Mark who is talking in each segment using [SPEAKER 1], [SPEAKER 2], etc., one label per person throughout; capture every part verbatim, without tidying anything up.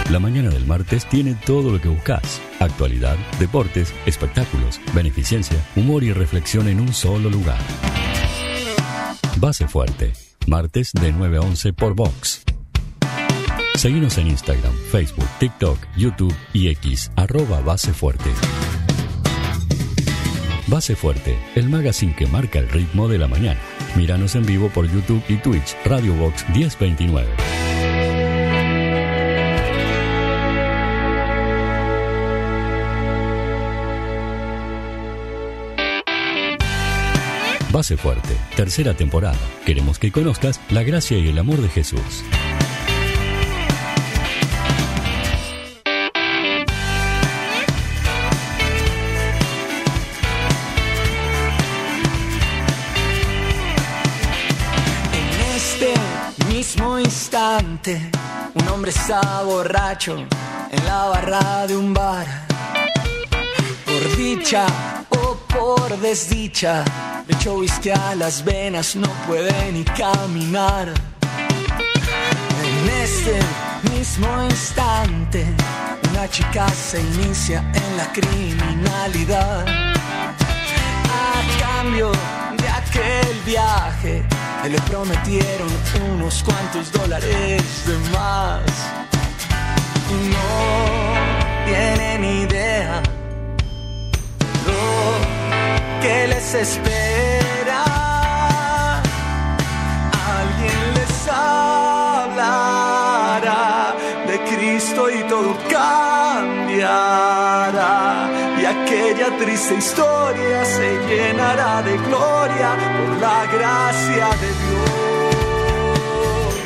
[SPEAKER 1] La mañana del martes tiene todo lo que buscas. Actualidad, deportes, espectáculos, beneficencia, humor y reflexión en un solo lugar. Base Fuerte. Martes de nueve a once por Vox. Seguinos en Instagram, Facebook, TikTok, YouTube y X, arroba Base Fuerte. Base Fuerte, el magazine que marca el ritmo de la mañana. Míranos en vivo por YouTube y Twitch, Radio Vox diez veintinueve. Base Fuerte, tercera temporada. Queremos que conozcas la gracia y el amor de Jesús.
[SPEAKER 2] En este mismo instante, un hombre está borracho en la barra de un bar. Por dicha o por desdicha, le echó whisky a las venas, no puede ni caminar. En este mismo instante, una chica se inicia en la criminalidad. A cambio de aquel viaje, le prometieron unos cuantos dólares de más. Y no tienen idea que les espera. Alguien les hablará de Cristo y todo cambiará, y aquella triste historia se llenará de gloria por la gracia de Dios.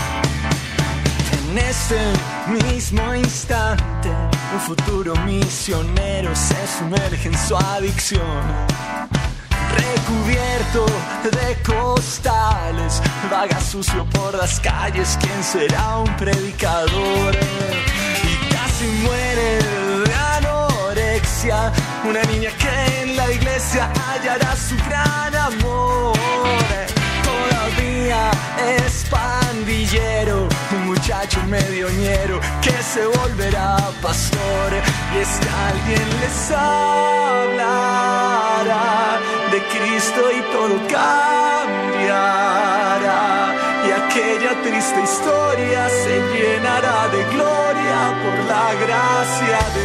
[SPEAKER 2] En este mismo instante, un futuro misionero se sumerge en su adicción. Recubierto de costales, vaga sucio por las calles. ¿Quién será un predicador? Y casi muere de anorexia, una niña que en la iglesia hallará su gran amor. Todavía es pandillero, un muchacho medioñero que se volverá pastor. Y es que alguien les hablará de Cristo y todo cambiará, y aquella triste historia se llenará de gloria por la gracia de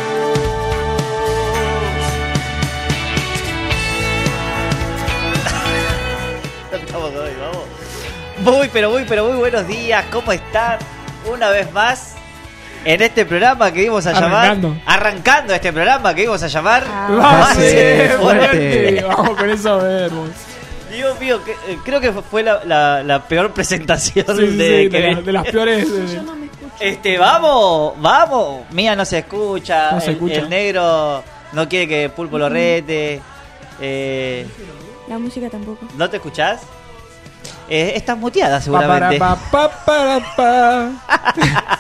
[SPEAKER 3] Dios. Estamos hoy, vamos. Muy, pero muy, pero muy buenos días. ¿Cómo están? Una vez más en este programa que íbamos a
[SPEAKER 4] arrancando.
[SPEAKER 3] llamar Arrancando este programa que íbamos a llamar
[SPEAKER 4] ah, Base Fuerte. Vamos con esos verbos.
[SPEAKER 3] Dios mío, que, eh, creo que fue la, la, la peor presentación
[SPEAKER 4] sí, sí,
[SPEAKER 3] de,
[SPEAKER 4] sí,
[SPEAKER 3] que
[SPEAKER 4] de, la, de las peores.
[SPEAKER 5] Yo no me escucho.
[SPEAKER 3] Este, vamos, vamos. Mía no se escucha.
[SPEAKER 4] No se
[SPEAKER 3] el,
[SPEAKER 4] escucha.
[SPEAKER 3] el negro no quiere que Pulpo lo rete. Eh,
[SPEAKER 5] La música tampoco.
[SPEAKER 3] ¿No te escuchás? Eh, estás muteada seguramente.
[SPEAKER 4] Pa, pa, pa, pa, pa.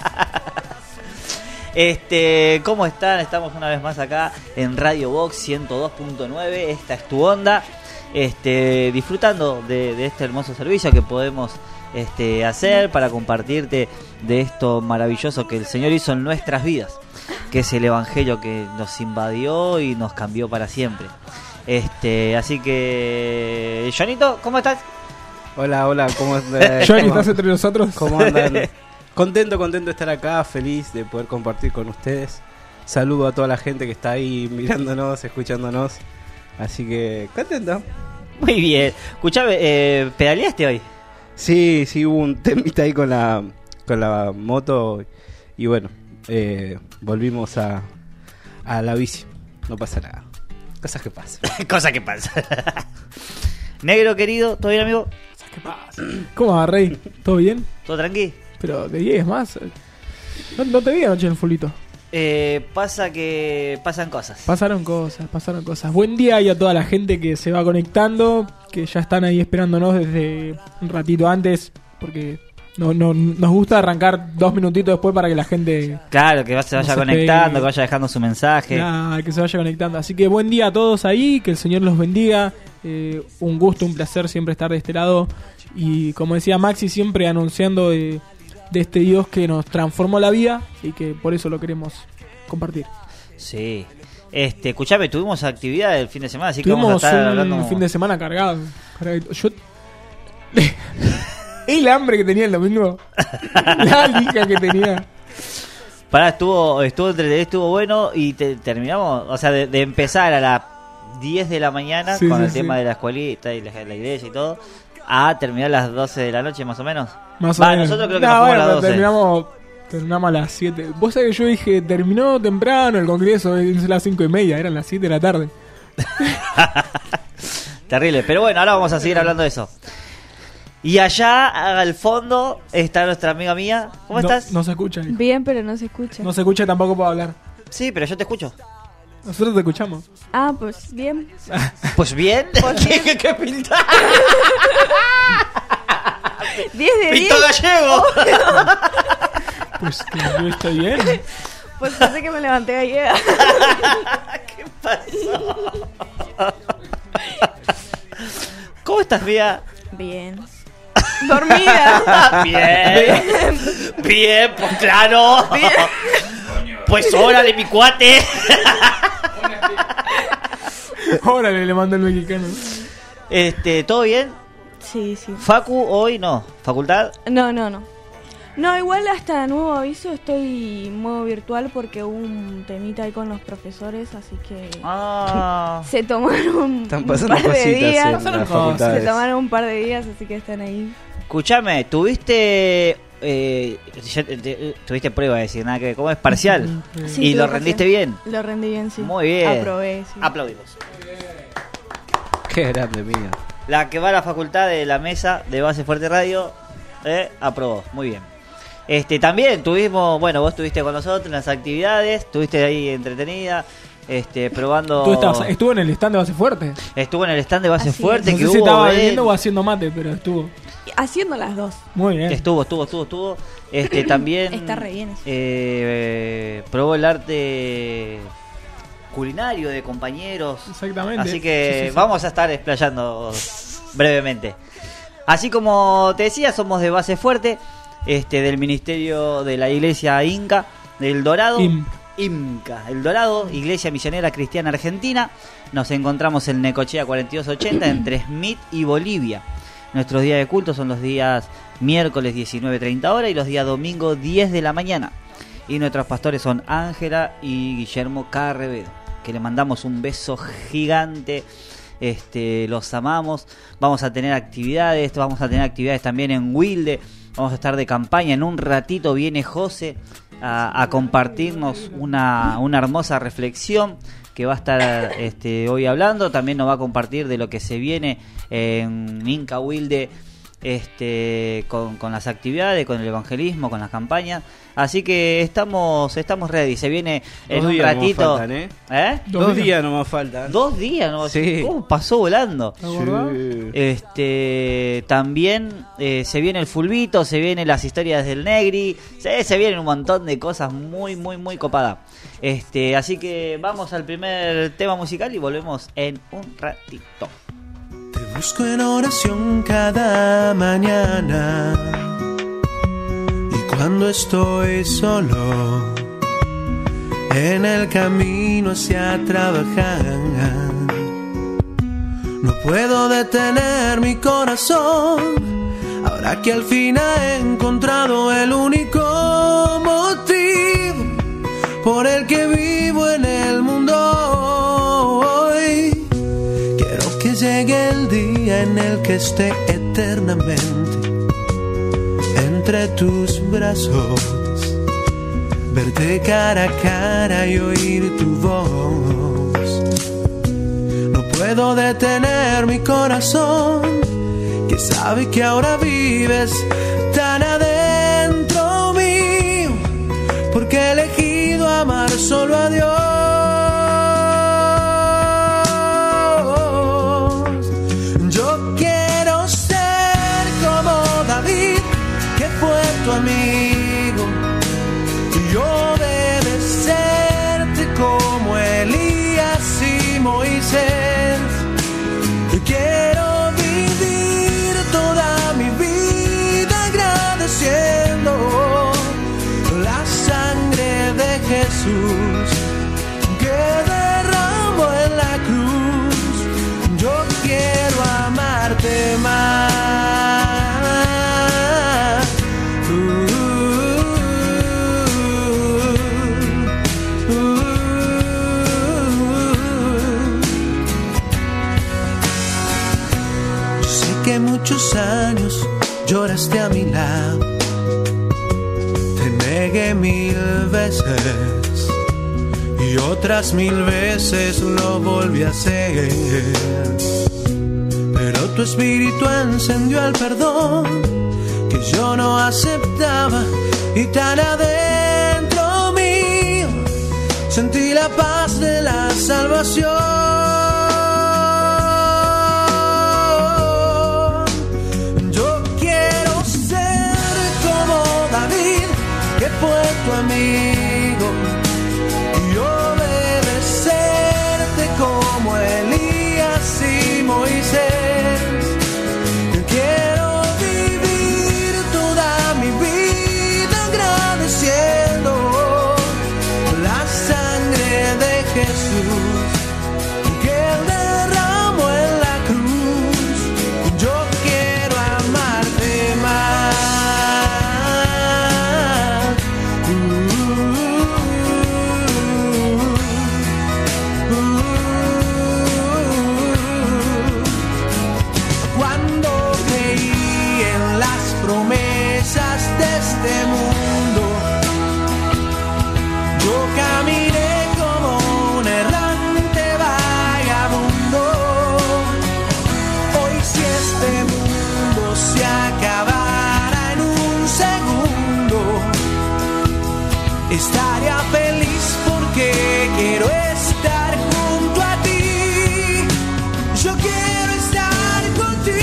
[SPEAKER 3] Este, ¿cómo están? Estamos una vez más acá en Radio Vox ciento dos punto nueve. Esta es tu onda. Este, disfrutando de, de este hermoso servicio que podemos este, hacer para compartirte de esto maravilloso que el Señor hizo en nuestras vidas, que es el Evangelio que nos invadió y nos cambió para siempre. Este, así que, Jonito, ¿cómo estás?
[SPEAKER 6] Hola, hola, ¿cómo andan?
[SPEAKER 4] Johnny, ¿estás entre nosotros?
[SPEAKER 6] ¿Cómo andan? Contento, contento de estar acá, feliz de poder compartir con ustedes. Saludo a toda la gente que está ahí mirándonos, escuchándonos. Así que, contento.
[SPEAKER 3] Muy bien. Escuchame, eh, ¿pedaleaste hoy?
[SPEAKER 6] Sí, sí, hubo un temita ahí con la, con la moto. Y bueno, eh, volvimos a, a la bici. No pasa nada. Cosas que pasan.
[SPEAKER 3] Cosas que pasan. Negro querido, ¿todo bien, amigo?
[SPEAKER 4] ¿Qué pasa? ¿Cómo va, Rey? ¿Todo bien?
[SPEAKER 3] ¿Todo tranqui?
[SPEAKER 4] Pero de diez más. No, no te vi anoche en el fulito.
[SPEAKER 3] Eh, pasa que pasan cosas.
[SPEAKER 4] Pasaron cosas, pasaron cosas. Buen día y a toda la gente que se va conectando, que ya están ahí esperándonos desde un ratito antes, porque no, no, nos gusta arrancar dos minutitos después para que la gente...
[SPEAKER 3] Claro, que se vaya
[SPEAKER 4] no
[SPEAKER 3] conectando,
[SPEAKER 4] pegue.
[SPEAKER 3] que vaya dejando su mensaje.
[SPEAKER 4] Claro, que se vaya conectando. Así que buen día a todos ahí, que el Señor los bendiga. Eh, un gusto, un placer siempre estar de este lado. Y como decía Maxi, siempre anunciando... Eh, de este Dios que nos transformó la vida y que por eso lo queremos compartir.
[SPEAKER 3] Sí. Este, escuchame, tuvimos actividad el fin de semana, así que vamos a
[SPEAKER 4] Tuvimos
[SPEAKER 3] estar
[SPEAKER 4] un
[SPEAKER 3] hablando.
[SPEAKER 4] fin de semana cargado. cargadito. Yo. El hambre que tenía el domingo. La lija que tenía.
[SPEAKER 3] Pará, estuvo, estuvo entretenido, estuvo bueno y te, terminamos, o sea, de, de empezar a las diez de la mañana
[SPEAKER 4] Sí,
[SPEAKER 3] con
[SPEAKER 4] sí,
[SPEAKER 3] el
[SPEAKER 4] sí.
[SPEAKER 3] tema de la escuelita y la, la iglesia y todo, a terminar a las doce de la noche más o menos.
[SPEAKER 4] Más o
[SPEAKER 3] Va,
[SPEAKER 4] menos.
[SPEAKER 3] nosotros creo que
[SPEAKER 4] No,
[SPEAKER 3] nos fuimos
[SPEAKER 4] bueno,
[SPEAKER 3] a las
[SPEAKER 4] pero
[SPEAKER 3] doce.
[SPEAKER 4] terminamos, terminamos a las siete. Vos sabés que yo dije, terminó temprano el congreso, es las cinco y media, eran las siete de la tarde.
[SPEAKER 3] Terrible, pero bueno, ahora vamos a seguir hablando de eso. Y allá al fondo está nuestra amiga mía. ¿Cómo
[SPEAKER 4] No-
[SPEAKER 3] estás?
[SPEAKER 4] No se escucha. hijo.
[SPEAKER 5] Bien, pero no se escucha.
[SPEAKER 4] No se escucha, tampoco puedo hablar.
[SPEAKER 3] Sí, pero yo te escucho.
[SPEAKER 4] Nosotros te escuchamos.
[SPEAKER 5] Ah, pues bien.
[SPEAKER 3] Pues bien. ¿Qué, qué pinta?
[SPEAKER 5] diez de diez.
[SPEAKER 3] ¡Pintó gallego!
[SPEAKER 4] Pues que yo estoy bien.
[SPEAKER 5] Pues pensé que me levanté gallega.
[SPEAKER 3] ¿Qué pasó? ¿Cómo estás, mía?
[SPEAKER 5] Bien. Dormida.
[SPEAKER 3] Bien. Bien, pues claro. Pues órale, mi cuate.
[SPEAKER 4] Órale, le mando el mexicano.
[SPEAKER 3] Este, ¿todo bien?
[SPEAKER 5] Sí, sí.
[SPEAKER 3] Facu, hoy no. ¿Facultad?
[SPEAKER 5] No, no, no. No, igual hasta nuevo aviso estoy en modo virtual porque hubo un temita ahí con los profesores, así que
[SPEAKER 3] Ah.
[SPEAKER 5] se tomaron
[SPEAKER 6] Están
[SPEAKER 5] un
[SPEAKER 6] pasando
[SPEAKER 5] par de
[SPEAKER 6] cositas
[SPEAKER 5] días.
[SPEAKER 6] en
[SPEAKER 4] Pasaron
[SPEAKER 6] las
[SPEAKER 4] cosas.
[SPEAKER 5] Se
[SPEAKER 6] facultades.
[SPEAKER 5] tomaron un par de días, así que están ahí.
[SPEAKER 3] Escuchame, ¿tuviste eh, ya te- te- tuviste prueba de decir nada que ver? ¿Cómo es parcial?
[SPEAKER 5] Sí,
[SPEAKER 3] ¿Y lo
[SPEAKER 5] tuve
[SPEAKER 3] rendiste
[SPEAKER 5] parcial.
[SPEAKER 3] bien?
[SPEAKER 5] Lo rendí bien, sí.
[SPEAKER 3] Muy bien.
[SPEAKER 5] Aprobé, sí.
[SPEAKER 3] Aplaudimos.
[SPEAKER 6] Qué grande, mía.
[SPEAKER 3] La que va a la facultad de la mesa de Base Fuerte Radio, eh, aprobó. Muy bien. Este, también tuvimos, bueno, vos estuviste con nosotros en las actividades, estuviste ahí entretenida, este, probando.
[SPEAKER 4] Tú estabas, estuvo en el stand de Base Fuerte.
[SPEAKER 3] Estuvo en el stand de Base
[SPEAKER 5] Así
[SPEAKER 3] Fuerte
[SPEAKER 4] No
[SPEAKER 3] que
[SPEAKER 4] sé
[SPEAKER 3] hubo.
[SPEAKER 4] si estaba
[SPEAKER 3] eh,
[SPEAKER 4] bebiendo o haciendo mate, pero estuvo.
[SPEAKER 5] Haciendo las dos.
[SPEAKER 4] Muy bien.
[SPEAKER 3] Estuvo, estuvo, estuvo, estuvo. Este, también.
[SPEAKER 5] Está re bien eso.
[SPEAKER 3] eh, probó el arte culinario de compañeros.
[SPEAKER 4] Exactamente.
[SPEAKER 3] Así que
[SPEAKER 4] Sí, sí, sí.
[SPEAKER 3] vamos a estar explayando brevemente. Así como te decía, somos de Base Fuerte, este, del Ministerio de la Iglesia Inca, del Dorado.
[SPEAKER 4] Im-
[SPEAKER 3] IMCA, El Dorado, Iglesia Misionera Cristiana Argentina. Nos encontramos en Necochea cuarenta y dos ochenta entre Smith y Bolivia. Nuestros días de culto son los días miércoles diecinueve treinta horas y los días domingo diez de la mañana. Y nuestros pastores son Ángela y Guillermo Carrevedo, que le mandamos un beso gigante. Este, los amamos. Vamos a tener actividades, vamos a tener actividades también en Wilde. Vamos a estar de campaña. En un ratito viene José a, a compartirnos una, una hermosa reflexión que va a estar este, hoy hablando. También nos va a compartir de lo que se viene en Inca Wilde, este, con, con las actividades, con el evangelismo, con las campañas. Así que estamos estamos ready. Se viene en
[SPEAKER 6] Dos
[SPEAKER 3] un
[SPEAKER 6] días nomás
[SPEAKER 3] ratito.
[SPEAKER 6] faltan, ¿eh?
[SPEAKER 3] ¿Eh?
[SPEAKER 4] Dos
[SPEAKER 6] Dos
[SPEAKER 4] días.
[SPEAKER 6] días nomás faltan.
[SPEAKER 3] Dos días, ¿no?
[SPEAKER 6] Sí.
[SPEAKER 3] Uh, pasó volando.
[SPEAKER 4] ¿Te acordás?
[SPEAKER 6] Sí.
[SPEAKER 3] Este, también eh, se viene el fulbito, se vienen las historias del Negri, se, se vienen un montón de cosas muy, muy, muy copadas. Este, así que vamos al primer tema musical y volvemos en un ratito.
[SPEAKER 2] Te busco en oración cada mañana y cuando estoy solo en el camino hacia trabajar no puedo detener mi corazón ahora que al fin he encontrado el único motivo por el que vivo en el mundo hoy. Quiero que llegue el día en el que esté eternamente entre tus brazos, verte cara a cara y oír tu voz. No puedo detener mi corazón que sabe que ahora vives tan adentro mío, porque he elegido amar solo a Dios. Yo quiero ser como David, que fue tu amigo, y obedecerte como Elías y Moisés. Y quiero vivir toda mi vida Jesús que derramó en la cruz. Yo quiero amarte más. Uh, uh, uh. Sé que muchos años lloraste a mi lado, te negué mil veces y otras mil veces lo volví a hacer, pero tu espíritu encendió el perdón que yo no aceptaba y tan adentro mío sentí la paz de la salvación. Fue tu amigo y obedecerte como Elías y Moisés. Quiero vivir toda mi vida agradeciendo la sangre de Jesús que Él derramó en la cruz. Yo quiero amarte más. De este mundo, yo caminé como un errante vagabundo. Hoy si este mundo se acabara en un segundo, estaría feliz porque quiero estar junto a ti. Yo quiero estar contigo.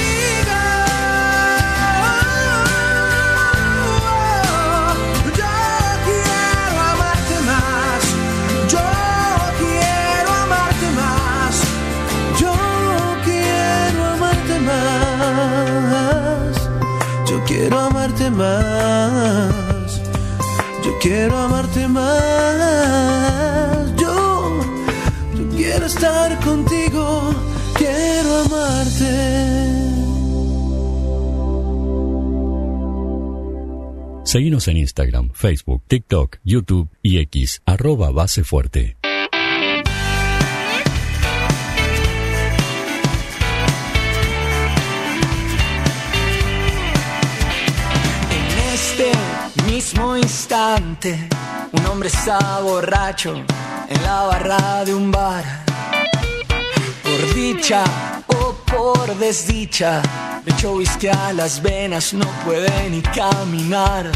[SPEAKER 2] Quiero amarte más, yo quiero amarte más, yo, yo quiero estar contigo, quiero amarte.
[SPEAKER 1] Seguinos en Instagram, Facebook, TikTok, YouTube y X, arroba Base Fuerte.
[SPEAKER 2] Mismo instante, un hombre está borracho en la barra de un bar. Por dicha o por desdicha, le echó whisky a las venas, no puede ni caminar.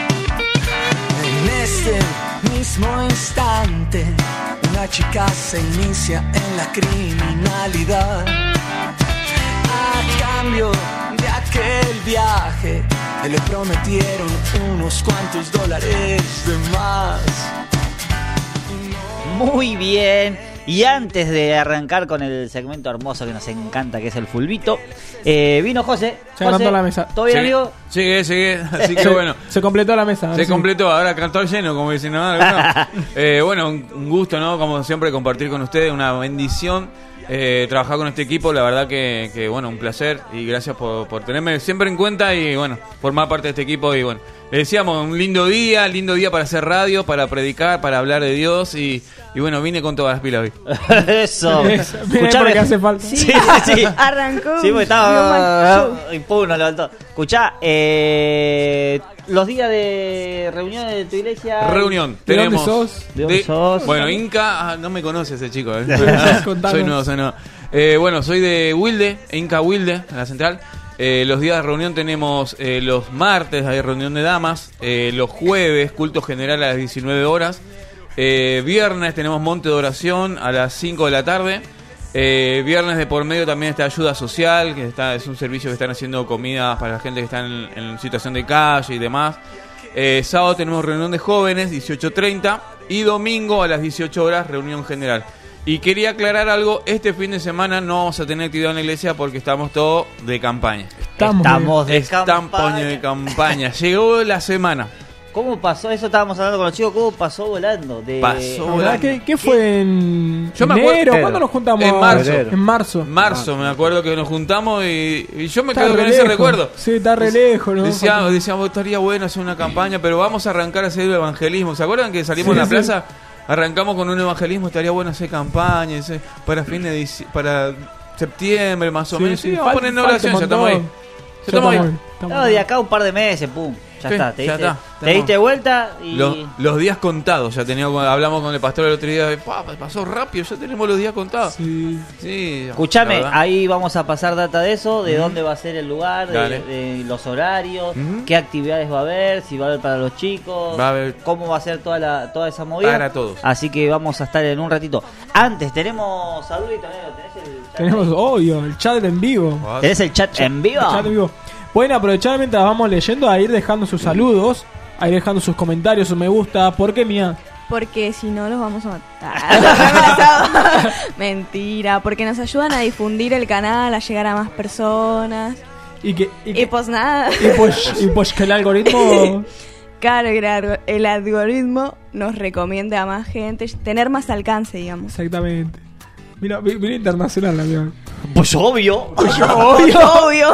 [SPEAKER 2] En este mismo instante, una chica se inicia en la criminalidad. A cambio de aquel viaje, le prometieron unos cuantos dólares de más.
[SPEAKER 3] Muy bien. Y antes de arrancar con el segmento hermoso que nos encanta, que es el fulbito, eh, vino José.
[SPEAKER 4] Se agrandó la mesa.
[SPEAKER 3] ¿Todo bien, amigo?
[SPEAKER 7] Llegué, llegué. Así que bueno.
[SPEAKER 4] Se completó la mesa.
[SPEAKER 7] Se
[SPEAKER 4] sí.
[SPEAKER 7] completó. Ahora cantó lleno, como dicen. ¿No? eh, bueno, un, un gusto, ¿no? Como siempre, compartir con ustedes. Una bendición. Eh, trabajar con este equipo, la verdad que, que bueno, un placer y gracias por, por tenerme siempre en cuenta y bueno, formar parte de este equipo y bueno, le decíamos un lindo día, lindo día para hacer radio, para predicar, para hablar de Dios y, y bueno, vine con todas las pilas hoy.
[SPEAKER 3] Eso.
[SPEAKER 4] Eso. Escuchá, que hace falta.
[SPEAKER 3] Sí, sí, sí.
[SPEAKER 5] Arrancó.
[SPEAKER 3] Sí, porque estaba y pum, nos levantó. Escuchá, eh, los días de reuniones de tu iglesia.
[SPEAKER 7] Reunión.
[SPEAKER 4] ¿De
[SPEAKER 7] tenemos.
[SPEAKER 4] dónde sos?
[SPEAKER 3] ¿De dónde sos?
[SPEAKER 7] Bueno, Inca, ah, no me conoce ese chico. Eh.
[SPEAKER 4] Contanos.
[SPEAKER 7] soy nuevo, soy nuevo. Eh, bueno, soy de Wilde, Inca Wilde, en la central. Eh, los días de reunión tenemos eh, los martes, hay reunión de damas. Eh, los jueves, culto general a las diecinueve horas. Eh, viernes tenemos monte de oración a las cinco de la tarde. Eh, viernes de por medio también está ayuda social, que está, es un servicio que están haciendo comidas para la gente que está en, en situación de calle y demás. Eh, sábado tenemos reunión de jóvenes, dieciocho treinta. Y domingo a las dieciocho horas, reunión general. Y quería aclarar algo, este fin de semana no vamos a tener actividad en la iglesia porque estamos todos de campaña.
[SPEAKER 4] Estamos,
[SPEAKER 3] Estamos de
[SPEAKER 7] Estamos
[SPEAKER 3] campaña.
[SPEAKER 7] de campaña. Llegó la semana.
[SPEAKER 3] ¿Cómo pasó? Eso estábamos hablando con los chicos. ¿Cómo pasó volando? De...
[SPEAKER 7] Pasó
[SPEAKER 4] ¿Verdad?
[SPEAKER 7] volando.
[SPEAKER 4] ¿Qué, qué fue en
[SPEAKER 7] Yo me
[SPEAKER 4] enero?
[SPEAKER 7] acuerdo-
[SPEAKER 4] ¿Cuándo nos juntamos?
[SPEAKER 7] En marzo.
[SPEAKER 4] En marzo.
[SPEAKER 7] Marzo, me acuerdo que nos juntamos y, y yo me
[SPEAKER 4] Está
[SPEAKER 7] quedo
[SPEAKER 4] re
[SPEAKER 7] con ese
[SPEAKER 4] lejos.
[SPEAKER 7] recuerdo.
[SPEAKER 4] Sí, está re lejos, ¿no?
[SPEAKER 7] Decíamos, decíamos, estaría bueno hacer una campaña, pero vamos a arrancar a hacer el evangelismo. ¿Se acuerdan que salimos
[SPEAKER 4] Sí,
[SPEAKER 7] a la
[SPEAKER 4] sí.
[SPEAKER 7] plaza? Arrancamos con un evangelismo, estaría bueno hacer campaña ese, para fin de dici- para septiembre más o
[SPEAKER 4] Sí,
[SPEAKER 7] menos.
[SPEAKER 4] sí,
[SPEAKER 7] Sí, vamos a
[SPEAKER 4] fal-
[SPEAKER 7] poner en
[SPEAKER 4] falta
[SPEAKER 7] oración,
[SPEAKER 4] un
[SPEAKER 7] ya estamos ahí.
[SPEAKER 4] montón.
[SPEAKER 7] Ya
[SPEAKER 4] Ya
[SPEAKER 7] estamos ahí.
[SPEAKER 4] estamos
[SPEAKER 3] No, de acá un par de meses, pum. Ya
[SPEAKER 7] Sí,
[SPEAKER 3] está. Te
[SPEAKER 7] ya
[SPEAKER 3] diste,
[SPEAKER 7] está.
[SPEAKER 3] te diste vuelta y...
[SPEAKER 7] Los, los días contados, ya teníamos, hablamos con el pastor el otro día, pa, pasó rápido, ya tenemos los días contados.
[SPEAKER 4] Sí.
[SPEAKER 7] Sí,
[SPEAKER 3] Escuchame,
[SPEAKER 7] la verdad.
[SPEAKER 3] ahí vamos a pasar data de eso, de
[SPEAKER 7] Ujú.
[SPEAKER 3] dónde va a ser el lugar, de,
[SPEAKER 7] Dale.
[SPEAKER 3] de los horarios,
[SPEAKER 7] Ujú.
[SPEAKER 3] qué actividades va a haber, si va a haber para los chicos,
[SPEAKER 7] Va a haber-
[SPEAKER 3] cómo va a ser toda la toda esa movida.
[SPEAKER 7] Para todos.
[SPEAKER 3] Así que vamos a estar en un ratito. Antes, tenemos saludito, Nero, ¿tenés el chat?
[SPEAKER 4] Tenemos,
[SPEAKER 3] ahí?
[SPEAKER 4] obvio, el chat en vivo.
[SPEAKER 3] ¿Tenés el chat en vivo?
[SPEAKER 4] El chat en vivo. Pueden aprovechar mientras vamos leyendo a ir dejando sus saludos, a ir dejando sus comentarios, su me gusta. ¿Por qué, Mía?
[SPEAKER 5] Porque si no los vamos a matar. Mentira, porque nos ayudan a difundir el canal, a llegar a más personas.
[SPEAKER 4] Y que, y
[SPEAKER 5] Y
[SPEAKER 4] que-
[SPEAKER 5] pues nada.
[SPEAKER 4] y pues, y pues que el algoritmo...
[SPEAKER 5] Claro, el alg- el algoritmo nos recomienda a más gente, tener más alcance, digamos.
[SPEAKER 4] Exactamente. Mira, vi- mira internacional la mía.
[SPEAKER 3] Pues obvio.
[SPEAKER 4] Obvio.
[SPEAKER 5] Obvio.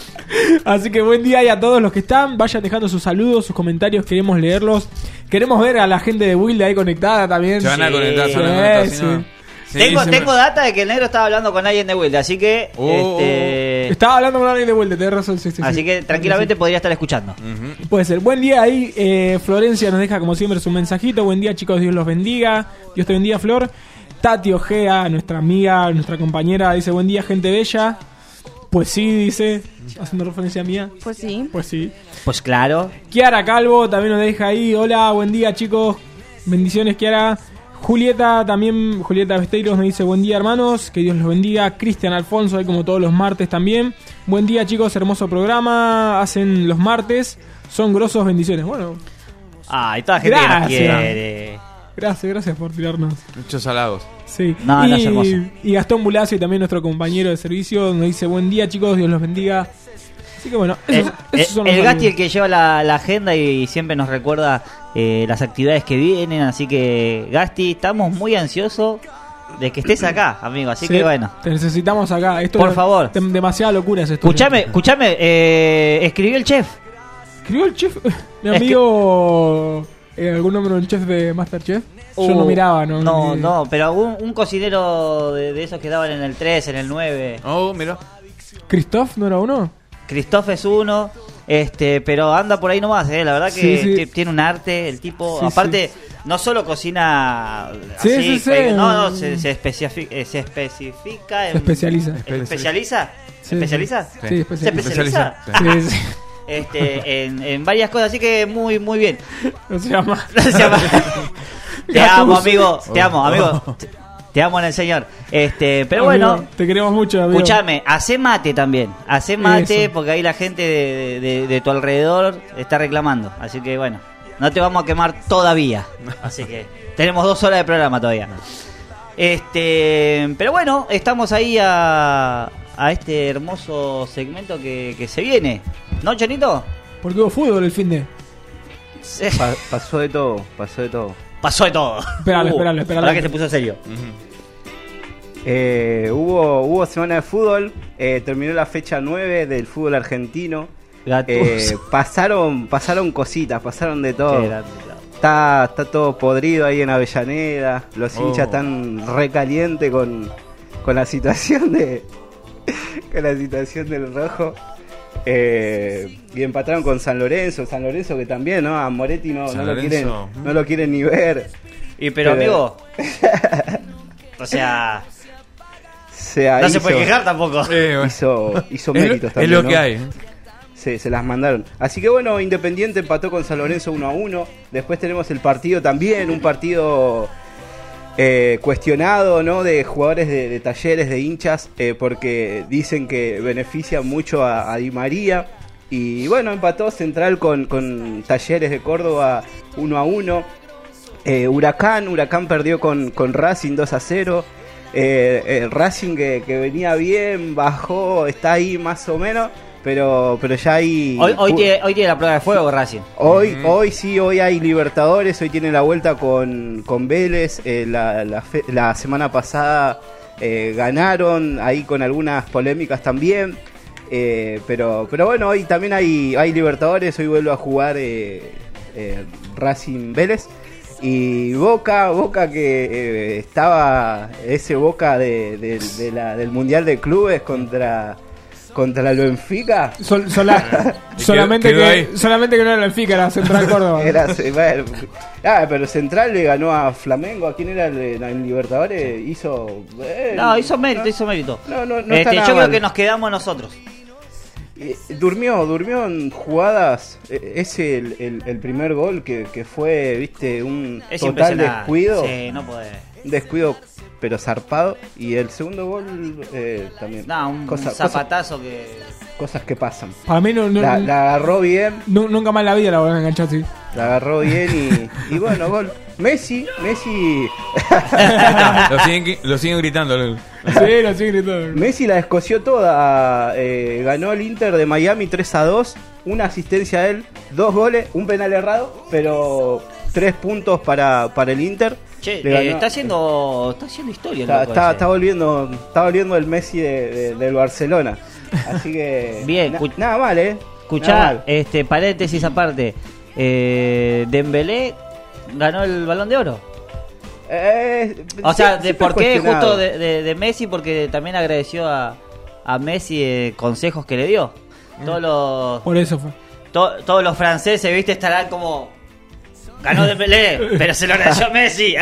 [SPEAKER 4] Así que buen día y a todos los que están. Vayan dejando sus saludos, sus comentarios. Queremos leerlos. Queremos ver a la gente de Wilde ahí conectada también.
[SPEAKER 7] Se van a
[SPEAKER 3] Sí,
[SPEAKER 7] conectar, se van a
[SPEAKER 4] sí,
[SPEAKER 7] conectar, si
[SPEAKER 4] sí.
[SPEAKER 7] no- Sí,
[SPEAKER 3] tengo
[SPEAKER 7] se
[SPEAKER 3] tengo
[SPEAKER 7] me-
[SPEAKER 3] data de que el negro estaba hablando con alguien de Wilde, así que...
[SPEAKER 7] Oh.
[SPEAKER 3] este,
[SPEAKER 4] Estaba hablando con alguien de Wilde, tenés razón. Sí, sí,
[SPEAKER 3] así
[SPEAKER 4] sí.
[SPEAKER 3] que tranquilamente
[SPEAKER 4] Sí,
[SPEAKER 3] podría estar escuchando.
[SPEAKER 7] Ujú.
[SPEAKER 4] puede ser. Buen día ahí. eh, Florencia nos deja como siempre su mensajito. Buen día, chicos. Dios los bendiga. Dios te bendiga, Flor. Tati Ojea, nuestra amiga, nuestra compañera, dice: buen día, gente bella. Pues sí, dice, haciendo referencia a Mía.
[SPEAKER 5] Pues sí.
[SPEAKER 4] Pues sí.
[SPEAKER 3] Pues claro.
[SPEAKER 4] Kiara Calvo también nos deja ahí. Hola, buen día, chicos. Bendiciones, Kiara. Julieta también, Julieta Besteiros nos dice: buen día, hermanos, que Dios los bendiga. Cristian Alfonso, ahí como todos los martes también. Buen día, chicos, hermoso programa. Hacen los martes, son grosos, bendiciones. Bueno,
[SPEAKER 3] Ay, toda la gente que nos
[SPEAKER 4] Gracias.
[SPEAKER 3] quiere.
[SPEAKER 4] gracias, gracias por tirarnos.
[SPEAKER 7] Muchos halagos.
[SPEAKER 4] Sí.
[SPEAKER 3] No,
[SPEAKER 4] y,
[SPEAKER 3] no, es hermoso.
[SPEAKER 4] y Gastón Bulacio, también nuestro compañero de servicio, nos dice: buen día, chicos, Dios los bendiga. Así que bueno,
[SPEAKER 3] El,
[SPEAKER 4] esos, esos son
[SPEAKER 3] el-
[SPEAKER 4] los
[SPEAKER 3] el Gasti, el
[SPEAKER 4] saludos.
[SPEAKER 3] que lleva la, la agenda y siempre nos recuerda eh, las actividades que vienen. Así que, Gasti, estamos muy ansiosos de que estés acá, amigo. Así
[SPEAKER 4] Sí,
[SPEAKER 3] que bueno.
[SPEAKER 4] te necesitamos acá. Esto
[SPEAKER 3] Por
[SPEAKER 4] es
[SPEAKER 3] favor.
[SPEAKER 4] dem- demasiada locura es esto.
[SPEAKER 3] Escuchame, escuchame, eh, escribió el chef.
[SPEAKER 4] ¿Escribió el chef? Mi
[SPEAKER 3] Es que-
[SPEAKER 4] amigo. eh, ¿Algún nombre del chef de Masterchef? Yo
[SPEAKER 3] Uh,
[SPEAKER 4] no miraba, ¿no?
[SPEAKER 3] No,
[SPEAKER 4] Ni-
[SPEAKER 3] no, pero un, un cocinero de, de esos que daban en el tres, en el nueve.
[SPEAKER 7] Oh, mira.
[SPEAKER 4] ¿Christoph no era uno?
[SPEAKER 3] Christoph es uno, este, pero anda por ahí nomás, eh. La verdad que
[SPEAKER 4] Sí, sí.
[SPEAKER 3] t- tiene un arte, el tipo.
[SPEAKER 4] Sí,
[SPEAKER 3] Aparte, no solo cocina
[SPEAKER 4] Sí,
[SPEAKER 3] así,
[SPEAKER 4] sí, sí.
[SPEAKER 3] que- no, no, se, se, especifi- eh, se especifica en.
[SPEAKER 4] Se especializa.
[SPEAKER 3] ¿Se especializa?
[SPEAKER 4] Sí,
[SPEAKER 3] ¿Se especializa?
[SPEAKER 4] Sí,
[SPEAKER 3] ¿Se
[SPEAKER 4] especializa.
[SPEAKER 3] especializa?
[SPEAKER 4] Sí, sí.
[SPEAKER 3] Este, en, en varias cosas, así que muy, muy bien.
[SPEAKER 4] No se llama.
[SPEAKER 3] Se llama- Te
[SPEAKER 4] Gattuso.
[SPEAKER 3] amo, amigo, te amo, amigo. Te, te amo en el Señor. Este, pero
[SPEAKER 4] Amigo,
[SPEAKER 3] bueno.
[SPEAKER 4] Te queremos mucho, amigo.
[SPEAKER 3] Escuchame, hacé mate también. Hacé mate
[SPEAKER 4] Eso.
[SPEAKER 3] porque ahí la gente de, de- de tu alrededor está reclamando. Así que bueno, no te vamos a quemar todavía. Así que tenemos dos horas de programa todavía. Este, pero bueno, estamos ahí a, a este hermoso segmento que, que se viene. ¿No, Chonito?
[SPEAKER 4] Porque hubo fútbol el fin de.
[SPEAKER 6] Pa- pasó de todo, pasó de todo.
[SPEAKER 3] Pasó de todo.
[SPEAKER 4] Esperale, esperale, esperale.
[SPEAKER 3] Para que se puso serio.
[SPEAKER 6] Eh, hubo, hubo semana de fútbol, eh, terminó la fecha nueve del fútbol argentino.
[SPEAKER 3] Gattuso.
[SPEAKER 6] Eh, pasaron, pasaron cositas, pasaron de todo.
[SPEAKER 3] Qué grande, claro.
[SPEAKER 6] Está, está todo podrido ahí en Avellaneda. Los
[SPEAKER 7] Oh.
[SPEAKER 6] hinchas están recalientes con, con la situación de con la situación del rojo. Eh, y empataron con San Lorenzo. San Lorenzo que también, ¿no? A Moretti no,
[SPEAKER 7] San
[SPEAKER 6] no lo quieren,
[SPEAKER 7] Lorenzo.
[SPEAKER 6] no lo quieren ni ver.
[SPEAKER 3] Y pero,
[SPEAKER 6] Pero-
[SPEAKER 3] amigo. O sea,
[SPEAKER 6] Se
[SPEAKER 3] no se
[SPEAKER 6] hizo-
[SPEAKER 3] puede quejar tampoco.
[SPEAKER 7] Eh, bueno.
[SPEAKER 6] Hizo, hizo
[SPEAKER 7] Es lo-
[SPEAKER 6] méritos
[SPEAKER 7] es
[SPEAKER 6] también.
[SPEAKER 7] lo
[SPEAKER 6] ¿no?
[SPEAKER 7] que hay.
[SPEAKER 6] Se, se las mandaron. Así que bueno, Independiente empató con San Lorenzo uno a uno. Después tenemos el partido también, un partido eh, cuestionado, ¿no? De jugadores de, de Talleres, de hinchas, eh, porque dicen que beneficia mucho a, a Di María. Y bueno, empató Central con, con Talleres de Córdoba uno a uno. Eh, Huracán, Huracán perdió con, con Racing dos a cero. Eh, el Racing que, que venía bien, bajó, está ahí más o menos. pero pero ya hay...
[SPEAKER 3] Hoy, hoy, tiene, hoy tiene la prueba de fuego Racing.
[SPEAKER 6] Hoy, mm. hoy sí, hoy hay Libertadores, hoy tiene la vuelta con, con Vélez, eh, la, la, fe, la semana pasada eh, ganaron, ahí con algunas polémicas también, eh, pero pero bueno, hoy también hay, hay Libertadores, hoy vuelve a jugar eh, eh, Racing Vélez. Y Boca, Boca que eh, estaba, ese Boca de, de, de la, del Mundial de Clubes contra... Contra el Benfica.
[SPEAKER 4] Sol, sola, solamente,
[SPEAKER 7] quedó, quedó
[SPEAKER 4] que, solamente que no era el Benfica, era Central Córdoba.
[SPEAKER 6] Era, bueno, ah, pero Central le ganó a Flamengo. ¿A quién era el, el Libertadores? Hizo. Eh,
[SPEAKER 3] no, hizo mérito,
[SPEAKER 6] no,
[SPEAKER 3] hizo mérito.
[SPEAKER 6] No, no, no
[SPEAKER 3] este,
[SPEAKER 6] está
[SPEAKER 3] yo
[SPEAKER 6] nada
[SPEAKER 3] creo
[SPEAKER 6] mal.
[SPEAKER 3] que nos quedamos nosotros.
[SPEAKER 6] Eh, durmió, durmió en jugadas. Eh, ese el, el, el primer gol que, que fue, viste, un
[SPEAKER 3] Es
[SPEAKER 6] total descuido.
[SPEAKER 3] Sí, no puede.
[SPEAKER 6] Un descuido, pero zarpado. Y el segundo gol eh, también.
[SPEAKER 3] No, un,
[SPEAKER 6] Cosa-
[SPEAKER 3] un zapatazo que.
[SPEAKER 6] Cosas que pasan.
[SPEAKER 4] Para mí no, no,
[SPEAKER 6] La, la agarró bien.
[SPEAKER 4] nu- nunca más en la vida la voy a enganchar así.
[SPEAKER 6] La agarró bien y, y bueno, gol. Messi, Messi.
[SPEAKER 7] Lo siguen, lo siguen gritando. Lul.
[SPEAKER 4] Sí, lo sigue gritando.
[SPEAKER 6] Messi la descoció toda. Eh, ganó el Inter de Miami tres a dos. Una asistencia a él, dos goles, un penal errado, pero tres puntos para, para el Inter.
[SPEAKER 3] Che,
[SPEAKER 6] Le
[SPEAKER 3] eh,
[SPEAKER 6] ganó-
[SPEAKER 3] está haciendo está haciendo historia.
[SPEAKER 6] Está,
[SPEAKER 3] loco
[SPEAKER 6] está,
[SPEAKER 3] ese.
[SPEAKER 6] está volviendo, está volviendo el Messi de, de- del Barcelona. Así que.
[SPEAKER 3] Bien,
[SPEAKER 6] na-
[SPEAKER 3] cu-
[SPEAKER 6] nada mal, eh. Nada
[SPEAKER 3] Escuchá,
[SPEAKER 6] mal.
[SPEAKER 3] este, paréntesis aparte. Eh, Dembélé ganó el Balón de Oro.
[SPEAKER 6] Eh,
[SPEAKER 3] O sea,
[SPEAKER 6] sí-
[SPEAKER 3] de
[SPEAKER 6] siempre
[SPEAKER 3] por qué
[SPEAKER 6] cuestionado.
[SPEAKER 3] justo de, de- de Messi, porque también agradeció a, a Messi eh, consejos que le dio. Todos los
[SPEAKER 4] Por eso fue.
[SPEAKER 3] to- todos los franceses, viste, estarán como ganó Dembélé, pero se lo agradeció a Messi.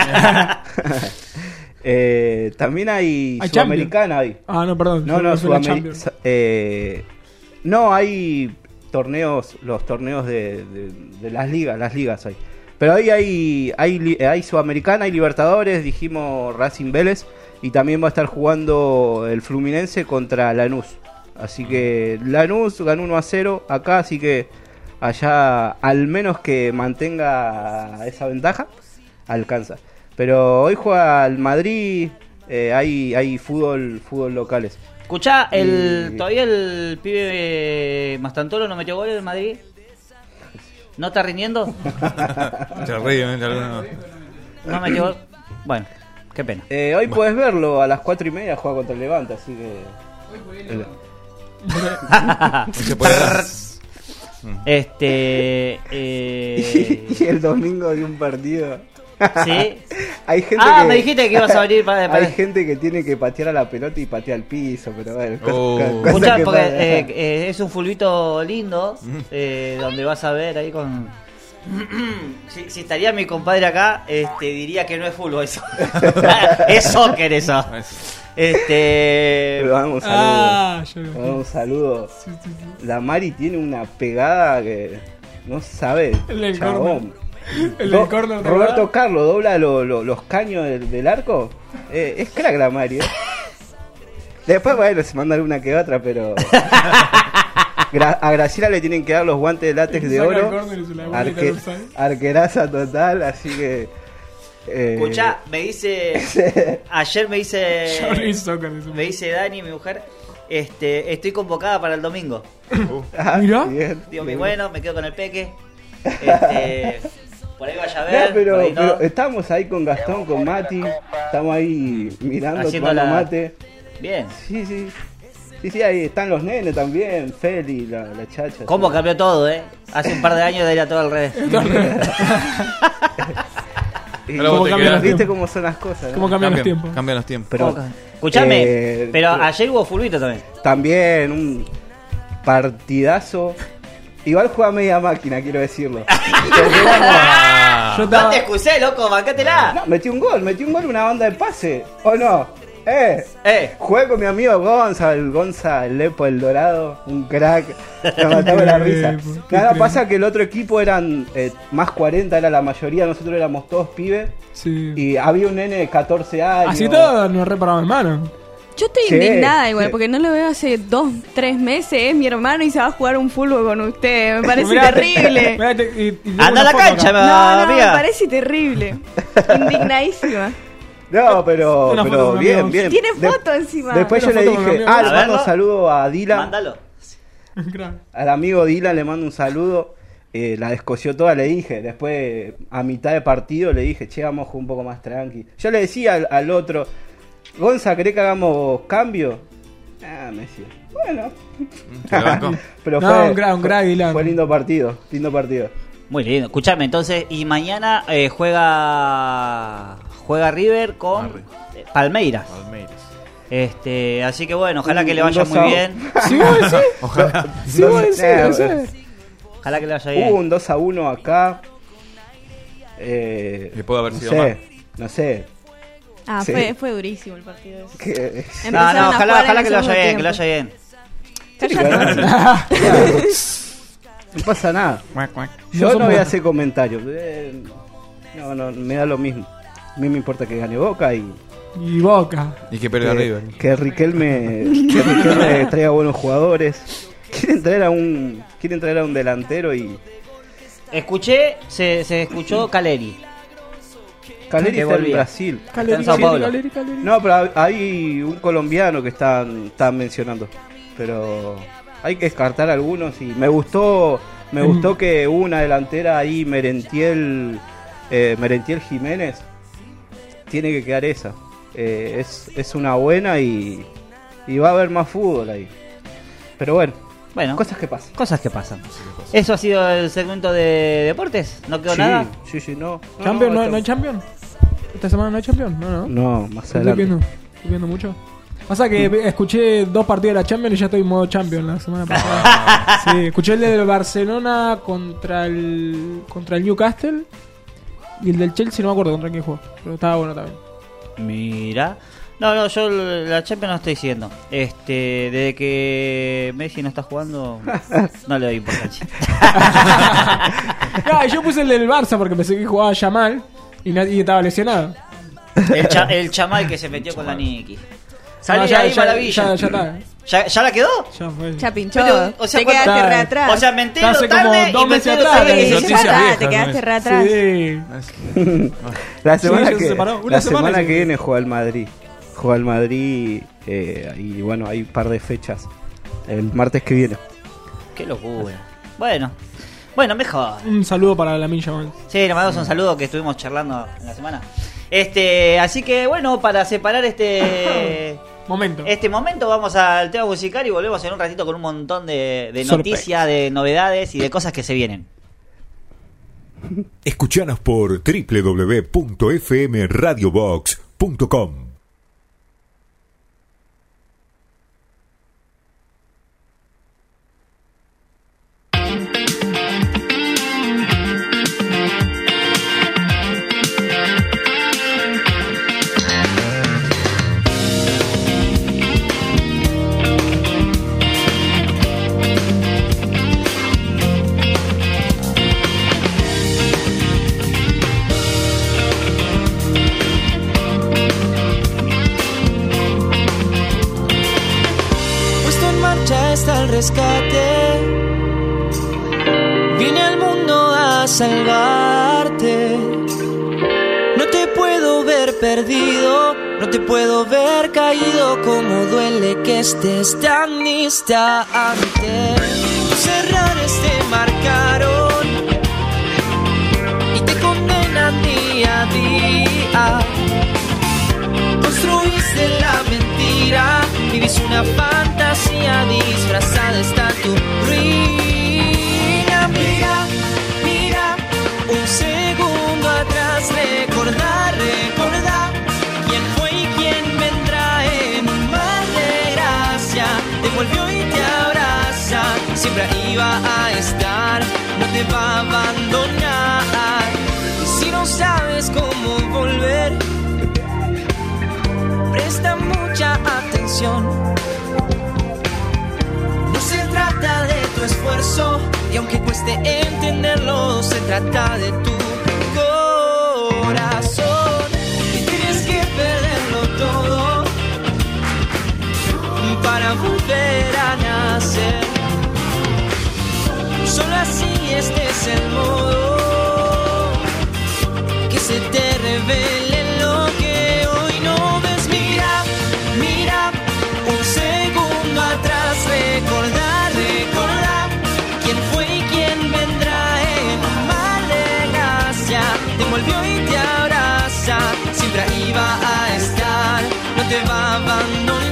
[SPEAKER 6] Eh, también hay,
[SPEAKER 4] Hay
[SPEAKER 6] Sudamericana ahí.
[SPEAKER 4] Ah, no, perdón.
[SPEAKER 6] No, no,
[SPEAKER 4] Yo- yo la
[SPEAKER 6] Sudameri-
[SPEAKER 4] Champions.
[SPEAKER 6] sa- eh, no, hay torneos, los torneos de, de- de las ligas, las ligas hay. Pero ahí hay, hay, li- hay Sudamericana, hay Libertadores, dijimos Racing Vélez, y también va a estar jugando el Fluminense contra Lanús. Así que Lanús ganó uno a cero acá, así que allá al menos que mantenga esa ventaja, alcanza. Pero hoy juega el Madrid, eh, hay, hay fútbol, fútbol locales.
[SPEAKER 3] Escuchá, el,
[SPEAKER 6] Y-
[SPEAKER 3] todavía el pibe Mastantolo no metió gol en Madrid. ¿No está rindiendo?
[SPEAKER 7] Se ríe, ¿eh? Alguno-
[SPEAKER 3] No metió gol. Bueno, qué pena.
[SPEAKER 6] Eh, hoy puedes verlo, a las cuatro y media juega contra el Levante, así que... El-
[SPEAKER 7] No se puede dar.
[SPEAKER 3] Este. Eh,
[SPEAKER 6] y el domingo de un partido...
[SPEAKER 3] ¿Sí?
[SPEAKER 6] Hay gente
[SPEAKER 3] Ah,
[SPEAKER 6] que...
[SPEAKER 3] me dijiste que ibas a venir para. para-
[SPEAKER 6] Hay gente que tiene que patear a la pelota y patea al piso, pero bueno, cosas-
[SPEAKER 7] Oh.
[SPEAKER 6] cosas
[SPEAKER 3] Escuchá,
[SPEAKER 6] que
[SPEAKER 3] porque
[SPEAKER 6] pasan.
[SPEAKER 3] eh, eh, es un fulbito lindo, eh, donde vas a ver ahí con... si, si estaría mi compadre acá, este, diría que no es fútbol eso. Es soccer eso. Este...
[SPEAKER 6] Pero damos un saludo.
[SPEAKER 4] Ah, yo
[SPEAKER 6] Damos un saludo. La Mari tiene una pegada que no sabe.
[SPEAKER 4] El del
[SPEAKER 6] chabón.
[SPEAKER 4] El
[SPEAKER 6] Do-
[SPEAKER 4] del corner, ¿te
[SPEAKER 6] Roberto
[SPEAKER 4] acordás?
[SPEAKER 6] Carlos dobla lo- lo- los caños del, del arco. Eh, es crack la Mari. eh. Después, bueno, se manda alguna que otra, pero. Gra- a Graciela le tienen que dar los guantes de látex de
[SPEAKER 4] Saca el
[SPEAKER 6] oro.
[SPEAKER 4] córner y se la vuelve
[SPEAKER 6] Arque-
[SPEAKER 4] y cae offside.
[SPEAKER 6] arqueraza total, así que. eh,
[SPEAKER 3] Escuchá, me dice... Ayer me dice...
[SPEAKER 4] Yo no hice soccer, eso.
[SPEAKER 3] Me dice Dani, mi mujer, este, estoy convocada para el domingo.
[SPEAKER 6] ah,
[SPEAKER 4] Mirá.
[SPEAKER 6] bien,
[SPEAKER 3] Digo,
[SPEAKER 6] bien.
[SPEAKER 3] bueno, me quedo con el peque. Este, por ahí vaya a
[SPEAKER 6] No,
[SPEAKER 3] ver.
[SPEAKER 6] pero,
[SPEAKER 3] por ahí no.
[SPEAKER 6] pero estamos ahí con Gastón, con Mati. Estamos ahí mirando,
[SPEAKER 3] Haciendo
[SPEAKER 6] tomando
[SPEAKER 3] la-
[SPEAKER 6] mate.
[SPEAKER 3] Bien.
[SPEAKER 6] Sí, sí. Sí, sí, ahí están los nenes también. Feli, la, la chacha.
[SPEAKER 3] ¿Cómo
[SPEAKER 6] sí.
[SPEAKER 3] cambió todo, eh? Hace un par de años era todo al revés.
[SPEAKER 6] Y-
[SPEAKER 7] Ahora vos
[SPEAKER 4] ¿Cómo
[SPEAKER 7] te
[SPEAKER 4] cambian
[SPEAKER 7] quedás-
[SPEAKER 4] los
[SPEAKER 6] ¿Viste cómo son las cosas? no?
[SPEAKER 4] ¿Cómo cambian los
[SPEAKER 7] Cambian,
[SPEAKER 4] tiempos?
[SPEAKER 7] cambian los tiempos.
[SPEAKER 6] Pero
[SPEAKER 3] Escuchame,
[SPEAKER 6] eh,
[SPEAKER 3] pero
[SPEAKER 6] pero-
[SPEAKER 3] ayer hubo fulbito también.
[SPEAKER 6] también un partidazo. Igual juega media máquina, quiero decirlo.
[SPEAKER 7] Ah.
[SPEAKER 4] Yo
[SPEAKER 3] No
[SPEAKER 4] estaba.
[SPEAKER 3] te excusé, loco, bancátela.
[SPEAKER 6] No, metí un gol, metí un gol, una banda de pase. ¿O no? Eh,
[SPEAKER 3] Eh,
[SPEAKER 6] jugué con mi amigo Gonza, el Gonza, el Lepo, el Dorado, un crack. Me mataba la risa.
[SPEAKER 4] Lepo, qué
[SPEAKER 6] Nada,
[SPEAKER 4] crack.
[SPEAKER 6] pasa que el otro equipo eran eh, más cuarenta, era la mayoría, nosotros éramos todos pibes.
[SPEAKER 4] Sí.
[SPEAKER 6] Y había un nene de catorce años.
[SPEAKER 4] Así todo nos reparamos en mano.
[SPEAKER 5] Yo estoy
[SPEAKER 6] Sí,
[SPEAKER 5] indignada igual,
[SPEAKER 6] sí.
[SPEAKER 5] porque no lo veo hace dos, tres meses, es mi hermano y se va a jugar un fútbol con usted. Me parece
[SPEAKER 4] Mirá,
[SPEAKER 5] terrible.
[SPEAKER 4] mirá, te- y- y tengo
[SPEAKER 3] anda a
[SPEAKER 4] una
[SPEAKER 3] la
[SPEAKER 4] foto
[SPEAKER 3] cancha,
[SPEAKER 4] acá.
[SPEAKER 3] me-
[SPEAKER 5] No, no, me
[SPEAKER 3] amiga.
[SPEAKER 5] parece terrible. Indignadísima.
[SPEAKER 6] No, pero,
[SPEAKER 4] Una foto
[SPEAKER 6] pero
[SPEAKER 4] con
[SPEAKER 6] bien,
[SPEAKER 4] amigos.
[SPEAKER 6] bien.
[SPEAKER 5] Tiene
[SPEAKER 6] De-
[SPEAKER 5] foto encima.
[SPEAKER 6] Después
[SPEAKER 4] Una
[SPEAKER 6] yo le
[SPEAKER 4] foto con
[SPEAKER 6] dije,
[SPEAKER 4] amigos.
[SPEAKER 6] ah,
[SPEAKER 3] A
[SPEAKER 6] le
[SPEAKER 3] ver,
[SPEAKER 6] mando
[SPEAKER 3] ¿no?
[SPEAKER 6] saludo a Dylan.
[SPEAKER 3] mándalo.
[SPEAKER 6] Al amigo Dylan le mando un saludo. Eh, la descoció toda, le dije. Después, a mitad de partido, le dije, che, vamos a jugar un poco más tranqui. Yo le decía al, al otro, Gonza, ¿querés que hagamos cambio? Ah, me decía, bueno. Pero
[SPEAKER 4] no,
[SPEAKER 6] fue,
[SPEAKER 4] un gran, un gran Dylan.
[SPEAKER 6] Fue lindo partido, lindo partido.
[SPEAKER 3] Muy lindo. Escuchame, entonces, y mañana eh, juega juega River con eh, Palmeiras.
[SPEAKER 7] Palmeiras.
[SPEAKER 3] Este, así que bueno, ojalá
[SPEAKER 6] Un-
[SPEAKER 3] que le
[SPEAKER 6] un
[SPEAKER 3] vaya
[SPEAKER 6] dos
[SPEAKER 3] muy
[SPEAKER 6] a-
[SPEAKER 3] bien.
[SPEAKER 4] Sí, vos decís.
[SPEAKER 7] Ojalá.
[SPEAKER 4] Sí, vos decís,
[SPEAKER 6] Eh,
[SPEAKER 4] no sé.
[SPEAKER 3] Ojalá que le vaya bien.
[SPEAKER 6] Hubo un dos a uno acá. Eh,
[SPEAKER 7] Que puede haber
[SPEAKER 6] no
[SPEAKER 7] sido
[SPEAKER 6] sé,
[SPEAKER 7] más.
[SPEAKER 6] No sé.
[SPEAKER 5] Ah,
[SPEAKER 6] Sí.
[SPEAKER 5] fue, fue durísimo el partido ese.
[SPEAKER 6] Que-
[SPEAKER 3] No,
[SPEAKER 5] Empezaron
[SPEAKER 3] no,
[SPEAKER 5] a
[SPEAKER 3] ojalá,
[SPEAKER 5] jugar
[SPEAKER 3] ojalá
[SPEAKER 5] en
[SPEAKER 3] que le
[SPEAKER 5] el
[SPEAKER 3] vaya bien, que le
[SPEAKER 5] segundo
[SPEAKER 3] vaya bien.
[SPEAKER 5] tiempo.
[SPEAKER 6] No pasa nada.
[SPEAKER 4] No
[SPEAKER 6] Yo no
[SPEAKER 4] somos-
[SPEAKER 6] voy a hacer comentarios. Eh, no, no, me da lo mismo. A mí me importa que gane Boca y
[SPEAKER 4] Y Boca.
[SPEAKER 7] Y que pierda
[SPEAKER 6] que,
[SPEAKER 7] River.
[SPEAKER 6] que Riquelme, que Riquelme traiga buenos jugadores. Quieren traer a un quieren traer a un delantero y
[SPEAKER 3] Escuché, se, se escuchó Caleri.
[SPEAKER 6] Caleri
[SPEAKER 3] Que
[SPEAKER 6] está en
[SPEAKER 3] volvía.
[SPEAKER 6] Brasil.
[SPEAKER 3] Está en Sao Paulo.
[SPEAKER 4] Caleri, Caleri.
[SPEAKER 6] No, pero hay un colombiano que están, están mencionando. Pero hay que descartar algunos y me gustó me gustó que hubo una delantera ahí, Merentiel eh, Merentiel Jiménez. Tiene que quedar esa. Eh, es, es una buena y, y va a haber más fútbol ahí. Pero bueno,
[SPEAKER 3] Bueno,
[SPEAKER 6] cosas que pasan.
[SPEAKER 3] cosas que pasan. ¿Eso ha sido el segmento de deportes? ¿No quedó
[SPEAKER 6] Sí,
[SPEAKER 3] nada?
[SPEAKER 6] sí, sí, no. No,
[SPEAKER 4] ¿Champion? ¿No,
[SPEAKER 6] esto-
[SPEAKER 4] no hay Champion? ¿Esta semana no hay Champion? No, no.
[SPEAKER 6] No, más
[SPEAKER 4] Estoy
[SPEAKER 6] adelante.
[SPEAKER 4] viendo, estoy viendo mucho. Pasa que escuché dos partidos de la Champions y ya estoy en modo Champion la semana pasada. Sí, escuché el del Barcelona contra el contra el Newcastle y el del Chelsea no me acuerdo contra quién jugó, pero estaba bueno también.
[SPEAKER 3] Mira. No, no, yo la Champions no estoy siguiendo. Este, desde que Messi no está jugando, no le doy importancia.
[SPEAKER 4] No, yo puse el del Barça porque pensé que jugaba Yamal y, na- y estaba lesionado.
[SPEAKER 3] El, cha- el chamal que se metió con la Niki. Salí
[SPEAKER 4] No,
[SPEAKER 3] de
[SPEAKER 4] ya,
[SPEAKER 3] ahí,
[SPEAKER 4] ya,
[SPEAKER 3] maravilla.
[SPEAKER 4] ya, ya está.
[SPEAKER 3] ¿Ya, ya la quedó?
[SPEAKER 4] Ya fue.
[SPEAKER 5] Ya pinchó.
[SPEAKER 3] Pero, o sea,
[SPEAKER 5] te
[SPEAKER 3] cuando-
[SPEAKER 5] quedaste
[SPEAKER 4] Está-
[SPEAKER 5] re atrás.
[SPEAKER 3] O sea, me entero
[SPEAKER 4] Hace como
[SPEAKER 3] tarde
[SPEAKER 4] dos
[SPEAKER 3] y me
[SPEAKER 4] meses
[SPEAKER 3] entero
[SPEAKER 4] atrás.
[SPEAKER 3] tarde.
[SPEAKER 5] Sí,
[SPEAKER 7] Noticias
[SPEAKER 5] ya está,
[SPEAKER 7] viejas,
[SPEAKER 5] te quedaste
[SPEAKER 7] ¿no?
[SPEAKER 5] re atrás.
[SPEAKER 4] Sí.
[SPEAKER 6] La semana,
[SPEAKER 4] Sí, ya se
[SPEAKER 6] que,
[SPEAKER 4] separó. Una
[SPEAKER 6] la
[SPEAKER 4] semana
[SPEAKER 6] semana
[SPEAKER 4] sí.
[SPEAKER 6] que viene juega el Madrid. Juega el Madrid eh, y bueno, hay un par de fechas. El martes que viene.
[SPEAKER 3] Qué locura. Bueno, bueno, mejor.
[SPEAKER 4] Un saludo para la Minja Man.
[SPEAKER 3] Sí, le mandamos un saludo que estuvimos charlando en la semana. Este, así que bueno, para separar este
[SPEAKER 4] Momento.
[SPEAKER 3] este momento vamos al tema musical y volvemos en un ratito con un montón de, de
[SPEAKER 4] Sorpresa.
[SPEAKER 3] noticias, de novedades y de cosas que se vienen.
[SPEAKER 8] Escuchanos por doble u doble u doble u punto f m radio box punto com.
[SPEAKER 2] Puesto en marcha está el rescate. Vine al mundo a salvarte. No te puedo ver perdido, no te puedo ver caído. Como duele que estés tan distante. Tus errores te marcaron y te condenan día a día. Construiste la mentira, vivís una fantasía disfrazada está tu ruina. Mira, mira, un segundo atrás, recordar, recordar quién fue y quién vendrá en un mar de gracia. Te volvió y te abraza, siempre ahí va a estar, no te va a abandonar. Y si no sabes cómo volver, presta mucha atención. No se trata de tu esfuerzo, y aunque cueste entenderlo, se trata de tu corazón. Y tienes que perderlo todo para volver a nacer. Solo así este es el modo que se te revele lo que hoy no ves. Mira, mira, un segundo atrás, recordar, recordar envolvió y te abraza. Siempre ahí va a estar, no te va a abandonar.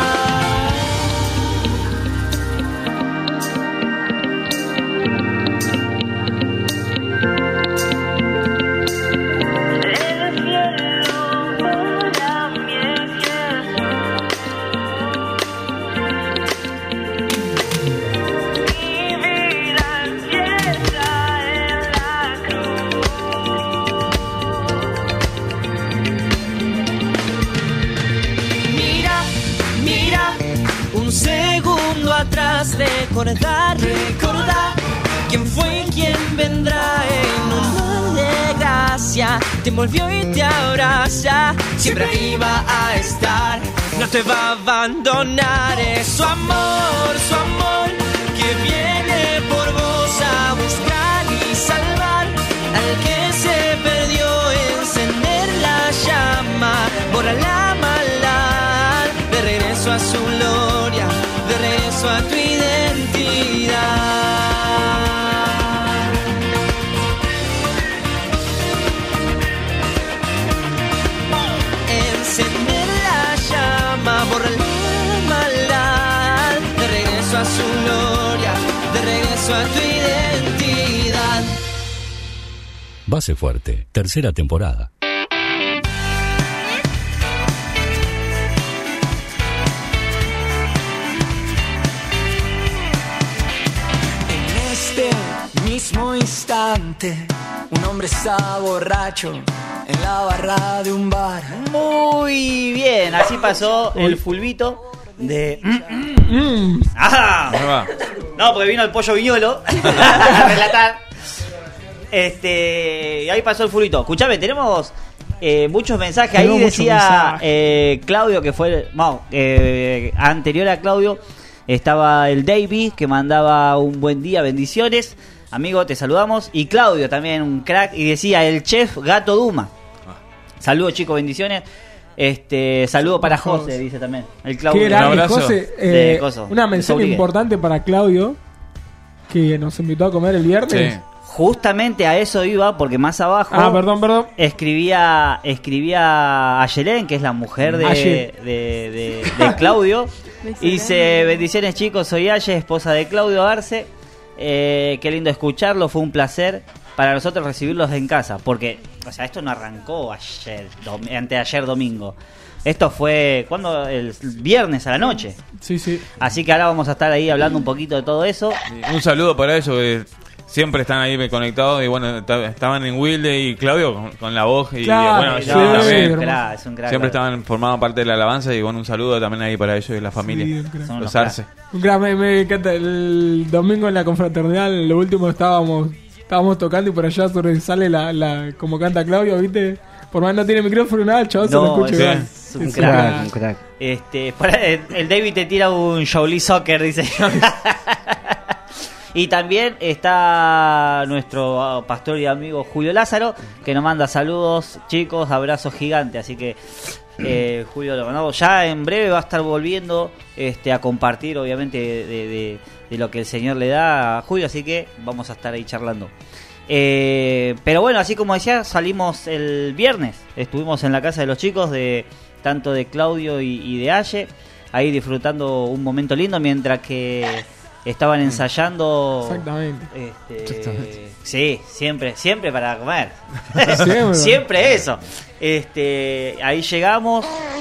[SPEAKER 2] Atrás, recordar, recordar quién fue y quién vendrá en un mal de gracia. Te envolvió y te abraza, siempre ahí va a estar, no te va a abandonar. Es su amor, su amor que viene por vos a buscar y salvar al que se perdió, encender la llama, borrar la maldad, de regreso a su gloria, de regreso a tu identidad. Encender la llama, borrar la maldad, de regreso a su gloria, de regreso a tu identidad.
[SPEAKER 1] Base Fuerte, tercera temporada.
[SPEAKER 2] Mismo instante, un hombre está borracho en la barra de un bar.
[SPEAKER 3] Muy bien, así pasó el fulbito de... ¡Ah! No, porque vino el pollo viñolo a relatar. Este, y ahí pasó el fulbito. Escuchame, tenemos eh, muchos mensajes. Ahí
[SPEAKER 4] Tenemos muchos
[SPEAKER 3] decía
[SPEAKER 4] mensajes.
[SPEAKER 3] eh, Claudio, que fue... No, eh, anterior a Claudio estaba el Davey, que mandaba un buen día, bendiciones. Amigo, te saludamos. Y Claudio también, un crack. Y decía el chef Gato Duma. Saludos, chicos, bendiciones. Este, saludo para José, dice también. El Claudio.
[SPEAKER 4] Qué grande,
[SPEAKER 7] Un abrazo.
[SPEAKER 4] José.
[SPEAKER 3] De
[SPEAKER 4] Eh,
[SPEAKER 3] coso,
[SPEAKER 4] una
[SPEAKER 3] de
[SPEAKER 4] mención
[SPEAKER 3] Sobrigue.
[SPEAKER 4] importante para Claudio, que nos invitó a comer el viernes.
[SPEAKER 7] Sí.
[SPEAKER 3] Justamente a eso iba, porque más abajo
[SPEAKER 4] Ah, perdón, perdón.
[SPEAKER 3] escribía escribía a Yelén, que es la mujer de,
[SPEAKER 4] Aye.
[SPEAKER 3] de, de, de Claudio. Y dice: bendiciones, chicos, soy Aye, esposa de Claudio Arce. Eh, qué lindo escucharlo, fue un placer para nosotros recibirlos en casa, porque, o sea, esto no arrancó ayer, dom- anteayer domingo. Esto fue, ¿cuándo? El viernes a la noche.
[SPEAKER 4] Sí, sí.
[SPEAKER 3] Así que ahora vamos a estar ahí hablando un poquito de todo eso.
[SPEAKER 7] Un saludo para ellos que siempre están ahí conectados. Y bueno, ta- estaban en Wilde y Claudio con, con la voz. Y
[SPEAKER 4] Claro,
[SPEAKER 7] bueno,
[SPEAKER 3] No,
[SPEAKER 7] yo
[SPEAKER 4] sí,
[SPEAKER 3] es
[SPEAKER 7] también.
[SPEAKER 3] un crack, es un crack.
[SPEAKER 7] Siempre estaban formaban parte de la alabanza. Y bueno, un saludo también ahí para ellos y la familia.
[SPEAKER 4] Sí, un crack.
[SPEAKER 3] Son
[SPEAKER 7] Los
[SPEAKER 3] unos
[SPEAKER 7] Arce.
[SPEAKER 4] Un gran- me, me encanta. El domingo en la confraternidad, lo último estábamos estábamos tocando y por allá sobresale la, la como canta Claudio, ¿viste? Por más no tiene micrófono nada, el chaval se
[SPEAKER 3] No,
[SPEAKER 4] lo escucha
[SPEAKER 3] es-
[SPEAKER 4] igual.
[SPEAKER 3] es un
[SPEAKER 4] Es
[SPEAKER 3] crack.
[SPEAKER 6] Un crack.
[SPEAKER 3] Este, para- el, el David te tira un Shaolin Soccer, dice. Y también está nuestro pastor y amigo Julio Lázaro, que nos manda saludos, chicos, abrazos gigantes. Así que eh, Julio lo mandamos. Ya en breve va a estar volviendo este, a compartir, obviamente, de, de- de lo que el Señor le da a Julio. Así que vamos a estar ahí charlando. Eh, pero bueno, así como decía, salimos el viernes. Estuvimos en la casa de los chicos, de tanto de Claudio y, y de Aye, ahí disfrutando un momento lindo mientras que estaban ensayando.
[SPEAKER 4] Exactamente.
[SPEAKER 3] Este,
[SPEAKER 6] Exactamente.
[SPEAKER 3] Sí, siempre, siempre para comer.
[SPEAKER 4] Siempre.
[SPEAKER 3] Siempre eso. Este, ahí llegamos.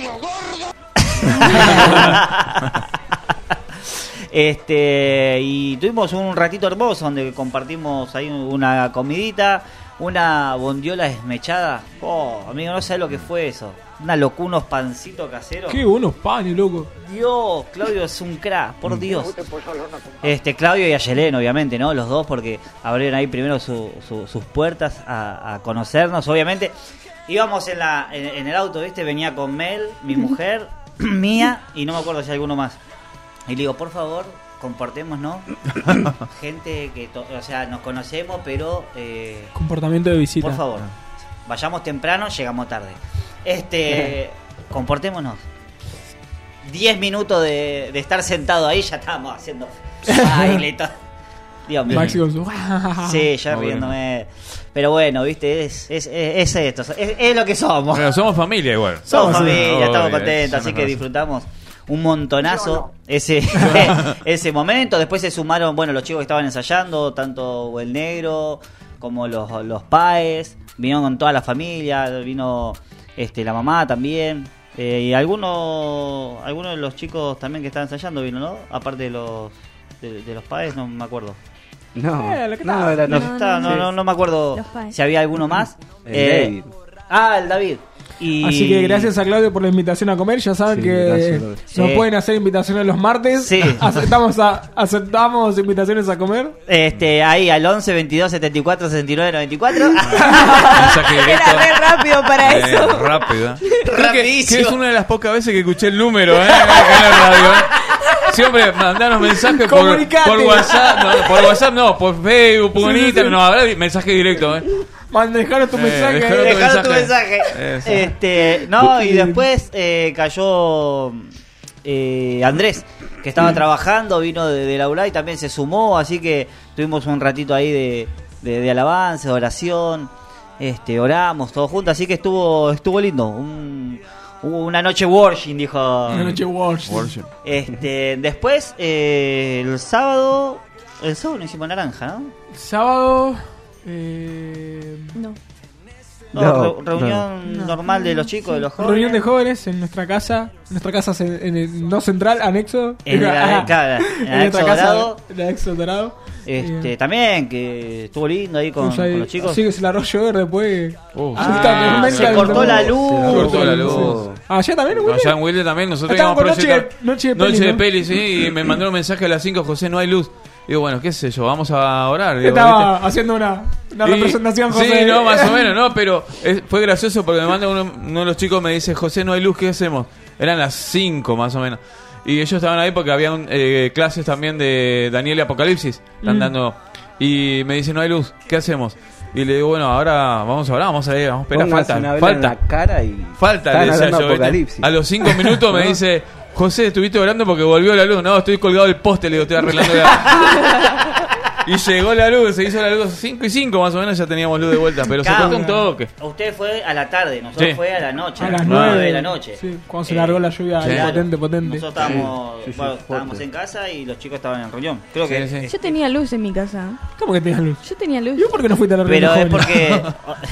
[SPEAKER 3] Este, y tuvimos un ratito hermoso donde compartimos ahí una comidita, una bondiola desmechada. Oh, amigo, no sabes lo que fue eso. Una locura, unos pancitos caseros.
[SPEAKER 4] Qué buenos panes, loco.
[SPEAKER 3] Dios, Claudio es un crack, por Dios. Este, Claudio y Ayelén, obviamente, ¿no? Los dos, porque abrieron ahí primero su- su- sus puertas a, a conocernos, obviamente. Íbamos en, la, en, en el auto, ¿viste? Venía con Mel, mi mujer, mía, y no me acuerdo si alguno más. Y le digo, por favor, comportemos, ¿no? Gente que, to- o sea, nos conocemos, pero... Eh,
[SPEAKER 4] Comportamiento de visita.
[SPEAKER 3] por favor, vayamos temprano, llegamos tarde. Este, comportémonos. Diez minutos de, de estar sentado ahí, ya estábamos haciendo baile y todo. Dios mío.
[SPEAKER 4] Maxi con su...
[SPEAKER 3] Sí, ya
[SPEAKER 7] Muy
[SPEAKER 3] riéndome. Pero bueno, viste, es, es, es, es esto, es, es lo que somos.
[SPEAKER 7] Bueno, somos familia igual.
[SPEAKER 3] Somos
[SPEAKER 4] Somos
[SPEAKER 3] familia,
[SPEAKER 7] Obvio,
[SPEAKER 3] estamos
[SPEAKER 7] eso
[SPEAKER 3] contentos, así
[SPEAKER 7] me
[SPEAKER 3] que
[SPEAKER 7] parece.
[SPEAKER 3] disfrutamos un montonazo ese ese momento. Después se sumaron, bueno, los chicos que estaban ensayando, tanto el negro como los, los paes, vinieron con toda la familia, vino este la mamá también. Eh, y algunos algunos de los chicos también que estaban ensayando vino, ¿no? Aparte de los de, de los paes, no me acuerdo.
[SPEAKER 6] No,
[SPEAKER 4] Eh, lo que
[SPEAKER 6] no,
[SPEAKER 4] estaba.
[SPEAKER 6] era-
[SPEAKER 3] No,
[SPEAKER 5] No,
[SPEAKER 3] está-
[SPEAKER 5] no,
[SPEAKER 3] no,
[SPEAKER 6] sí.
[SPEAKER 3] no, no me acuerdo
[SPEAKER 5] Los Paes.
[SPEAKER 3] si había alguno más.
[SPEAKER 6] El
[SPEAKER 3] Eh,
[SPEAKER 6] David.
[SPEAKER 3] Ah, el David. Y...
[SPEAKER 4] Así que gracias a Claudio por la invitación a comer. Ya saben
[SPEAKER 6] Sí,
[SPEAKER 4] que
[SPEAKER 6] gracias, Claudio.
[SPEAKER 4] nos
[SPEAKER 3] Sí.
[SPEAKER 4] pueden hacer invitaciones los martes.
[SPEAKER 3] Sí.
[SPEAKER 4] Aceptamos, a, aceptamos invitaciones a comer.
[SPEAKER 3] Este, ahí al once, veintidós, setenta y cuatro, sesenta y nueve, noventa y cuatro.
[SPEAKER 7] Mensaje directo.
[SPEAKER 5] Era re rápido para
[SPEAKER 7] Eh,
[SPEAKER 5] eso.
[SPEAKER 7] rápido. Creo que, que
[SPEAKER 3] Rapidísimo.
[SPEAKER 7] es una de las pocas veces que escuché el número, ¿eh? Acá en la radio, ¿eh? Siempre mandanos mensajes por,
[SPEAKER 4] Comunicate.
[SPEAKER 7] por WhatsApp, no, por WhatsApp no, por Facebook, por
[SPEAKER 4] Sí, sí,
[SPEAKER 7] Instagram,
[SPEAKER 4] sí.
[SPEAKER 7] no, habrá mensaje directo, ¿eh?
[SPEAKER 4] Dejaros tu
[SPEAKER 7] Eh,
[SPEAKER 4] mensaje.
[SPEAKER 7] dejaros
[SPEAKER 4] ahí.
[SPEAKER 7] tu
[SPEAKER 3] Dejaron tu
[SPEAKER 7] mensaje.
[SPEAKER 3] mensaje.
[SPEAKER 7] Eso.
[SPEAKER 3] Este, no, y después eh, cayó eh, Andrés, que estaba trabajando, vino de, de laburar y también se sumó, así que tuvimos un ratito ahí de, de, de alabanza, de oración, este, oramos todos juntos, así que estuvo estuvo lindo, un, hubo una noche worship, dijo.
[SPEAKER 4] Una noche worship.
[SPEAKER 7] Worship.
[SPEAKER 3] Este, después eh, el sábado, el sábado no hicimos naranja, ¿no?
[SPEAKER 4] Sábado. Eh,
[SPEAKER 5] No.
[SPEAKER 3] No,
[SPEAKER 6] No,
[SPEAKER 3] re- reunión
[SPEAKER 5] no.
[SPEAKER 3] normal de los chicos, de los jóvenes.
[SPEAKER 4] reunión de jóvenes en nuestra casa. Nuestra casa es en, en el no central, anexo.
[SPEAKER 3] En la-
[SPEAKER 4] Ah,
[SPEAKER 3] claro, en el
[SPEAKER 4] en nuestra
[SPEAKER 3] anexo
[SPEAKER 4] casa,
[SPEAKER 3] dorado.
[SPEAKER 4] en el anexo dorado.
[SPEAKER 3] Este,
[SPEAKER 4] Eh,
[SPEAKER 3] también, que estuvo lindo ahí con,
[SPEAKER 4] pues ahí-
[SPEAKER 3] con los chicos.
[SPEAKER 4] Así que se la arrolló llover después.
[SPEAKER 7] Uh,
[SPEAKER 3] Ah,
[SPEAKER 4] Justa tormenta
[SPEAKER 3] se
[SPEAKER 4] del
[SPEAKER 3] cortó
[SPEAKER 4] domingo.
[SPEAKER 3] la
[SPEAKER 6] Se
[SPEAKER 3] luz.
[SPEAKER 6] la
[SPEAKER 7] cortó la luz.
[SPEAKER 4] ¿Allá también,
[SPEAKER 7] No,
[SPEAKER 4] Willy?
[SPEAKER 7] allá en Wilde también, nosotros
[SPEAKER 4] Estábamos
[SPEAKER 7] íbamos a
[SPEAKER 4] con noche de-
[SPEAKER 7] proyectar
[SPEAKER 4] noche de peli,
[SPEAKER 7] noche de
[SPEAKER 4] ¿no?
[SPEAKER 7] peli, sí, y me mandó un mensaje a las cinco, José, no hay luz. Digo, bueno, qué sé yo, vamos a orar. Digo,
[SPEAKER 4] Estaba
[SPEAKER 7] ¿viste?
[SPEAKER 4] haciendo una, una
[SPEAKER 7] Y-
[SPEAKER 4] representación,
[SPEAKER 7] Sí,
[SPEAKER 4] José.
[SPEAKER 7] no, más o menos, no, pero es- fue gracioso porque me manda uno, uno de los chicos, me dice, José, no hay luz, ¿qué hacemos? Eran las cinco más o menos. Y ellos estaban ahí porque habían eh, clases también de Daniel y Apocalipsis, están
[SPEAKER 4] Mm.
[SPEAKER 7] dando. Y me dice, no hay luz, ¿qué hacemos? Y le digo, bueno, ahora vamos a orar, vamos a ir, vamos a esperar,
[SPEAKER 6] Póngase
[SPEAKER 7] falta,
[SPEAKER 6] una vela en
[SPEAKER 7] falta.
[SPEAKER 6] la cara y
[SPEAKER 7] Falta,
[SPEAKER 6] están
[SPEAKER 7] le decía
[SPEAKER 6] hablando
[SPEAKER 7] yo, ¿viste?
[SPEAKER 6] Apocalipsis.
[SPEAKER 7] A los cinco minutos me dice, José, estuviste orando porque volvió la luz. No, estoy colgado del poste, le digo, estoy arreglando la... Y llegó la luz, se hizo la luz cinco y cinco más o menos, ya teníamos luz de vuelta, pero se
[SPEAKER 3] Claro.
[SPEAKER 7] cortó un toque.
[SPEAKER 3] Usted fue a la tarde, nosotros
[SPEAKER 7] Sí.
[SPEAKER 3] fue a la noche.
[SPEAKER 4] A las
[SPEAKER 3] nueve
[SPEAKER 4] nueve
[SPEAKER 3] de la noche.
[SPEAKER 4] Sí, cuando se
[SPEAKER 3] Eh,
[SPEAKER 4] largó la lluvia,
[SPEAKER 7] sí.
[SPEAKER 4] potente, potente.
[SPEAKER 3] Nosotros estábamos,
[SPEAKER 6] Sí, sí, sí,
[SPEAKER 3] bueno,
[SPEAKER 6] fuerte.
[SPEAKER 3] estábamos en casa y los chicos estaban en reunión. Creo que.
[SPEAKER 7] Sí, sí.
[SPEAKER 5] Yo tenía luz en mi casa.
[SPEAKER 4] ¿Cómo que tenías luz?
[SPEAKER 5] Yo tenía luz.
[SPEAKER 4] ¿Y vos por qué no fuiste a la
[SPEAKER 3] Pero
[SPEAKER 4] reunión
[SPEAKER 3] es
[SPEAKER 4] joven?
[SPEAKER 3] porque.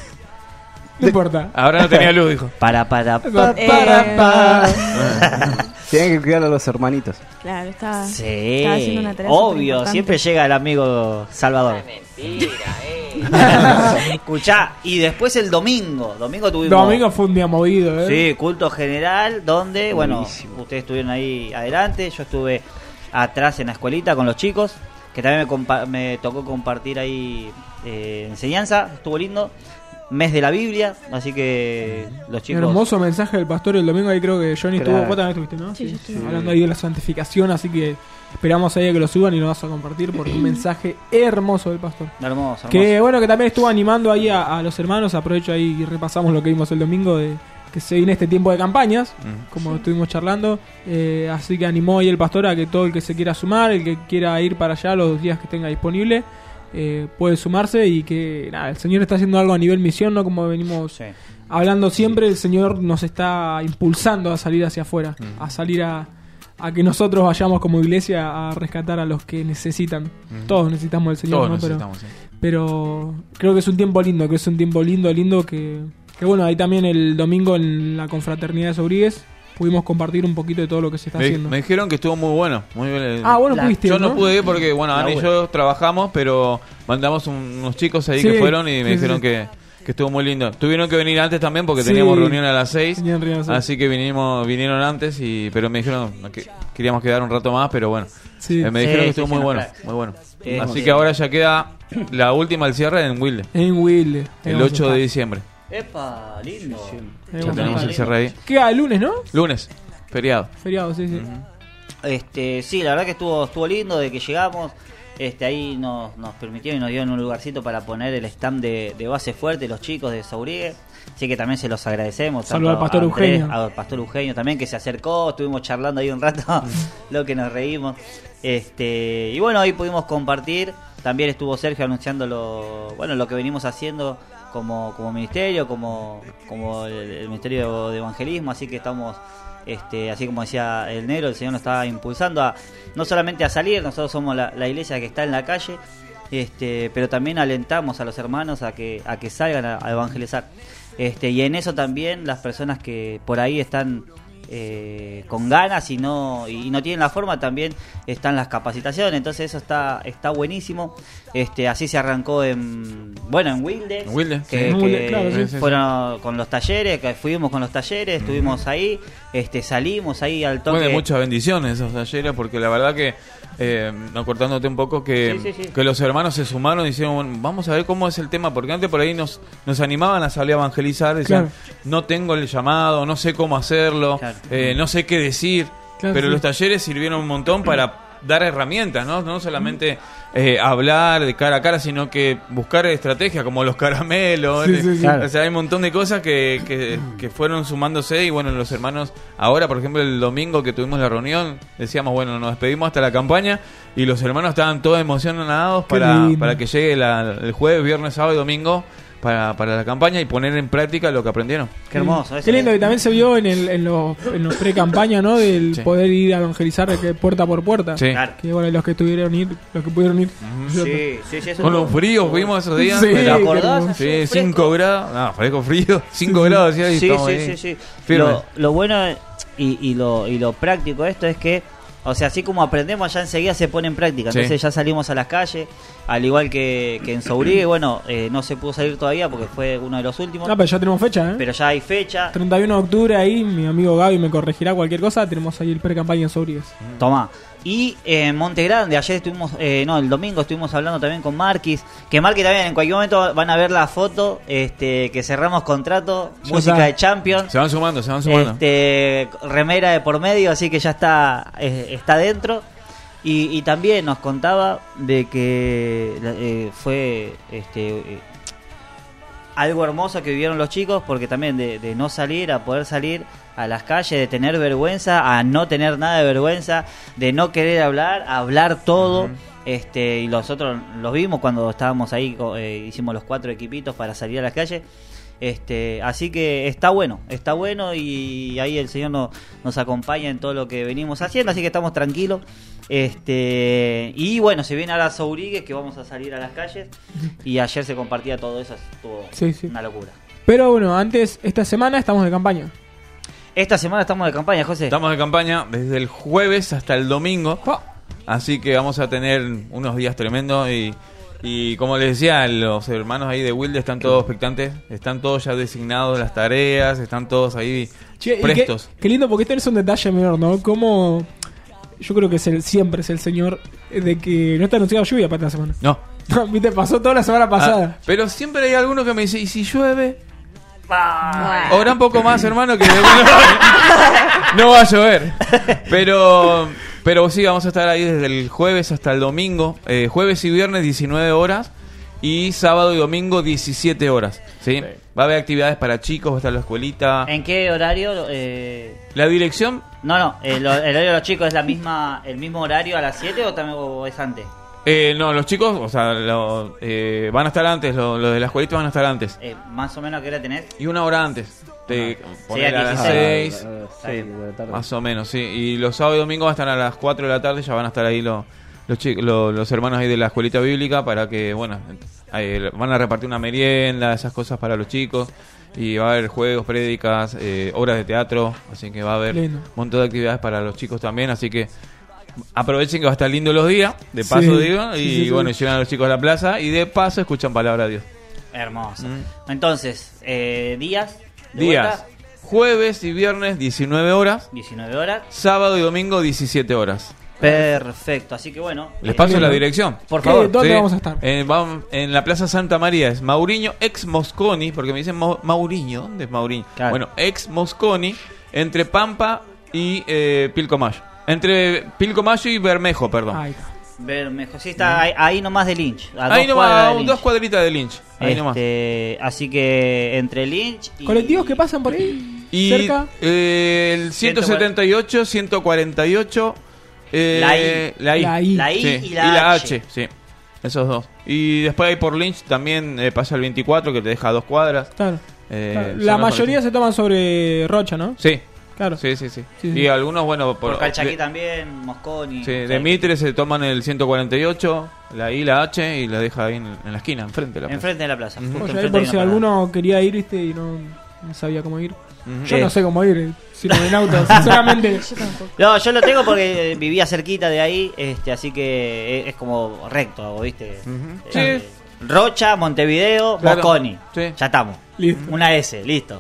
[SPEAKER 4] No importa.
[SPEAKER 7] Ahora no tenía luz, dijo.
[SPEAKER 3] Para, para,
[SPEAKER 4] Pa,
[SPEAKER 3] pa.
[SPEAKER 5] Eh,
[SPEAKER 4] para, pa.
[SPEAKER 6] tienen que cuidar a los hermanitos.
[SPEAKER 5] Claro, estaba.
[SPEAKER 3] Sí,
[SPEAKER 5] Estaba haciendo una tarea súper
[SPEAKER 3] obvio,
[SPEAKER 5] importante.
[SPEAKER 3] siempre llega el amigo Salvador.
[SPEAKER 9] Mentira, eh.
[SPEAKER 3] Escuchá, y después el domingo. Domingo tuvimos.
[SPEAKER 4] Domingo fue un día movido, ¿eh?
[SPEAKER 3] Sí, culto general, donde, bueno,
[SPEAKER 6] Buenísimo.
[SPEAKER 3] ustedes estuvieron ahí adelante, yo estuve atrás en la escuelita con los chicos, que también me, compa- me tocó compartir ahí eh, enseñanza, estuvo lindo. Mes de la Biblia, así que los chicos...
[SPEAKER 4] Hermoso mensaje del pastor el domingo. Ahí creo que Johnny
[SPEAKER 6] Claro.
[SPEAKER 4] estuvo. Vos también estuviste, ¿no?
[SPEAKER 5] Sí, yo estuve.
[SPEAKER 4] Hablando ahí de la santificación. Así que esperamos ahí a que lo suban y lo vas a compartir. Porque un mensaje hermoso del pastor.
[SPEAKER 3] Hermoso, hermoso.
[SPEAKER 4] Que bueno, que también estuvo animando ahí a, a los hermanos. Aprovecho ahí y repasamos lo que vimos el domingo. De que se viene este tiempo de campañas,
[SPEAKER 7] Mm.
[SPEAKER 4] como estuvimos charlando. Eh, así que animó ahí el pastor a que todo el que se quiera sumar, el que quiera ir para allá los días que tenga disponible, eh, puede sumarse. Y que nada, el Señor está haciendo algo a nivel misión, ¿no? Como venimos
[SPEAKER 3] Sí.
[SPEAKER 4] hablando siempre, el Señor nos está impulsando a salir hacia afuera,
[SPEAKER 7] Mm.
[SPEAKER 4] a salir a, a que nosotros vayamos como iglesia a rescatar a los que necesitan.
[SPEAKER 7] Mm.
[SPEAKER 4] Todos necesitamos del Señor,
[SPEAKER 7] Todos
[SPEAKER 4] ¿no? Pero,
[SPEAKER 7] necesitamos, sí.
[SPEAKER 4] pero creo que es un tiempo lindo, que es un tiempo lindo, lindo que, que bueno, ahí también el domingo en la confraternidad de Sobrigues pudimos compartir un poquito de todo lo que se está
[SPEAKER 7] Me,
[SPEAKER 4] haciendo.
[SPEAKER 7] me dijeron que estuvo muy bueno. Muy bien.
[SPEAKER 4] Ah, bueno,
[SPEAKER 3] La-
[SPEAKER 4] pudiste,
[SPEAKER 7] Yo
[SPEAKER 4] ¿no?
[SPEAKER 7] no pude ir porque, bueno,
[SPEAKER 3] La
[SPEAKER 7] Ana y
[SPEAKER 3] web.
[SPEAKER 7] yo trabajamos, pero mandamos un- unos chicos ahí
[SPEAKER 4] Sí,
[SPEAKER 7] que fueron y me
[SPEAKER 4] sí,
[SPEAKER 7] dijeron
[SPEAKER 4] sí.
[SPEAKER 7] que, que estuvo muy lindo. Tuvieron que venir antes también porque
[SPEAKER 4] Sí.
[SPEAKER 7] teníamos reunión a las seis.
[SPEAKER 4] Tenían reunión a las seis.
[SPEAKER 7] Así que vinimos, vinieron antes, y pero me dijeron que queríamos quedar un rato más, pero bueno.
[SPEAKER 4] Sí.
[SPEAKER 7] Eh, me
[SPEAKER 3] Sí,
[SPEAKER 7] dijeron que
[SPEAKER 3] sí,
[SPEAKER 7] estuvo
[SPEAKER 3] sí,
[SPEAKER 7] muy
[SPEAKER 3] no,
[SPEAKER 7] bueno,
[SPEAKER 3] claro.
[SPEAKER 7] muy bueno.
[SPEAKER 3] Eh,
[SPEAKER 7] Así
[SPEAKER 3] sí.
[SPEAKER 7] que ahora ya queda la última al cierre en Wilde,
[SPEAKER 4] En Wilde.
[SPEAKER 7] el ocho de diciembre.
[SPEAKER 3] Epa, lindo.
[SPEAKER 4] Ahí
[SPEAKER 7] Ya
[SPEAKER 4] vamos a
[SPEAKER 7] tenemos
[SPEAKER 4] estar.
[SPEAKER 7] el cierre ahí.
[SPEAKER 4] Queda el lunes, ¿no?
[SPEAKER 7] Lunes, feriado.
[SPEAKER 4] Feriado, sí, sí.
[SPEAKER 3] Este, sí, la verdad que estuvo estuvo lindo de que llegamos. Este, ahí nos, nos permitieron y nos dieron un lugarcito para poner el stand de, de base fuerte, los chicos de Saurigue. Así que también se los agradecemos.
[SPEAKER 4] Saludos al Pastor
[SPEAKER 3] a Andrés,
[SPEAKER 4] Eugenio.
[SPEAKER 3] al Pastor Eugenio también, que se acercó, estuvimos charlando ahí un rato, lo que nos reímos. Este, y bueno, ahí pudimos compartir. También estuvo Sergio anunciando lo, bueno, lo que venimos haciendo como, como ministerio, como, como el, el Ministerio de Evangelismo. Así que estamos, este, así como decía el Negro, el Señor nos está impulsando a no solamente a salir, nosotros somos la, la iglesia que está en la calle, este, pero también alentamos a los hermanos a que, a que salgan a, a evangelizar. Este, y en eso también las personas que por ahí están eh, con ganas y no y no tienen la forma, también están las capacitaciones. Entonces eso está está buenísimo. Este, así se arrancó en bueno en Wilde,
[SPEAKER 7] En Wilde,
[SPEAKER 3] que,
[SPEAKER 7] sí.
[SPEAKER 3] que
[SPEAKER 4] Claro, sí,
[SPEAKER 7] sí,
[SPEAKER 3] fueron con los talleres, que fuimos con los talleres, estuvimos ahí, este, salimos ahí al toque.
[SPEAKER 7] Fue de muchas bendiciones esos talleres, porque la verdad que, eh, acortándote un poco, que,
[SPEAKER 3] Sí, sí, sí.
[SPEAKER 7] que los hermanos se sumaron y dijeron, bueno, vamos a ver cómo es el tema, porque antes por ahí nos, nos animaban a salir a evangelizar, decían,
[SPEAKER 4] Claro.
[SPEAKER 7] no tengo el llamado, no sé cómo hacerlo,
[SPEAKER 3] Claro.
[SPEAKER 7] eh, no sé qué decir,
[SPEAKER 4] Claro,
[SPEAKER 7] pero
[SPEAKER 4] sí.
[SPEAKER 7] los talleres sirvieron un montón para dar herramientas, ¿no? No solamente eh, hablar de cara a cara, sino que buscar estrategias como los caramelos.
[SPEAKER 4] Sí,
[SPEAKER 7] eh,
[SPEAKER 4] sí, sí.
[SPEAKER 3] Claro.
[SPEAKER 7] O sea, hay un montón de cosas que, que, que fueron sumándose y bueno, los hermanos, ahora por ejemplo el domingo que tuvimos la reunión, decíamos, bueno, nos despedimos hasta la campaña y los hermanos estaban todos emocionados
[SPEAKER 4] Qué
[SPEAKER 7] para,
[SPEAKER 4] lindo.
[SPEAKER 7] para que llegue la- el jueves, viernes, sábado y domingo para, para la campaña y poner en práctica lo que aprendieron.
[SPEAKER 3] Qué hermoso. eso
[SPEAKER 4] Qué lindo,
[SPEAKER 3] es.
[SPEAKER 4] y también se vio en, el, en los, en los pre-campaña, ¿no? Del
[SPEAKER 7] Sí.
[SPEAKER 4] poder ir a evangelizar de que puerta por puerta.
[SPEAKER 7] Sí.
[SPEAKER 3] Claro.
[SPEAKER 4] Que bueno, los que tuvieron ir, los que pudieron ir.
[SPEAKER 3] Sí, sí, sí, eso
[SPEAKER 7] Con
[SPEAKER 3] es-
[SPEAKER 7] los fríos vimos esos días.
[SPEAKER 4] Sí,
[SPEAKER 3] ¿Te
[SPEAKER 7] Era-
[SPEAKER 3] acordás?
[SPEAKER 4] qué
[SPEAKER 3] Así,
[SPEAKER 7] Sí,
[SPEAKER 3] fresco.
[SPEAKER 7] cinco grados. No, fresco frío. cinco grados, así, ahí
[SPEAKER 3] Sí,
[SPEAKER 7] estamos
[SPEAKER 3] sí,
[SPEAKER 7] ahí.
[SPEAKER 3] sí, sí.
[SPEAKER 7] Firmes.
[SPEAKER 3] Lo, lo bueno y, y lo y lo práctico de esto es que, o sea, así como aprendemos, ya enseguida se pone en práctica.
[SPEAKER 7] Sí.
[SPEAKER 3] Entonces ya salimos a las calles, al igual que, que en Saurigue. Bueno, eh, no se pudo salir todavía porque fue uno de los últimos,
[SPEAKER 4] Ah, pero ya tenemos fecha, ¿eh?
[SPEAKER 3] pero ya hay fecha.
[SPEAKER 4] treinta y uno de octubre ahí, mi amigo Gaby me corregirá cualquier cosa, tenemos ahí el pre-campaña en Sobrigues.
[SPEAKER 3] Tomá. Y eh, en Monte Grande, ayer estuvimos, eh, no, el domingo estuvimos hablando también con Marquis. Que Marquis también, en cualquier momento van a ver la foto, este, que cerramos contrato,
[SPEAKER 4] Ya
[SPEAKER 3] música
[SPEAKER 4] está.
[SPEAKER 3] de Champions.
[SPEAKER 7] Se van sumando, se van sumando.
[SPEAKER 3] Este, remera de por medio, así que ya está eh, está dentro. Y, y también nos contaba de que eh, fue este eh, algo hermoso que vivieron los chicos, porque también de, de no salir a poder salir a las calles, de tener vergüenza a no tener nada de vergüenza, de no querer hablar, a hablar todo.
[SPEAKER 7] Ujú.
[SPEAKER 3] Este, y nosotros los vimos cuando estábamos ahí, co- eh, hicimos los cuatro equipitos para salir a las calles. Este, así que está bueno, está bueno y ahí el Señor no, nos acompaña en todo lo que venimos haciendo, así que estamos tranquilos. Este, y bueno, se viene ahora Saurigue, que vamos a salir a las calles, y ayer se compartía todo eso, estuvo
[SPEAKER 4] Sí, sí.
[SPEAKER 3] una locura.
[SPEAKER 4] Pero bueno, antes, esta semana estamos de campaña.
[SPEAKER 3] Esta semana estamos de campaña, José.
[SPEAKER 7] Estamos de campaña desde el jueves hasta el domingo.
[SPEAKER 4] Oh,
[SPEAKER 7] Así que vamos a tener unos días tremendos y, y como les decía, los hermanos ahí de Wilde están todos expectantes, están todos ya designados las tareas, están todos ahí
[SPEAKER 4] che, y qué,
[SPEAKER 7] prestos.
[SPEAKER 4] qué lindo, porque este es un detalle menor, ¿no? Como yo creo que es el, siempre es el Señor de que no está anunciado lluvia para esta semana.
[SPEAKER 7] No.
[SPEAKER 4] Viste, pasó toda la semana pasada.
[SPEAKER 7] Ah, pero siempre hay alguno que me dice, ¿y si llueve?
[SPEAKER 3] Ah,
[SPEAKER 7] Ora un poco más, hermano, que no va a llover. Pero pero sí, vamos a estar ahí desde el jueves hasta el domingo. Eh, jueves y viernes diecinueve horas y sábado y domingo diecisiete horas. ¿Sí? Va a haber actividades para chicos, va a estar la escuelita.
[SPEAKER 3] ¿En qué horario? Eh,
[SPEAKER 7] La dirección,
[SPEAKER 3] no, no, el, el horario de los chicos es la misma, el mismo horario a las siete o también o es antes.
[SPEAKER 7] eh, no, los chicos, o sea, lo, eh, van a estar antes, los lo de la escuelita van a estar antes.
[SPEAKER 3] Eh, más o menos a qué hora tenés.
[SPEAKER 7] Y una hora antes. Te, poner a las
[SPEAKER 3] dieciséis.
[SPEAKER 7] seis.
[SPEAKER 3] Está bien.
[SPEAKER 7] Más o menos, sí. Y los sábados y domingos van a estar a las cuatro de la tarde, ya van a estar ahí los los, chicos, los, los hermanos ahí de la escuelita bíblica para que, bueno, ahí van a repartir una merienda, esas cosas para los chicos. Y va a haber juegos, prédicas, eh, obras de teatro, así que va a haber
[SPEAKER 4] Lindo.
[SPEAKER 7] un montón de actividades para los chicos también, así que aprovechen que va a estar lindo los días, de paso
[SPEAKER 4] Sí.
[SPEAKER 7] digo, y
[SPEAKER 4] Sí, sí, sí.
[SPEAKER 7] bueno, llevan a los chicos a la plaza y de paso escuchan palabra de Dios.
[SPEAKER 3] Hermoso.
[SPEAKER 7] Mm.
[SPEAKER 3] Entonces, eh, días. de
[SPEAKER 7] Días,
[SPEAKER 3] vuelta,
[SPEAKER 7] jueves y viernes diecinueve horas,
[SPEAKER 3] diecinueve horas.
[SPEAKER 7] sábado y domingo diecisiete horas.
[SPEAKER 3] Perfecto. Así que bueno.
[SPEAKER 7] Les
[SPEAKER 3] eh,
[SPEAKER 7] paso
[SPEAKER 4] Bien,
[SPEAKER 7] la
[SPEAKER 4] ¿no?
[SPEAKER 7] dirección.
[SPEAKER 3] Por
[SPEAKER 4] ¿Qué?
[SPEAKER 3] favor.
[SPEAKER 4] ¿Dónde
[SPEAKER 7] Sí.
[SPEAKER 4] vamos a estar?
[SPEAKER 7] Eh, vamos en la Plaza Santa María, es Mauriño, ex Mosconi, porque me dicen Mau- Mauriño, ¿dónde es Mauriño?
[SPEAKER 3] Claro.
[SPEAKER 7] Bueno, ex Mosconi, entre Pampa y eh, Pilcomayo. Entre Pilcomayo y Bermejo, perdón.
[SPEAKER 4] Ahí está.
[SPEAKER 3] Bermejo, sí, está ahí, ahí nomás de Lynch. A
[SPEAKER 7] Ahí
[SPEAKER 3] dos cuadras de
[SPEAKER 7] nomás,
[SPEAKER 3] Lynch.
[SPEAKER 7] dos cuadritas de Lynch. Ahí nomás.
[SPEAKER 3] Este, así que entre Lynch y...
[SPEAKER 4] ¿Colectivos que pasan por ahí?
[SPEAKER 7] Y
[SPEAKER 4] ¿Cerca?
[SPEAKER 7] eh, el ciento setenta y ocho, ciento cuarenta y ocho, eh,
[SPEAKER 3] La I.
[SPEAKER 7] la I,
[SPEAKER 4] La I.
[SPEAKER 3] La I
[SPEAKER 7] sí,
[SPEAKER 3] y la H.
[SPEAKER 7] H, sí, esos dos. Y después hay por Lynch también eh, pasa el veinticuatro que te deja a dos cuadras.
[SPEAKER 4] Claro.
[SPEAKER 7] Eh,
[SPEAKER 4] Claro.
[SPEAKER 7] son
[SPEAKER 4] La
[SPEAKER 7] los
[SPEAKER 4] mayoría
[SPEAKER 7] colectivos.
[SPEAKER 4] se toman sobre Rocha, ¿no?
[SPEAKER 7] Sí,
[SPEAKER 4] Claro.
[SPEAKER 7] sí, sí, sí,
[SPEAKER 4] Sí, sí.
[SPEAKER 7] Y algunos, bueno, por,
[SPEAKER 3] Por Calchaquí
[SPEAKER 7] de-
[SPEAKER 3] también, Mosconi.
[SPEAKER 7] sí, de Mitre se toman el ciento cuarenta y ocho, la I, la H y la deja ahí en, en la esquina, enfrente de la plaza.
[SPEAKER 3] Enfrente de la plaza.
[SPEAKER 7] Ujú.
[SPEAKER 3] justo
[SPEAKER 4] Oye, ahí
[SPEAKER 3] enfrente
[SPEAKER 4] por
[SPEAKER 3] hay
[SPEAKER 4] si
[SPEAKER 3] una parada.
[SPEAKER 4] alguno quería ir, viste, y no, no sabía cómo ir.
[SPEAKER 7] Ujú.
[SPEAKER 4] Yo
[SPEAKER 3] Eh.
[SPEAKER 4] no sé cómo ir, si no en auto, sinceramente.
[SPEAKER 3] No, yo lo tengo porque vivía cerquita de ahí, este, así que es, es como recto, ¿viste?
[SPEAKER 7] Ujú.
[SPEAKER 3] Eh,
[SPEAKER 7] Sí.
[SPEAKER 3] Rocha, Montevideo,
[SPEAKER 7] Claro.
[SPEAKER 3] Mosconi.
[SPEAKER 7] Sí.
[SPEAKER 3] Ya estamos.
[SPEAKER 4] Listo.
[SPEAKER 3] Una S, listo.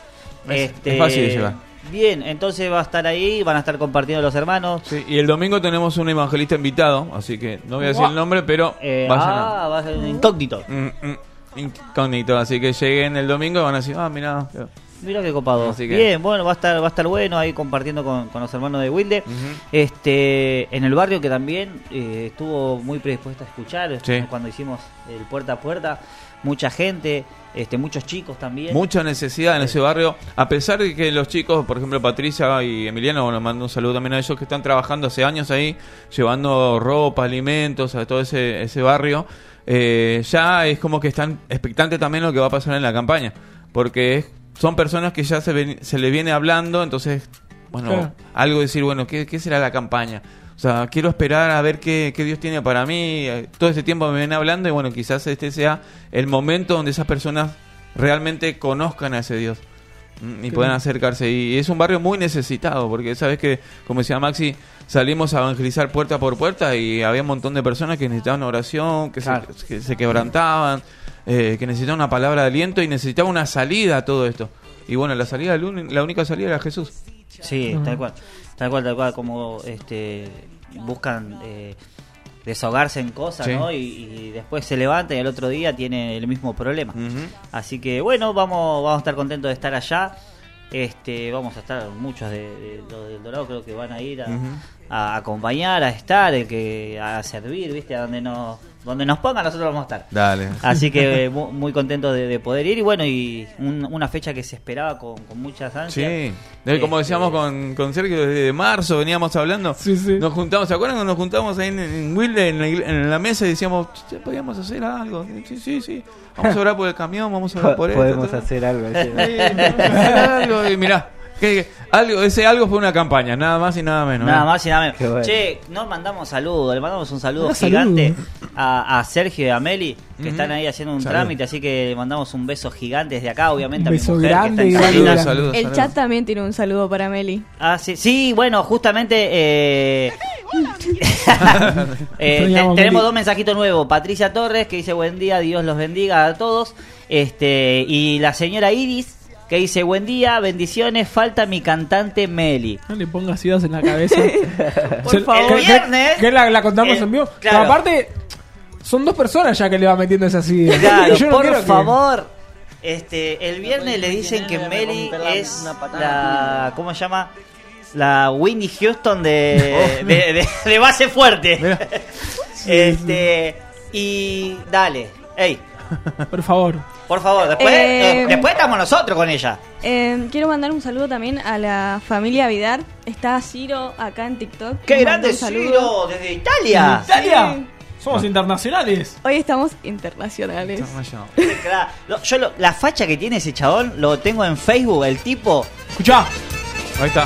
[SPEAKER 7] Es- es fácil de llegar.
[SPEAKER 3] Bien, entonces va a estar ahí, van a estar compartiendo los hermanos.
[SPEAKER 7] Sí, y el domingo tenemos un evangelista invitado, así que no voy a decir
[SPEAKER 4] Guau.
[SPEAKER 7] el nombre, pero
[SPEAKER 3] Eh,
[SPEAKER 7] vayan a-
[SPEAKER 3] ah, va a ser un incógnito.
[SPEAKER 7] Mm, mm, incógnito, así que lleguen el domingo y van a decir, ah, mira.
[SPEAKER 3] Mira qué copado.
[SPEAKER 7] Así que-
[SPEAKER 3] Bien, bueno, va a estar va a estar bueno ahí compartiendo con, con los hermanos de Wilde.
[SPEAKER 7] Ujú.
[SPEAKER 3] Este, en el barrio que también eh, estuvo muy predispuesto a escuchar,
[SPEAKER 7] Sí.
[SPEAKER 3] cuando hicimos el puerta a puerta, mucha gente, este, muchos chicos también.
[SPEAKER 7] Mucha necesidad en ese barrio, a pesar de que los chicos, por ejemplo Patricia y Emiliano, bueno, mando un saludo también a ellos que están trabajando hace años ahí, llevando ropa, alimentos a todo ese, ese barrio, eh, ya es como que están expectantes también lo que va a pasar en la campaña, porque es- son personas que ya se, ven- se le viene hablando, entonces, bueno,
[SPEAKER 4] Claro.
[SPEAKER 7] algo decir, bueno, ¿qué, qué será la campaña? O sea, quiero esperar a ver qué, qué Dios tiene para mí. Eh, Todo este tiempo me viene hablando y bueno, quizás este sea el momento donde esas personas realmente conozcan a ese Dios mm, y
[SPEAKER 4] Qué
[SPEAKER 7] puedan
[SPEAKER 4] bien.
[SPEAKER 7] acercarse. Y es un barrio muy necesitado porque sabes que, como decía Maxi, salimos a evangelizar puerta por puerta y había un montón de personas que necesitaban oración, que,
[SPEAKER 3] Claro.
[SPEAKER 7] se, que se quebrantaban, eh, que necesitaban una palabra de aliento y necesitaban una salida a todo esto. Y bueno, la salida, la uni- la única salida era Jesús.
[SPEAKER 3] Sí,
[SPEAKER 4] Ujú.
[SPEAKER 3] tal cual, tal cual, tal cual, como este buscan eh, desahogarse en cosas,
[SPEAKER 7] Sí.
[SPEAKER 3] ¿no? Y, y después se levantan y al otro día tiene el mismo problema.
[SPEAKER 7] Ujú.
[SPEAKER 3] Así que bueno, vamos, vamos a estar contentos de estar allá. Este, vamos a estar muchos de, de los del Dorado, creo que van a ir a,
[SPEAKER 7] Ujú.
[SPEAKER 3] a acompañar, a estar, el que a servir, viste, a donde nos, donde nos pongan nosotros vamos a estar.
[SPEAKER 7] Dale.
[SPEAKER 3] Así que eh, mu- muy contentos de, de poder ir y bueno, y un- una fecha que se esperaba con, con muchas ansias.
[SPEAKER 7] Sí, Eh, como
[SPEAKER 3] Este,
[SPEAKER 7] decíamos con, con Sergio desde marzo, veníamos hablando.
[SPEAKER 4] Sí, sí.
[SPEAKER 7] Nos juntamos, ¿se acuerdan cuando nos juntamos ahí en, en Wilde, en la, igle- en la mesa y decíamos, "Che, podíamos hacer algo? Sí, sí, sí. Vamos a orar por el camión, vamos a orar por esto.
[SPEAKER 6] Podemos
[SPEAKER 7] todo".
[SPEAKER 6] hacer algo.
[SPEAKER 7] Sí, podemos hacer algo. Y mirá, que, que algo, ese algo fue una campaña, nada más y nada menos.
[SPEAKER 3] Nada
[SPEAKER 7] ¿eh?
[SPEAKER 3] más y nada menos.
[SPEAKER 6] Qué bueno.
[SPEAKER 3] Che, nos mandamos saludos, le mandamos un saludo
[SPEAKER 4] Un
[SPEAKER 3] gigante
[SPEAKER 4] saludo.
[SPEAKER 3] a, a Sergio y a Meli, que
[SPEAKER 7] Ujú.
[SPEAKER 3] están ahí haciendo un
[SPEAKER 7] Salud.
[SPEAKER 3] trámite, así que le mandamos un beso gigante desde acá, obviamente
[SPEAKER 4] Un
[SPEAKER 3] a mi
[SPEAKER 4] beso
[SPEAKER 3] mujer
[SPEAKER 4] grande,
[SPEAKER 3] que está en
[SPEAKER 4] grande,
[SPEAKER 3] Salinas.
[SPEAKER 4] grande.
[SPEAKER 7] Saludos,
[SPEAKER 5] El
[SPEAKER 7] saludos.
[SPEAKER 5] chat también tiene un saludo para Meli.
[SPEAKER 3] Ah, sí, sí, bueno, justamente eh, eh, te-
[SPEAKER 4] Extrañamos,
[SPEAKER 3] tenemos
[SPEAKER 4] Meli.
[SPEAKER 3] dos mensajitos nuevos. Patricia Torres, que dice buen día, Dios los bendiga a todos. Este, y la señora Iris, que dice buen día, bendiciones, falta mi cantante Meli.
[SPEAKER 4] No le pongas ideas en la cabeza.
[SPEAKER 5] Por
[SPEAKER 4] Se-
[SPEAKER 5] favor.
[SPEAKER 4] que-
[SPEAKER 3] El viernes,
[SPEAKER 4] Que, que la, la contamos
[SPEAKER 3] el-
[SPEAKER 4] en vivo.
[SPEAKER 3] claro.
[SPEAKER 4] Pero aparte, son dos personas ya que le va metiendo esas ideas.
[SPEAKER 3] Claro,
[SPEAKER 4] Yo no
[SPEAKER 3] por
[SPEAKER 4] quiero que-
[SPEAKER 3] favor. Este, el viernes le dicen que Meli es la, ¿cómo se llama? La Whitney Houston de, de, de- de base fuerte. Este, y dale, ey,
[SPEAKER 4] Por favor.
[SPEAKER 3] por favor, después,
[SPEAKER 5] Eh,
[SPEAKER 3] eh, después estamos nosotros con ella.
[SPEAKER 5] Eh, quiero mandar un saludo también a la familia Vidar. Está Ciro acá en TikTok.
[SPEAKER 3] ¡Qué
[SPEAKER 5] Les
[SPEAKER 3] grande
[SPEAKER 5] mando un saludo.
[SPEAKER 3] Ciro! Desde Italia.
[SPEAKER 4] ¿Italia?
[SPEAKER 5] Sí.
[SPEAKER 4] Somos internacionales.
[SPEAKER 5] Hoy estamos internacionales.
[SPEAKER 3] Claro, lo- Yo lo- la facha que tiene ese chabón lo tengo en Facebook, el tipo.
[SPEAKER 4] Escuchá.
[SPEAKER 7] Ahí está.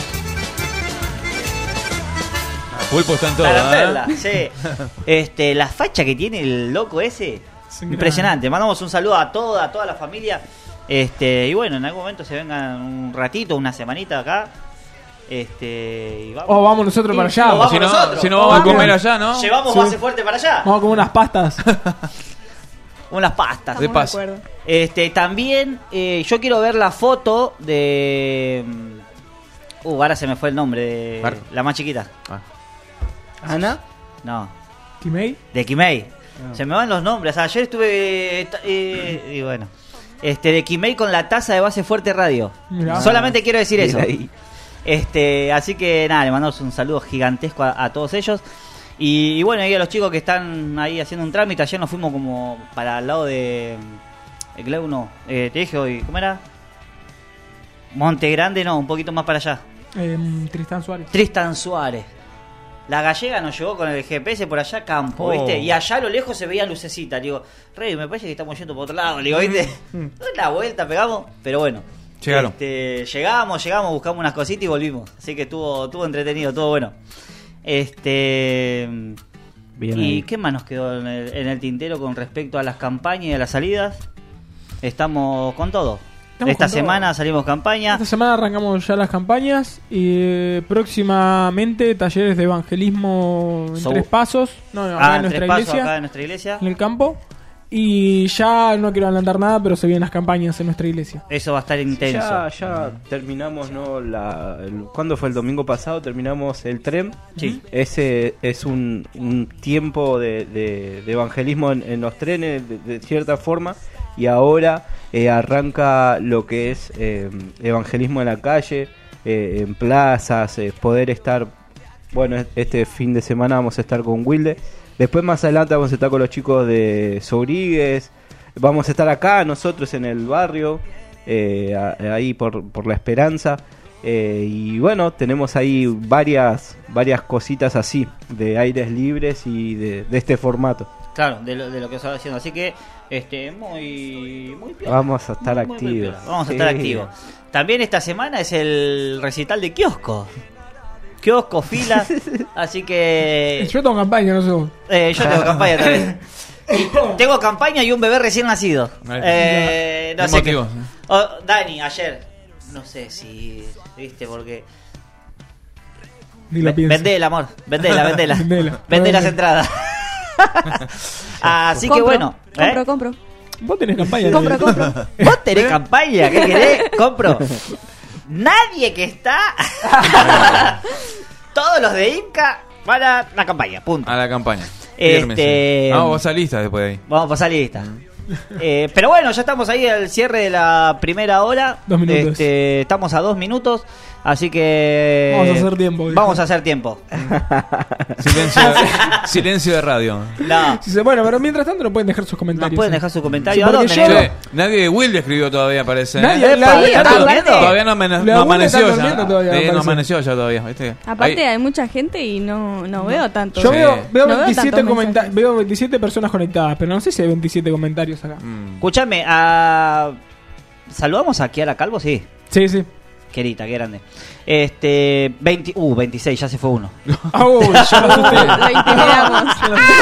[SPEAKER 7] Pulpo está en todo,
[SPEAKER 3] Para
[SPEAKER 7] ¿eh?
[SPEAKER 3] verla, sí. Este, la facha que tiene el loco ese,
[SPEAKER 4] Es
[SPEAKER 3] impresionante. Mandamos un saludo a toda, a toda la familia. Este, y bueno, en algún momento se vengan un ratito, una semanita acá. Este, y vamos.
[SPEAKER 4] O vamos nosotros
[SPEAKER 3] Y-
[SPEAKER 4] para
[SPEAKER 3] o
[SPEAKER 4] allá.
[SPEAKER 3] vamos
[SPEAKER 7] Si no,
[SPEAKER 3] nosotros.
[SPEAKER 7] si no
[SPEAKER 3] O
[SPEAKER 7] vamos a
[SPEAKER 3] vamos.
[SPEAKER 7] comer allá, ¿no?
[SPEAKER 3] Llevamos
[SPEAKER 4] Sí.
[SPEAKER 3] base fuerte para allá.
[SPEAKER 4] Vamos a comer unas pastas.
[SPEAKER 3] Unas pastas.
[SPEAKER 7] De
[SPEAKER 5] Estamos
[SPEAKER 7] paso.
[SPEAKER 5] acuerdo.
[SPEAKER 3] Este, también eh, yo quiero ver la foto de. Uh, ahora se me fue el nombre de
[SPEAKER 7] Marco.
[SPEAKER 3] la más chiquita.
[SPEAKER 7] Ah.
[SPEAKER 6] ¿Ana?
[SPEAKER 3] No,
[SPEAKER 4] ¿Kimei?
[SPEAKER 3] de Kimei. Se me van los nombres. Ayer estuve eh, ta- eh, y bueno, este de Kimei con la taza de base fuerte radio.
[SPEAKER 4] Mirá.
[SPEAKER 3] Solamente quiero decir
[SPEAKER 6] Bien
[SPEAKER 3] eso.
[SPEAKER 6] ahí.
[SPEAKER 3] Este, así que nada, le mandamos un saludo gigantesco a, a todos ellos. Y, y bueno, ahí a los chicos que están ahí haciendo un trámite, ayer nos fuimos como para el lado de... El Clau no, eh, te dije hoy, ¿cómo era? Monte Grande, no, un poquito más para allá.
[SPEAKER 4] Eh, Tristán Suárez.
[SPEAKER 3] Tristan Suárez. La gallega nos llevó con el G P S por allá campo,
[SPEAKER 7] Oh.
[SPEAKER 3] ¿viste? Y allá a lo lejos se veía lucecita. Le digo, Rey, me parece que estamos yendo por otro lado. Le digo, ¿viste? Una vuelta pegamos, pero bueno.
[SPEAKER 7] Llegaron.
[SPEAKER 3] Este, llegamos, llegamos, buscamos unas cositas y volvimos. Así que estuvo, estuvo entretenido, estuvo bueno. Este...
[SPEAKER 6] Bien
[SPEAKER 3] ¿Y
[SPEAKER 6] ahí.
[SPEAKER 3] qué más nos quedó en el, en el tintero con respecto a las campañas y a las salidas? Estamos con todo.
[SPEAKER 4] Estamos
[SPEAKER 3] Esta
[SPEAKER 4] con todo.
[SPEAKER 3] semana salimos campaña.
[SPEAKER 4] Esta semana arrancamos ya las campañas y eh, próximamente talleres de evangelismo en
[SPEAKER 3] So-
[SPEAKER 4] tres pasos. No, no, acá
[SPEAKER 3] Ah,
[SPEAKER 4] en
[SPEAKER 3] en
[SPEAKER 4] nuestra
[SPEAKER 3] tres pasos
[SPEAKER 4] iglesia,
[SPEAKER 3] acá en nuestra iglesia.
[SPEAKER 4] en el campo. Y ya no quiero adelantar nada, pero se vienen las campañas en nuestra iglesia.
[SPEAKER 3] Eso va a estar intenso.
[SPEAKER 6] Ya, ya terminamos, ¿no? La, el- ¿Cuándo fue el domingo pasado? Terminamos el tren.
[SPEAKER 3] Sí.
[SPEAKER 6] Ese es un, un tiempo de, de- de evangelismo en, en los trenes, de, de cierta forma. Y ahora eh, arranca lo que es eh, evangelismo en la calle, eh, en plazas, eh, poder estar... Bueno, este fin de semana vamos a estar con Wilde. Después más adelante vamos a estar con los chicos de Sobrigues. Vamos a estar acá nosotros en el barrio, eh, a- ahí por, por La Esperanza. Eh, y bueno, tenemos ahí varias varias cositas así, de aires libres y de, de este formato.
[SPEAKER 3] Claro, de lo, de lo que se va haciendo. Así que, este, muy, muy piola.
[SPEAKER 6] Vamos a estar
[SPEAKER 3] Muy, muy, muy
[SPEAKER 6] activos.
[SPEAKER 3] piola. Vamos a
[SPEAKER 6] Sí.
[SPEAKER 3] estar activos. También esta semana es el recital de kiosco. Kiosco, fila. Así que...
[SPEAKER 4] Yo tengo campaña, no sé vos.
[SPEAKER 3] Eh, yo tengo campaña también. Y tengo campaña y un bebé recién nacido.
[SPEAKER 7] Ahí.
[SPEAKER 3] Eh, no
[SPEAKER 7] Qué
[SPEAKER 3] sé qué.
[SPEAKER 7] motivos,
[SPEAKER 3] Oh, Dani, ayer. No sé si. ¿Viste? Porque.
[SPEAKER 4] Ni lo
[SPEAKER 3] Ve-
[SPEAKER 4] pienso.
[SPEAKER 3] Vendela, amor. Vendela, vendela.
[SPEAKER 4] Vendela.
[SPEAKER 3] Vende las
[SPEAKER 4] Vendela.
[SPEAKER 3] entradas. Así que
[SPEAKER 5] Compro,
[SPEAKER 3] bueno. ¿eh?
[SPEAKER 5] Compro, compro.
[SPEAKER 4] Vos tenés campaña.
[SPEAKER 5] Compro,
[SPEAKER 4] ¿no?
[SPEAKER 5] compro.
[SPEAKER 3] Vos tenés campaña, ¿qué querés? Compro. Nadie que está. Todos los de Inca van a la campaña, punto.
[SPEAKER 7] A la campaña.
[SPEAKER 3] Este-
[SPEAKER 7] Firme, sí. Ah, vos saliste después de ahí.
[SPEAKER 3] Vamos a pasar lista. Eh, pero bueno, ya estamos ahí al cierre de la primera hora.
[SPEAKER 4] Dos minutos.
[SPEAKER 3] Este, estamos a dos minutos. Así que.
[SPEAKER 4] Vamos a hacer tiempo, dijo.
[SPEAKER 3] Vamos a hacer tiempo.
[SPEAKER 7] Silencio, silencio de radio.
[SPEAKER 3] No.
[SPEAKER 4] Si se- Bueno, pero mientras tanto no pueden dejar sus comentarios.
[SPEAKER 3] Nos pueden
[SPEAKER 4] ¿eh?
[SPEAKER 3] dejar su comentario.
[SPEAKER 4] Sí,
[SPEAKER 3] ¿A
[SPEAKER 4] porque
[SPEAKER 3] dónde,
[SPEAKER 4] yo-
[SPEAKER 3] negro?
[SPEAKER 7] Che, nadie de Will escribió todavía, parece. ¿eh?
[SPEAKER 4] Nadie,
[SPEAKER 3] Epa,
[SPEAKER 4] la abuela
[SPEAKER 3] ¿está
[SPEAKER 4] está
[SPEAKER 3] durmiendo?
[SPEAKER 4] durmiendo.
[SPEAKER 7] Todavía no, amane-
[SPEAKER 4] La
[SPEAKER 7] no
[SPEAKER 4] abuela
[SPEAKER 7] amaneció
[SPEAKER 4] está
[SPEAKER 7] ya.
[SPEAKER 4] durmiendo todavía,
[SPEAKER 7] Sí,
[SPEAKER 4] me
[SPEAKER 7] no
[SPEAKER 4] parece.
[SPEAKER 7] amaneció ya todavía, ¿viste?
[SPEAKER 5] Aparte
[SPEAKER 7] Ahí-
[SPEAKER 5] hay mucha gente y no, no veo tanto.
[SPEAKER 4] Yo
[SPEAKER 7] Sí.
[SPEAKER 4] veo, veo,
[SPEAKER 5] No veo
[SPEAKER 4] veintisiete
[SPEAKER 5] tantos
[SPEAKER 4] comenta-
[SPEAKER 5] mensajes.
[SPEAKER 4] veo veintisiete personas conectadas, pero no sé si hay veintisiete comentarios acá.
[SPEAKER 7] Mm.
[SPEAKER 3] Escúchame, a... ¿saludamos a Kiara Calvo? Sí.
[SPEAKER 4] Sí, sí.
[SPEAKER 3] Querita, qué grande. Este. veinte, uh, veintiséis, ya se fue uno.
[SPEAKER 4] Ah, uy, ya lo asusté.
[SPEAKER 5] Lo intimidamos.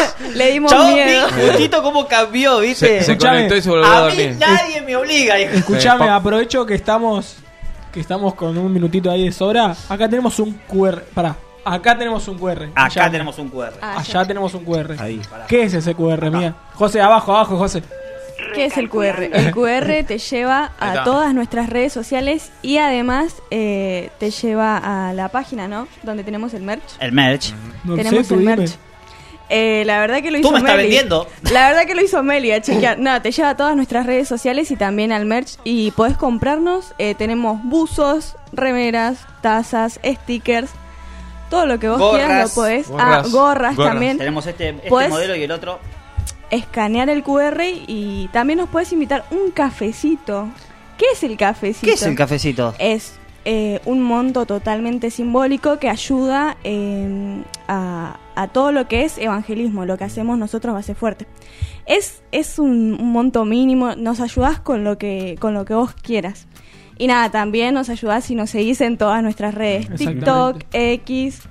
[SPEAKER 5] Le dimos
[SPEAKER 3] Chabón,
[SPEAKER 5] miedo.
[SPEAKER 3] vi justito cómo cambió, ¿viste?
[SPEAKER 7] Se, se
[SPEAKER 4] Escuchame,
[SPEAKER 7] conectó y se volvió a
[SPEAKER 3] A mí
[SPEAKER 7] dormir.
[SPEAKER 3] nadie me obliga. hijo.
[SPEAKER 4] Escuchame,
[SPEAKER 7] Sí.
[SPEAKER 4] aprovecho que estamos que estamos con un minutito ahí de sobra. Acá tenemos un Q R. Pará, acá tenemos un Q R.
[SPEAKER 3] Acá
[SPEAKER 4] Allá-
[SPEAKER 3] tenemos un Q R.
[SPEAKER 5] Ah,
[SPEAKER 4] Allá tenemos un Q R.
[SPEAKER 6] Ahí.
[SPEAKER 4] ¿Qué es ese Q R, mía? José, abajo, abajo, José.
[SPEAKER 5] ¿Qué es el Q R? El Q R te lleva
[SPEAKER 7] Ahí
[SPEAKER 5] a
[SPEAKER 7] está.
[SPEAKER 5] todas nuestras redes sociales y además eh, te lleva a la página, ¿no? Donde tenemos el merch.
[SPEAKER 3] El merch.
[SPEAKER 4] No
[SPEAKER 5] tenemos
[SPEAKER 4] sé, tú
[SPEAKER 5] el
[SPEAKER 4] dime.
[SPEAKER 5] merch. Eh, la verdad que lo
[SPEAKER 3] Tú
[SPEAKER 5] hizo
[SPEAKER 3] me estás
[SPEAKER 5] Meli.
[SPEAKER 3] vendiendo.
[SPEAKER 5] La verdad que lo hizo Meli a chequear. No, te lleva a todas nuestras redes sociales y también al merch. Y podés comprarnos. Eh, tenemos buzos, remeras, tazas, stickers. Todo lo que vos
[SPEAKER 3] Gorras.
[SPEAKER 5] quieras lo podés.
[SPEAKER 7] Gorras.
[SPEAKER 5] Ah, gorras,
[SPEAKER 7] Gorras.
[SPEAKER 5] también.
[SPEAKER 3] Tenemos este, este
[SPEAKER 5] Podés-
[SPEAKER 3] modelo y el otro.
[SPEAKER 5] Escanear el Q R y también nos puedes invitar un cafecito. ¿Qué es el cafecito?
[SPEAKER 3] ¿Qué es el cafecito?
[SPEAKER 5] Es eh, un monto totalmente simbólico que ayuda eh, a, a todo lo que es evangelismo, lo que hacemos nosotros Base Fuerte. Es, es un, un monto mínimo, nos ayudás con lo que con lo que vos quieras. Y nada, también nos ayudás si nos seguís en todas nuestras redes,
[SPEAKER 4] Exactamente.
[SPEAKER 5] TikTok, X,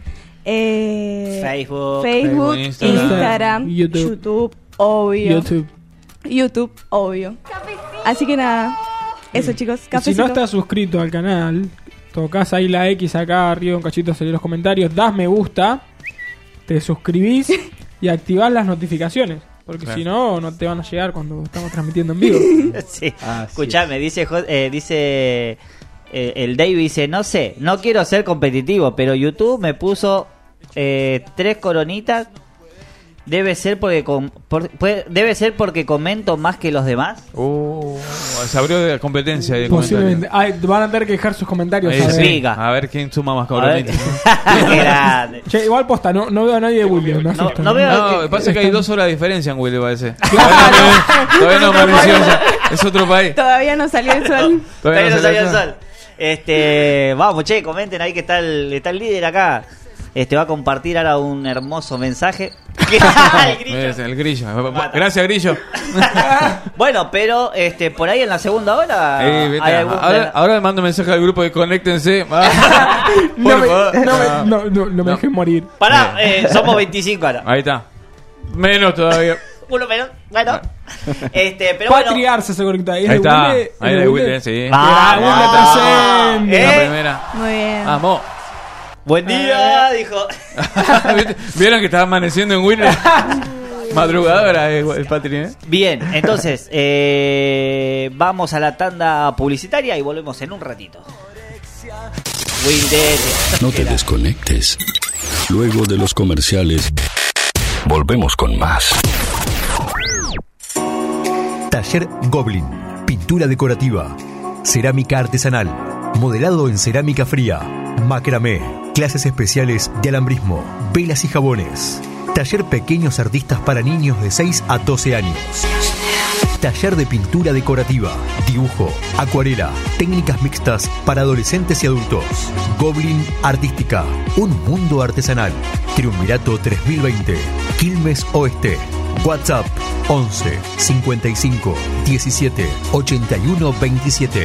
[SPEAKER 5] eh,
[SPEAKER 3] Facebook.
[SPEAKER 5] Facebook,
[SPEAKER 7] Facebook, Instagram.
[SPEAKER 5] Instagram,
[SPEAKER 4] YouTube.
[SPEAKER 5] YouTube, obvio.
[SPEAKER 4] YouTube.
[SPEAKER 5] YouTube, obvio. Así que nada, eso chicos,
[SPEAKER 4] Y si
[SPEAKER 5] cafecito.
[SPEAKER 4] no estás suscrito al canal, tocas ahí la X acá arriba un cachito, salí los comentarios, das me gusta, te suscribís y activás las notificaciones. Porque
[SPEAKER 7] Claro.
[SPEAKER 4] si no, no te van a llegar cuando estamos transmitiendo en vivo.
[SPEAKER 3] Sí.
[SPEAKER 6] Ah, sí.
[SPEAKER 3] Escuchame, dice, Jo- eh, dice eh, el Dave dice, no sé, no quiero ser competitivo, pero YouTube me puso eh, tres coronitas Debe ser porque com- por- puede- debe ser porque comento más que los demás.
[SPEAKER 7] Uh, se abrió de competencia de
[SPEAKER 4] Posiblemente.
[SPEAKER 7] comentarios.
[SPEAKER 4] Ay, van a tener que dejar sus comentarios.
[SPEAKER 7] Ahí
[SPEAKER 4] a
[SPEAKER 7] sí.
[SPEAKER 4] ver.
[SPEAKER 3] Explica.
[SPEAKER 7] A ver quién suma más
[SPEAKER 3] A ver.
[SPEAKER 7] cabronito.
[SPEAKER 3] Qué grande.
[SPEAKER 4] Che, igual posta, no, no veo a nadie de William. Me
[SPEAKER 3] No,
[SPEAKER 4] asusta,
[SPEAKER 3] no veo-
[SPEAKER 7] No,
[SPEAKER 3] que-
[SPEAKER 7] pasa que hay
[SPEAKER 4] están-
[SPEAKER 7] dos horas de diferencia en Willy, parece.
[SPEAKER 4] Claro.
[SPEAKER 7] Todavía no amaneció. Es otro país.
[SPEAKER 5] Todavía no salió el sol.
[SPEAKER 3] Todavía no
[SPEAKER 7] se
[SPEAKER 3] salió el
[SPEAKER 7] lanzó.
[SPEAKER 3] sol. Este, vamos, che, comenten ahí que está el, está el líder acá. Este va a compartir ahora un hermoso mensaje. El grillo.
[SPEAKER 7] Es el grillo. Gracias, grillo.
[SPEAKER 3] Bueno, pero este por ahí en la segunda hora
[SPEAKER 7] Eh, vete,
[SPEAKER 3] hay algún-
[SPEAKER 7] ahora, ahora le mando un mensaje al grupo de conéctense. Ah,
[SPEAKER 4] No
[SPEAKER 7] por
[SPEAKER 4] me,
[SPEAKER 7] favor.
[SPEAKER 4] no me-
[SPEAKER 7] Ah.
[SPEAKER 4] no, no, no me dejes morir.
[SPEAKER 3] Pará, eh, somos veinticinco ahora.
[SPEAKER 7] Ahí está. Menos todavía.
[SPEAKER 3] Uno menos. Bueno. Este, pero bueno.
[SPEAKER 4] Patriarse se conecta. ¿Es
[SPEAKER 7] Ahí
[SPEAKER 4] de
[SPEAKER 7] está.
[SPEAKER 4] Wilde? ¿Es
[SPEAKER 7] Ahí de Wilde, sí.
[SPEAKER 3] Va.
[SPEAKER 4] Wilde
[SPEAKER 3] Vamos.
[SPEAKER 4] presente.
[SPEAKER 7] La
[SPEAKER 3] Eh.
[SPEAKER 7] primera.
[SPEAKER 5] Muy bien.
[SPEAKER 7] Vamos.
[SPEAKER 3] Buen día, dijo.
[SPEAKER 7] ¿Viste? ¿Vieron que estaba amaneciendo en Wilde? Madrugadora es el Patri, ¿eh?
[SPEAKER 3] Bien, entonces eh, vamos a la tanda publicitaria y volvemos en un ratito. Wilde,
[SPEAKER 1] No te desconectes. Luego de los comerciales, volvemos con más.
[SPEAKER 10] Taller Goblin. Pintura decorativa. Cerámica artesanal. Modelado en cerámica fría. Macramé. Clases especiales de alambrismo. Velas y jabones. Taller Pequeños Artistas para niños de seis a doce años. Taller de pintura decorativa, dibujo, acuarela, técnicas mixtas para adolescentes y adultos. Goblin Artística, un mundo artesanal. Triunvirato tres mil veinte, Quilmes Oeste. WhatsApp once cincuenta y cinco diecisiete ochenta y uno veintisiete.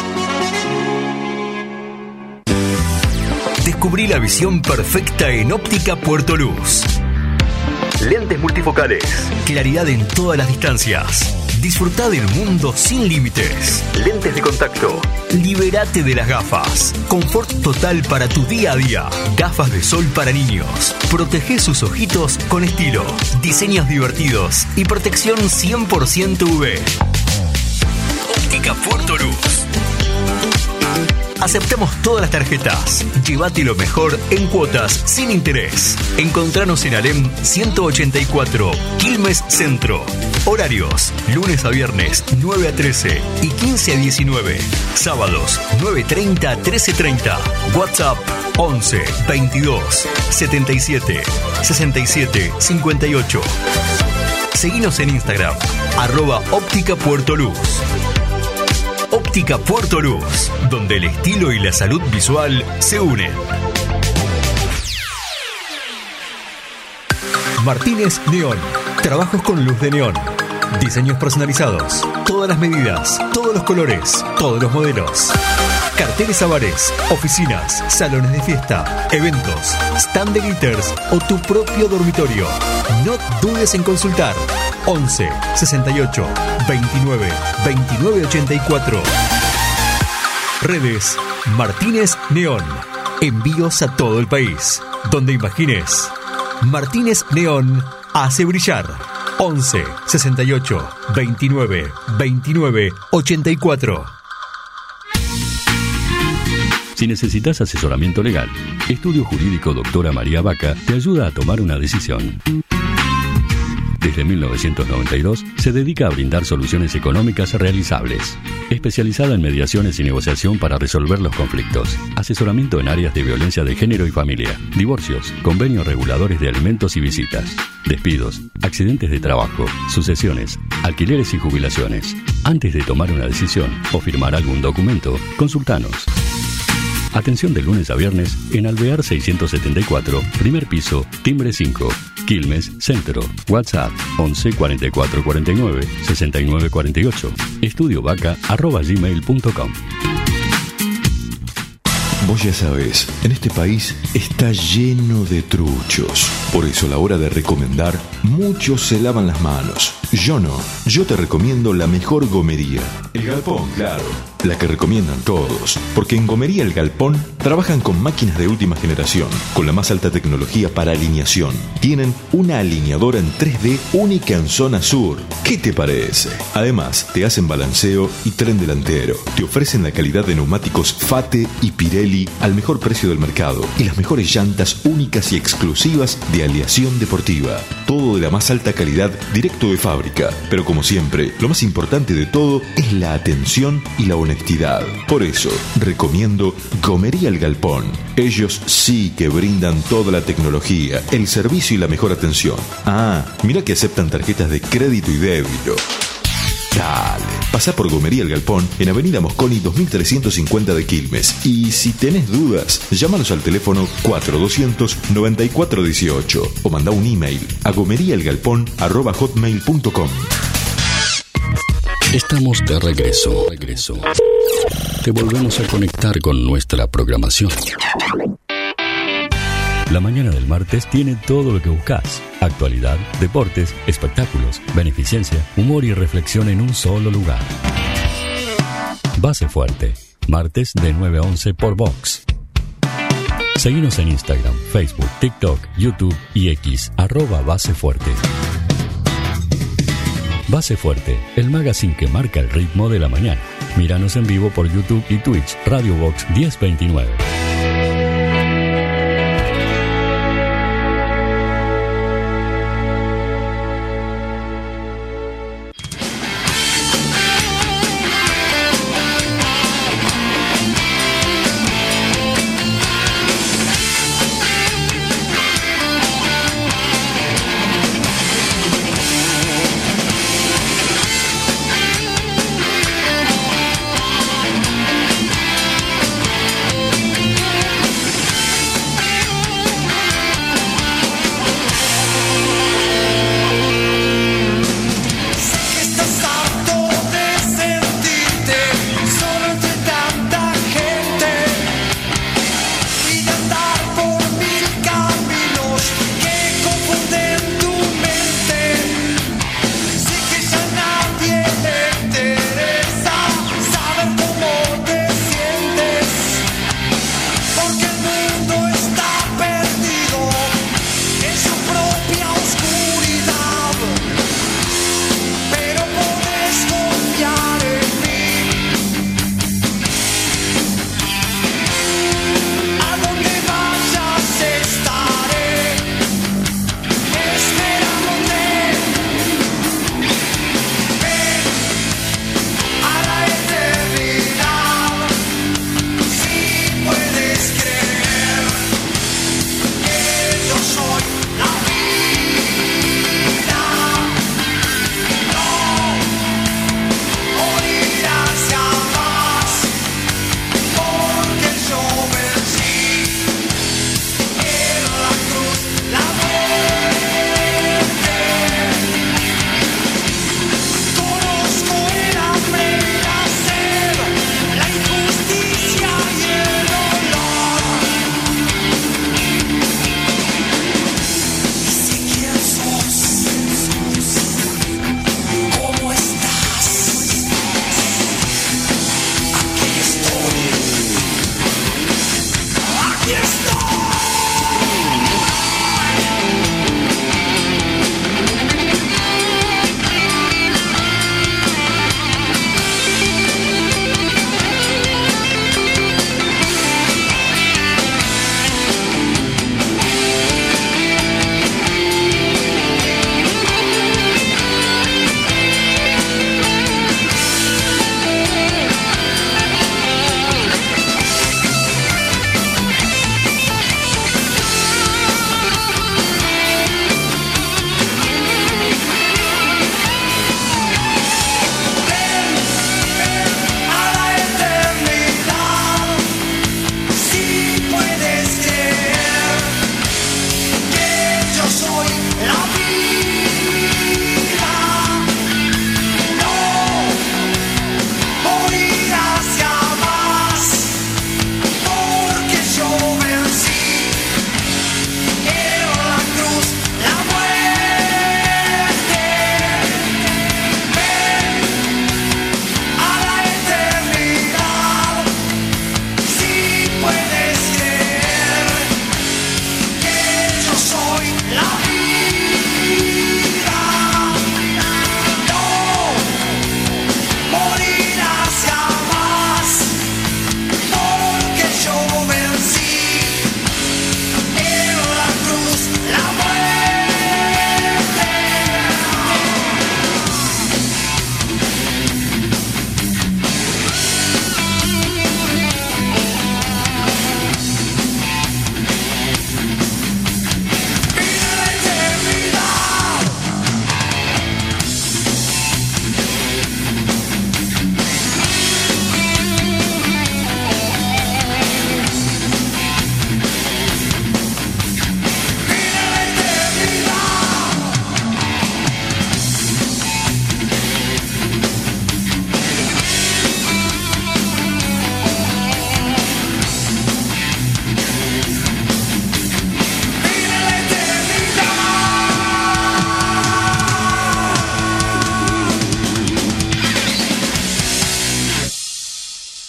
[SPEAKER 10] Descubrí la visión perfecta en Óptica Puerto Luz. Lentes multifocales. Claridad en todas las distancias. Disfrutá del mundo sin límites. Lentes de contacto. Libérate de las gafas. Confort total para tu día a día. Gafas de sol para niños. Protege sus ojitos con estilo. Diseños divertidos y protección cien por ciento U V. Óptica Puerto Luz. Aceptamos todas las tarjetas. Llévate lo mejor en cuotas sin interés. Encontranos en Alem ciento ochenta y cuatro, Quilmes Centro. Horarios: lunes a viernes nueve a trece y quince a diecinueve. Sábados nueve treinta a trece treinta. WhatsApp once veintidós setenta y siete sesenta y siete cincuenta y ocho. Seguinos en Instagram, arroba Óptica Puerto Luz. Óptica Puerto Luz, donde el estilo y la salud visual se unen. Martínez Neón. Trabajos con luz de neón. Diseños personalizados. Todas las medidas, todos los colores, todos los modelos. Carteles a bares, oficinas, salones de fiesta, eventos, stand de glitters o tu propio dormitorio. No dudes en consultar. once sesenta y ocho veintinueve veintinueve ochenta y cuatro. Redes Martínez Neón. Envíos a todo el país. Donde imagines. Martínez Neón hace brillar. once sesenta y ocho veintinueve veintinueve ochenta y cuatro.
[SPEAKER 1] Si necesitas asesoramiento legal, Estudio Jurídico Doctora María Vaca te ayuda a tomar una decisión. Desde mil novecientos noventa y dos se dedica a brindar soluciones económicas realizables. Especializada en mediaciones y negociación para resolver los conflictos. Asesoramiento en áreas de violencia de género y familia. Divorcios, convenios reguladores de alimentos y visitas. Despidos, accidentes de trabajo, sucesiones, alquileres y jubilaciones. Antes de tomar una decisión o firmar algún documento, consultanos. Atención de lunes a viernes en Alvear seiscientos setenta y cuatro, primer piso, timbre cinco, Quilmes Centro. WhatsApp once cuarenta y cuatro cuarenta y nueve sesenta y nueve cuarenta y ocho. Estudiovaca arroba gmail punto com.
[SPEAKER 11] Vos ya sabés, en este país está lleno de truchos. Por eso a la hora de recomendar, muchos se lavan las manos. Yo no. Yo te recomiendo la mejor gomería. El Galpón, claro. La que recomiendan todos. Porque en Gomería El Galpón trabajan con máquinas de última generación, con la más alta tecnología para alineación. Tienen una alineadora en tres D única en zona sur. ¿Qué te parece? Además, te hacen balanceo y tren delantero. Te ofrecen la calidad de neumáticos Fate y Pirelli al mejor precio del mercado y las mejores llantas únicas y exclusivas de aleación deportiva. Todo de la más alta calidad, directo de fábrica. Pero como siempre, lo más importante de todo es la atención y la honestidad. Por eso, recomiendo Gomería El Galpón. Ellos sí que brindan toda la tecnología, el servicio y la mejor atención. Ah, mira que aceptan tarjetas de crédito y débito. Dale, pasá por Gomería El Galpón en Avenida Mosconi dos mil trescientos cincuenta de Quilmes. Y si tenés dudas, llámanos al teléfono cuatro doscientos noventa y cuatro dieciocho o mandá un email a gomeriaelgalpón arroba hotmail punto com.
[SPEAKER 1] Estamos de regreso, regreso. Te volvemos a conectar con nuestra programación. La mañana del martes tiene todo lo que buscas. Actualidad, deportes, espectáculos, beneficencia, humor y reflexión en un solo lugar. Base Fuerte, martes de nueve a once por Vox. Seguinos en Instagram, Facebook, TikTok, YouTube y X, arroba Base Fuerte. Base Fuerte, el magazine que marca el ritmo de la mañana. Míranos en vivo por YouTube y Twitch, Radio Vox diez veintinueve.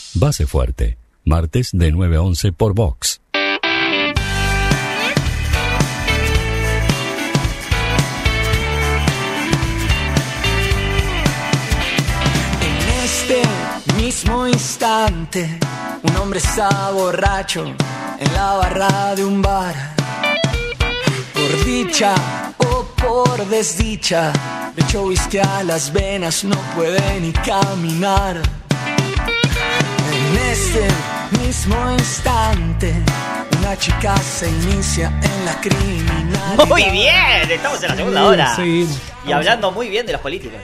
[SPEAKER 1] Base Fuerte, martes de nueve a once por Vox.
[SPEAKER 2] En este mismo instante, un hombre está borracho en la barra de un bar. Por dicha o por desdicha, le echó whisky a las venas, no puede ni caminar. En este mismo instante, una chica se inicia en la criminalidad.
[SPEAKER 3] Muy bien, estamos en la segunda hora.
[SPEAKER 4] Sí,
[SPEAKER 3] y hablando muy bien de los políticos.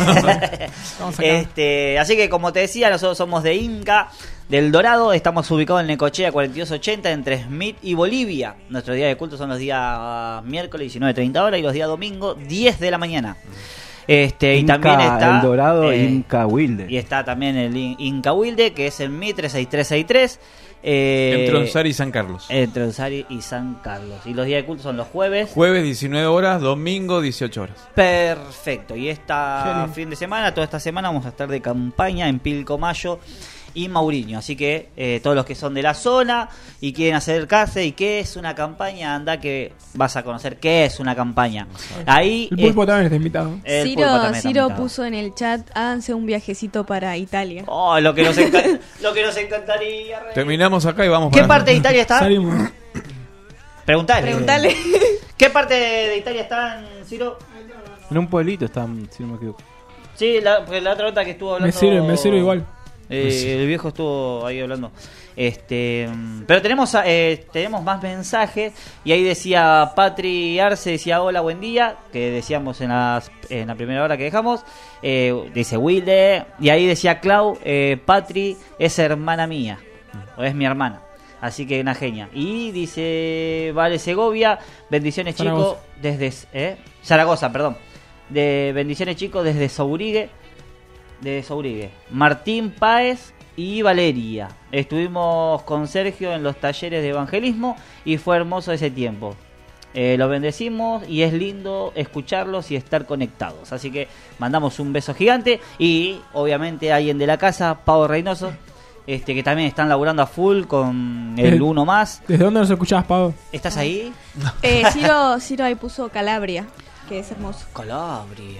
[SPEAKER 3] este, así que como te decía, nosotros somos de Inca, del Dorado, estamos ubicados en Necochea cuarenta y dos ochenta entre Smith y Bolivia. Nuestros días de culto son los días uh, miércoles diecinueve treinta horas y los días domingo diez de la mañana. Este,
[SPEAKER 6] Inca,
[SPEAKER 3] y también está
[SPEAKER 6] El Dorado,
[SPEAKER 3] eh,
[SPEAKER 6] Inca Wilde.
[SPEAKER 3] Y está también el In- Inca Wilde, que es el Mitre seis tres seis tres. Eh,
[SPEAKER 7] Entre Onsari y San Carlos.
[SPEAKER 3] Entre Onsari y San Carlos. Y los días de culto son los jueves.
[SPEAKER 7] Jueves diecinueve horas, domingo dieciocho horas.
[SPEAKER 3] Perfecto. Y esta
[SPEAKER 4] Qué
[SPEAKER 3] fin de semana, toda esta semana vamos a estar de campaña en Pilcomayo y Mauriño. Así que eh, todos los que son de la zona y quieren acercarse y qué es una campaña, anda que vas a conocer qué es una campaña. Ahí
[SPEAKER 4] El Pulpo
[SPEAKER 3] eh,
[SPEAKER 4] también está invitado.
[SPEAKER 3] el Pulpo
[SPEAKER 5] Ciro,
[SPEAKER 3] también está
[SPEAKER 5] Ciro
[SPEAKER 3] invitado.
[SPEAKER 5] puso en el chat, háganse un viajecito para Italia.
[SPEAKER 3] Oh, lo que nos, encan- lo que nos encantaría. Rey.
[SPEAKER 7] Terminamos acá y vamos
[SPEAKER 3] ¿Qué
[SPEAKER 7] para
[SPEAKER 3] parte de Italia está?
[SPEAKER 4] Salimos.
[SPEAKER 3] Preguntale.
[SPEAKER 5] Preguntale.
[SPEAKER 3] ¿Qué parte de Italia están, Ciro?
[SPEAKER 6] En un pueblito están, si no me equivoco.
[SPEAKER 3] Sí, la, porque la otra nota que estuvo hablando.
[SPEAKER 4] Me sirve, me sirve igual.
[SPEAKER 3] Eh, el viejo estuvo ahí hablando. Este, mm, pero tenemos eh, tenemos más mensajes y ahí decía Patri Arce, decía hola, buen día, que decíamos en, las, en la primera hora que dejamos. Eh, dice Wilde y ahí decía Clau, eh, Patri es hermana mía o es mi hermana. Así que una genia. Y dice Vale Segovia, bendiciones chicos
[SPEAKER 4] Zaragoza.
[SPEAKER 3] desde eh, Zaragoza, perdón. De bendiciones chicos desde Sourigue. De Sourigue. Martín Páez y Valeria. Estuvimos con Sergio en los talleres de evangelismo y fue hermoso ese tiempo. Eh, los bendecimos y es lindo escucharlos y estar conectados. Así que mandamos un beso gigante y obviamente alguien de la casa, Pau Reynoso, este, que también están laburando a full con el
[SPEAKER 4] Eh,
[SPEAKER 3] uno más.
[SPEAKER 4] ¿Desde dónde nos escuchabas, Pablo?
[SPEAKER 3] ¿Estás ahí?
[SPEAKER 5] Eh, Ciro, Ciro ahí puso Calabria, que es hermoso.
[SPEAKER 3] Calabria.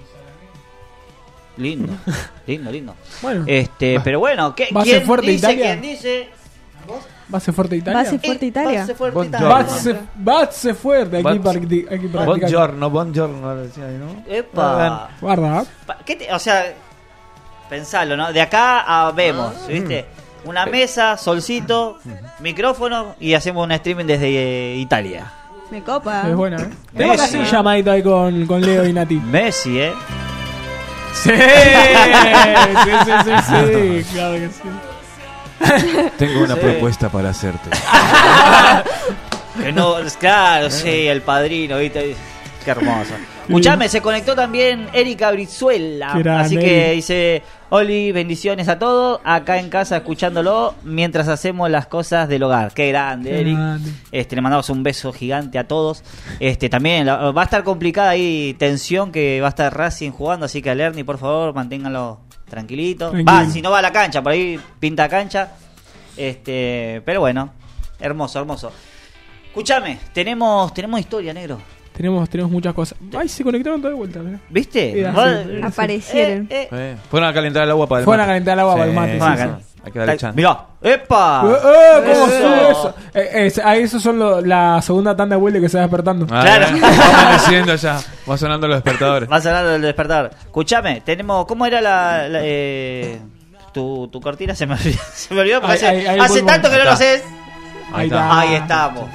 [SPEAKER 3] Lindo, lindo, lindo.
[SPEAKER 4] Bueno,
[SPEAKER 3] Este, pero bueno, ¿qué,
[SPEAKER 4] ¿Base
[SPEAKER 3] ¿quién
[SPEAKER 4] fuerte
[SPEAKER 3] dice?
[SPEAKER 4] Italia?
[SPEAKER 3] ¿Quién dice?
[SPEAKER 4] Base fuerte Italia.
[SPEAKER 5] Base fuerte Italia.
[SPEAKER 3] Base fuerte
[SPEAKER 7] Buongiorno.
[SPEAKER 3] Italia.
[SPEAKER 4] Base, base fuerte. Aquí,
[SPEAKER 7] Base-
[SPEAKER 4] practi- aquí practicando.
[SPEAKER 7] Buongiorno, buongiorno, decía ahí, ¿no?
[SPEAKER 3] Epa.
[SPEAKER 4] Guarda.
[SPEAKER 3] Pa- ¿Qué te- o sea, pensalo, ¿no? De acá a vemos, ¿viste? Una mesa, solcito, micrófono y hacemos un streaming desde eh, Italia.
[SPEAKER 5] Me copa.
[SPEAKER 4] Es buena, ¿eh? Tengo que
[SPEAKER 3] Messi.
[SPEAKER 4] hacer un llamadito ahí con, con Leo y Nati.
[SPEAKER 3] Messi, ¿eh?
[SPEAKER 4] Sí, sí, sí, sí, sí, claro que sí.
[SPEAKER 7] Tengo una
[SPEAKER 3] Sí.
[SPEAKER 7] propuesta para hacerte.
[SPEAKER 3] Que no, claro, sí, el padrino, ¿viste? Qué hermoso. Escuchame, se conectó también Erika Brizuela.
[SPEAKER 4] Qué grande,
[SPEAKER 3] Así que
[SPEAKER 4] Eri.
[SPEAKER 3] dice: Oli, bendiciones a todos. Acá en casa escuchándolo mientras hacemos las cosas del hogar. Qué grande,
[SPEAKER 4] Qué
[SPEAKER 3] Eric.
[SPEAKER 4] grande.
[SPEAKER 3] Este, le mandamos un beso gigante a todos. Este, también la- va a estar complicada ahí, tensión que va a estar Racing jugando. Así que a Lerny, por favor, manténganlo tranquilito.
[SPEAKER 4] Tranquilo.
[SPEAKER 3] Va, si no va a la cancha, por ahí pinta cancha. Este, pero bueno, hermoso, hermoso. Escúchame, tenemos, tenemos historia, negro.
[SPEAKER 4] Tenemos, tenemos muchas cosas. Ay, se conectaron todas de vuelta, ¿eh?
[SPEAKER 3] ¿Viste?
[SPEAKER 4] Era
[SPEAKER 3] Va-
[SPEAKER 4] así.
[SPEAKER 5] Aparecieron.
[SPEAKER 3] Eh, eh.
[SPEAKER 7] Eh, fueron a calentar el agua para el
[SPEAKER 4] Fueron a
[SPEAKER 7] mate.
[SPEAKER 4] calentar el agua para el
[SPEAKER 7] Sí,
[SPEAKER 4] mate,
[SPEAKER 7] sí,
[SPEAKER 3] Fueron a
[SPEAKER 7] sí.
[SPEAKER 3] calentar.
[SPEAKER 7] Hay que darle chance.
[SPEAKER 3] Mirá, ¡epa!
[SPEAKER 4] Eh, eh, ¿Cómo
[SPEAKER 3] Eso.
[SPEAKER 4] fue eso? Eh, eh, a esos son lo- la segunda tanda de vuelta que se va despertando.
[SPEAKER 7] Ah,
[SPEAKER 3] Claro.
[SPEAKER 7] eh, Va amaneciendo ya. Va sonando los despertadores.
[SPEAKER 3] Vas a hablar del despertador. Escuchame, tenemos. ¿Cómo era la. la, eh, tu, tu cortina? Se me olvidó. Se me olvidó porque
[SPEAKER 4] Ahí-
[SPEAKER 3] hace,
[SPEAKER 4] ahí- ahí
[SPEAKER 3] hace
[SPEAKER 4] vuelvo.
[SPEAKER 3] tanto que no
[SPEAKER 7] Ahí
[SPEAKER 3] lo
[SPEAKER 7] está.
[SPEAKER 3] haces.
[SPEAKER 4] Ahí está.
[SPEAKER 3] Ahí estamos.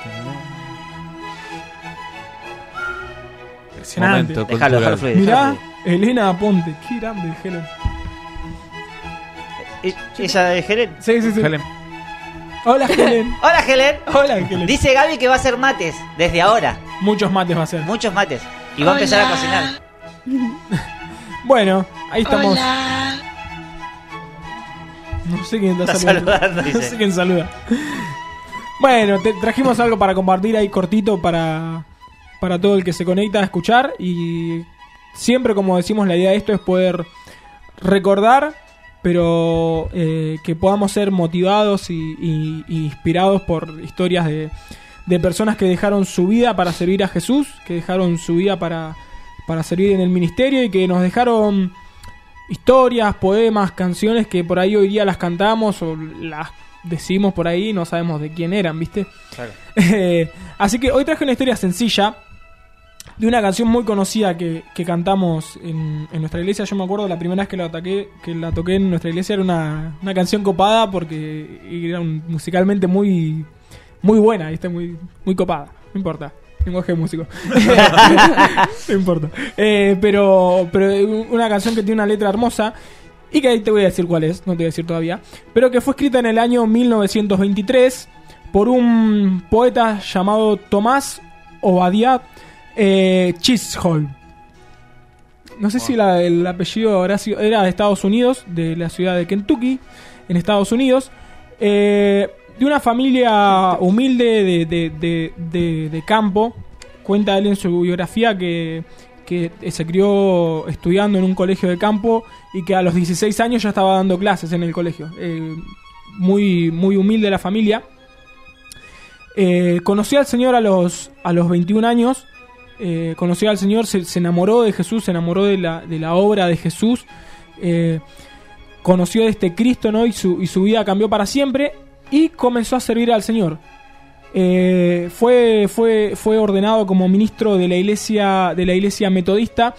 [SPEAKER 4] Impresionante.
[SPEAKER 7] Momento
[SPEAKER 3] Déjalo, déjalo
[SPEAKER 7] cultural.
[SPEAKER 3] fluir.
[SPEAKER 4] Mirá,
[SPEAKER 3] déjalo
[SPEAKER 4] Elena Aponte. Qué grande, Helen.
[SPEAKER 3] fluir. ¿E- ¿Ella es Helen?
[SPEAKER 4] Sí, sí, sí.
[SPEAKER 7] Helen.
[SPEAKER 4] Hola, Helen.
[SPEAKER 3] Hola, Helen.
[SPEAKER 4] Hola, Helen.
[SPEAKER 3] Dice Gaby que va a hacer mates desde ahora.
[SPEAKER 4] Muchos mates va a ser.
[SPEAKER 3] Muchos mates. Y va a empezar a cocinar.
[SPEAKER 4] Bueno, ahí estamos. No sé quién está,
[SPEAKER 3] Está
[SPEAKER 4] saludando.
[SPEAKER 3] saludando,
[SPEAKER 4] No
[SPEAKER 3] dice.
[SPEAKER 4] sé quién saluda. Bueno, te trajimos algo para compartir ahí cortito para, para todo el que se conecta a escuchar. Y siempre, como decimos, la idea de esto es poder recordar pero eh, que podamos ser motivados y, y, y inspirados por historias de, de personas que dejaron su vida para servir a Jesús, que dejaron su vida para, para servir en el ministerio y que nos dejaron historias, poemas, canciones que por ahí hoy día las cantamos o las decimos por ahí y no sabemos de quién eran, ¿viste? Claro. Eh, así que hoy traje una historia sencilla de una canción muy conocida que, que cantamos en, en nuestra iglesia. Yo me acuerdo la primera vez que la, ataqué, que la toqué en nuestra iglesia era una, una canción copada porque era un, musicalmente muy muy buena, ¿viste? Muy, muy copada, no importa, lenguaje de músico. No importa. Eh, pero, pero una canción que tiene una letra hermosa y que ahí te voy a decir cuál es, no te voy a decir todavía, pero que fue escrita en el año mil novecientos veintitrés por un poeta llamado Tomás Obadiah Eh, Chisholm. No sé wow. si la, el apellido habrá sido, era de Estados Unidos, de la ciudad de Kentucky, en Estados Unidos, eh, de una familia humilde de, de, de, de, de campo. Cuenta él en su biografía que, que se crió estudiando en un colegio de campo y que a los dieciséis años ya estaba dando clases en el colegio. Eh, muy, muy humilde la familia. Eh, conoció al Señor a los, a los veintiún años. Eh, conoció al Señor, se, se enamoró de Jesús, se enamoró de la, de la obra de Jesús, eh, conoció de este Cristo, ¿no? y, su, y su vida cambió para siempre y comenzó a servir al Señor. Eh, fue, fue, fue ordenado como ministro de la iglesia, de la iglesia metodista,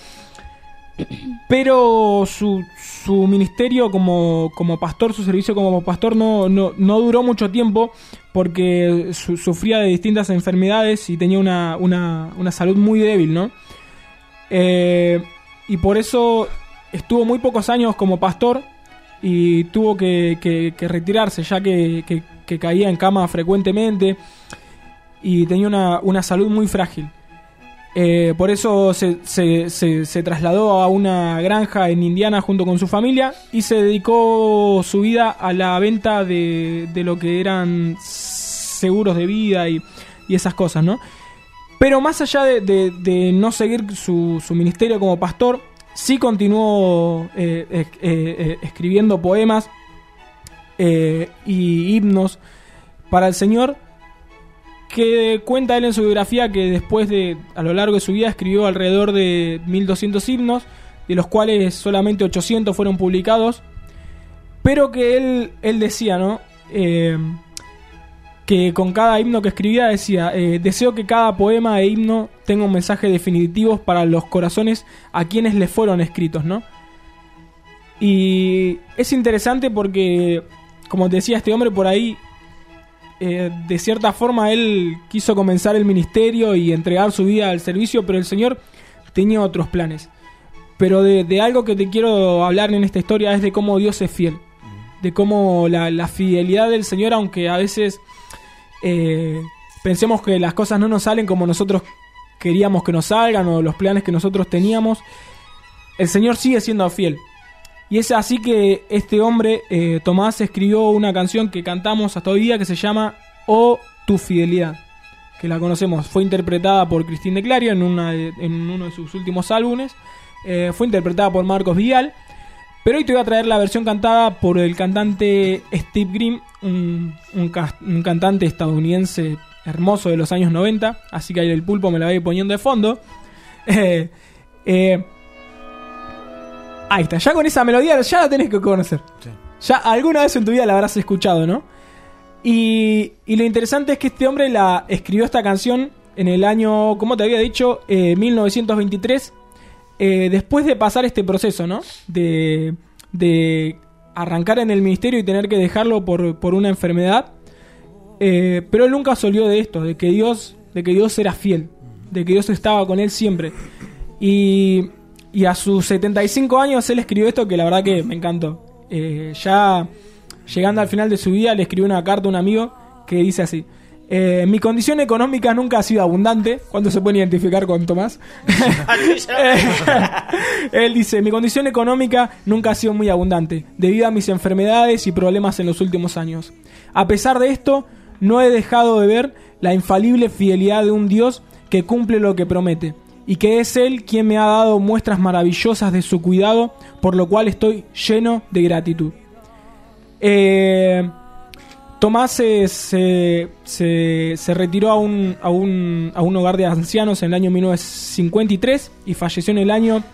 [SPEAKER 4] pero su, su ministerio como, como pastor, su servicio como pastor no, no, no duró mucho tiempo porque su, sufría de distintas enfermedades y tenía una, una, una salud muy débil, ¿no? Eh, y por eso estuvo muy pocos años como pastor y tuvo que, que, que retirarse ya que, que, que caía en cama frecuentemente y tenía una, una salud muy frágil. Eh, por eso se, se, se, se trasladó a una granja en Indiana junto con su familia y se dedicó su vida a la venta de, de lo que eran seguros de vida y, y esas cosas, ¿no? Pero más allá de, de, de no seguir su, su ministerio como pastor, sí continuó eh, eh, eh, escribiendo poemas eh, y himnos para el Señor, que cuenta él en su biografía que después de, a lo largo de su vida, escribió alrededor de mil doscientos himnos, de los cuales solamente ochocientos fueron publicados, pero que él, él decía, ¿no? Eh, que con cada himno que escribía decía, eh, deseo que cada poema e himno tenga un mensaje definitivo para los corazones a quienes le fueron escritos, ¿no? Y es interesante porque, como te decía, este hombre por ahí, Eh, de cierta forma él quiso comenzar el ministerio y entregar su vida al servicio, pero el Señor tenía otros planes. Pero de, de algo que te quiero hablar en esta historia es de cómo Dios es fiel, de cómo la, la fidelidad del Señor, aunque a veces eh, pensemos que las cosas no nos salen como nosotros queríamos que nos salgan o los planes que nosotros teníamos, el Señor sigue siendo fiel. Y es así que este hombre, eh, Tomás, escribió una canción que cantamos hasta hoy día que se llama Oh, tu fidelidad, que la conocemos. Fue interpretada por Cristín de Clario en, una de, en uno de sus últimos álbumes. Eh, fue interpretada por Marcos Vidal. Pero hoy te voy a traer la versión cantada por el cantante Steve Green, un, un, un cantante estadounidense hermoso de los años noventa. Así que ahí el pulpo me la voy a ir poniendo de fondo. Eh, eh, Ahí está, ya con esa melodía ya la tenés que conocer. Sí. Ya alguna vez en tu vida la habrás escuchado, ¿no? Y, y lo interesante es que este hombre la escribió esta canción en el año, como te había dicho, eh, mil novecientos veintitrés, eh, después de pasar este proceso, ¿no? De, de arrancar en el ministerio y tener que dejarlo por, por una enfermedad. Eh, pero él nunca se olvidó de esto, de que Dios, de que Dios era fiel, de que Dios estaba con él siempre. Y... Y a sus setenta y cinco años él escribió esto que la verdad que me encantó. Eh, ya llegando al final de su vida le escribió una carta a un amigo que dice así: eh, mi condición económica nunca ha sido abundante. ¿Cuánto se puede identificar con Tomás? Él dice: mi condición económica nunca ha sido muy abundante debido a mis enfermedades y problemas en los últimos años. A pesar de esto, no he dejado de ver la infalible fidelidad de un Dios que cumple lo que promete. y que es Él quien me ha dado muestras maravillosas de su cuidado, por lo cual estoy lleno de gratitud. Eh, Tomás se, se, se, se retiró a un, a, un, a un hogar de ancianos en el año mil novecientos cincuenta y tres y falleció en el año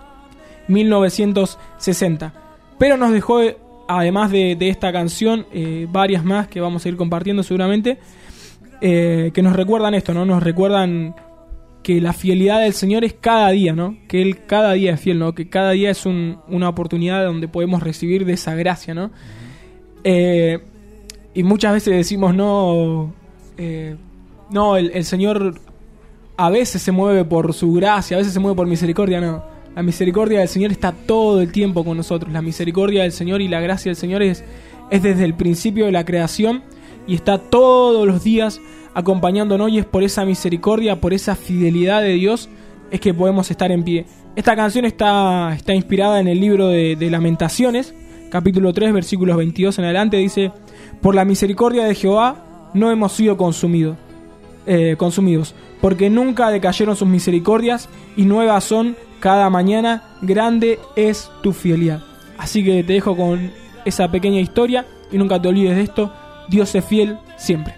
[SPEAKER 4] mil novecientos sesenta. Pero nos dejó, además de, de esta canción, eh, varias más que vamos a ir compartiendo seguramente, eh, que nos recuerdan esto, ¿no? Nos recuerdan que la fidelidad del Señor es cada día, ¿no? Que Él cada día es fiel, ¿no? Que cada día es un, una oportunidad donde podemos recibir de esa gracia, ¿no? Eh, y muchas veces decimos, no, eh, no, el, el Señor a veces se mueve por su gracia, a veces se mueve por misericordia, no. La misericordia del Señor está todo el tiempo con nosotros. La misericordia del Señor y la gracia del Señor es, es desde el principio de la creación y está todos los días acompañándonos, y es por esa misericordia, por esa fidelidad de Dios, es que podemos estar en pie. Esta canción está, está inspirada en el libro de, de Lamentaciones, capítulo tres, versículos veintidós en adelante. Dice: por la misericordia de Jehová no hemos sido consumidos, eh, consumidos, porque nunca decayeron sus misericordias, y nuevas son cada mañana, grande es tu fidelidad. Así que te dejo con esa pequeña historia, y nunca te olvides de esto: Dios es fiel siempre.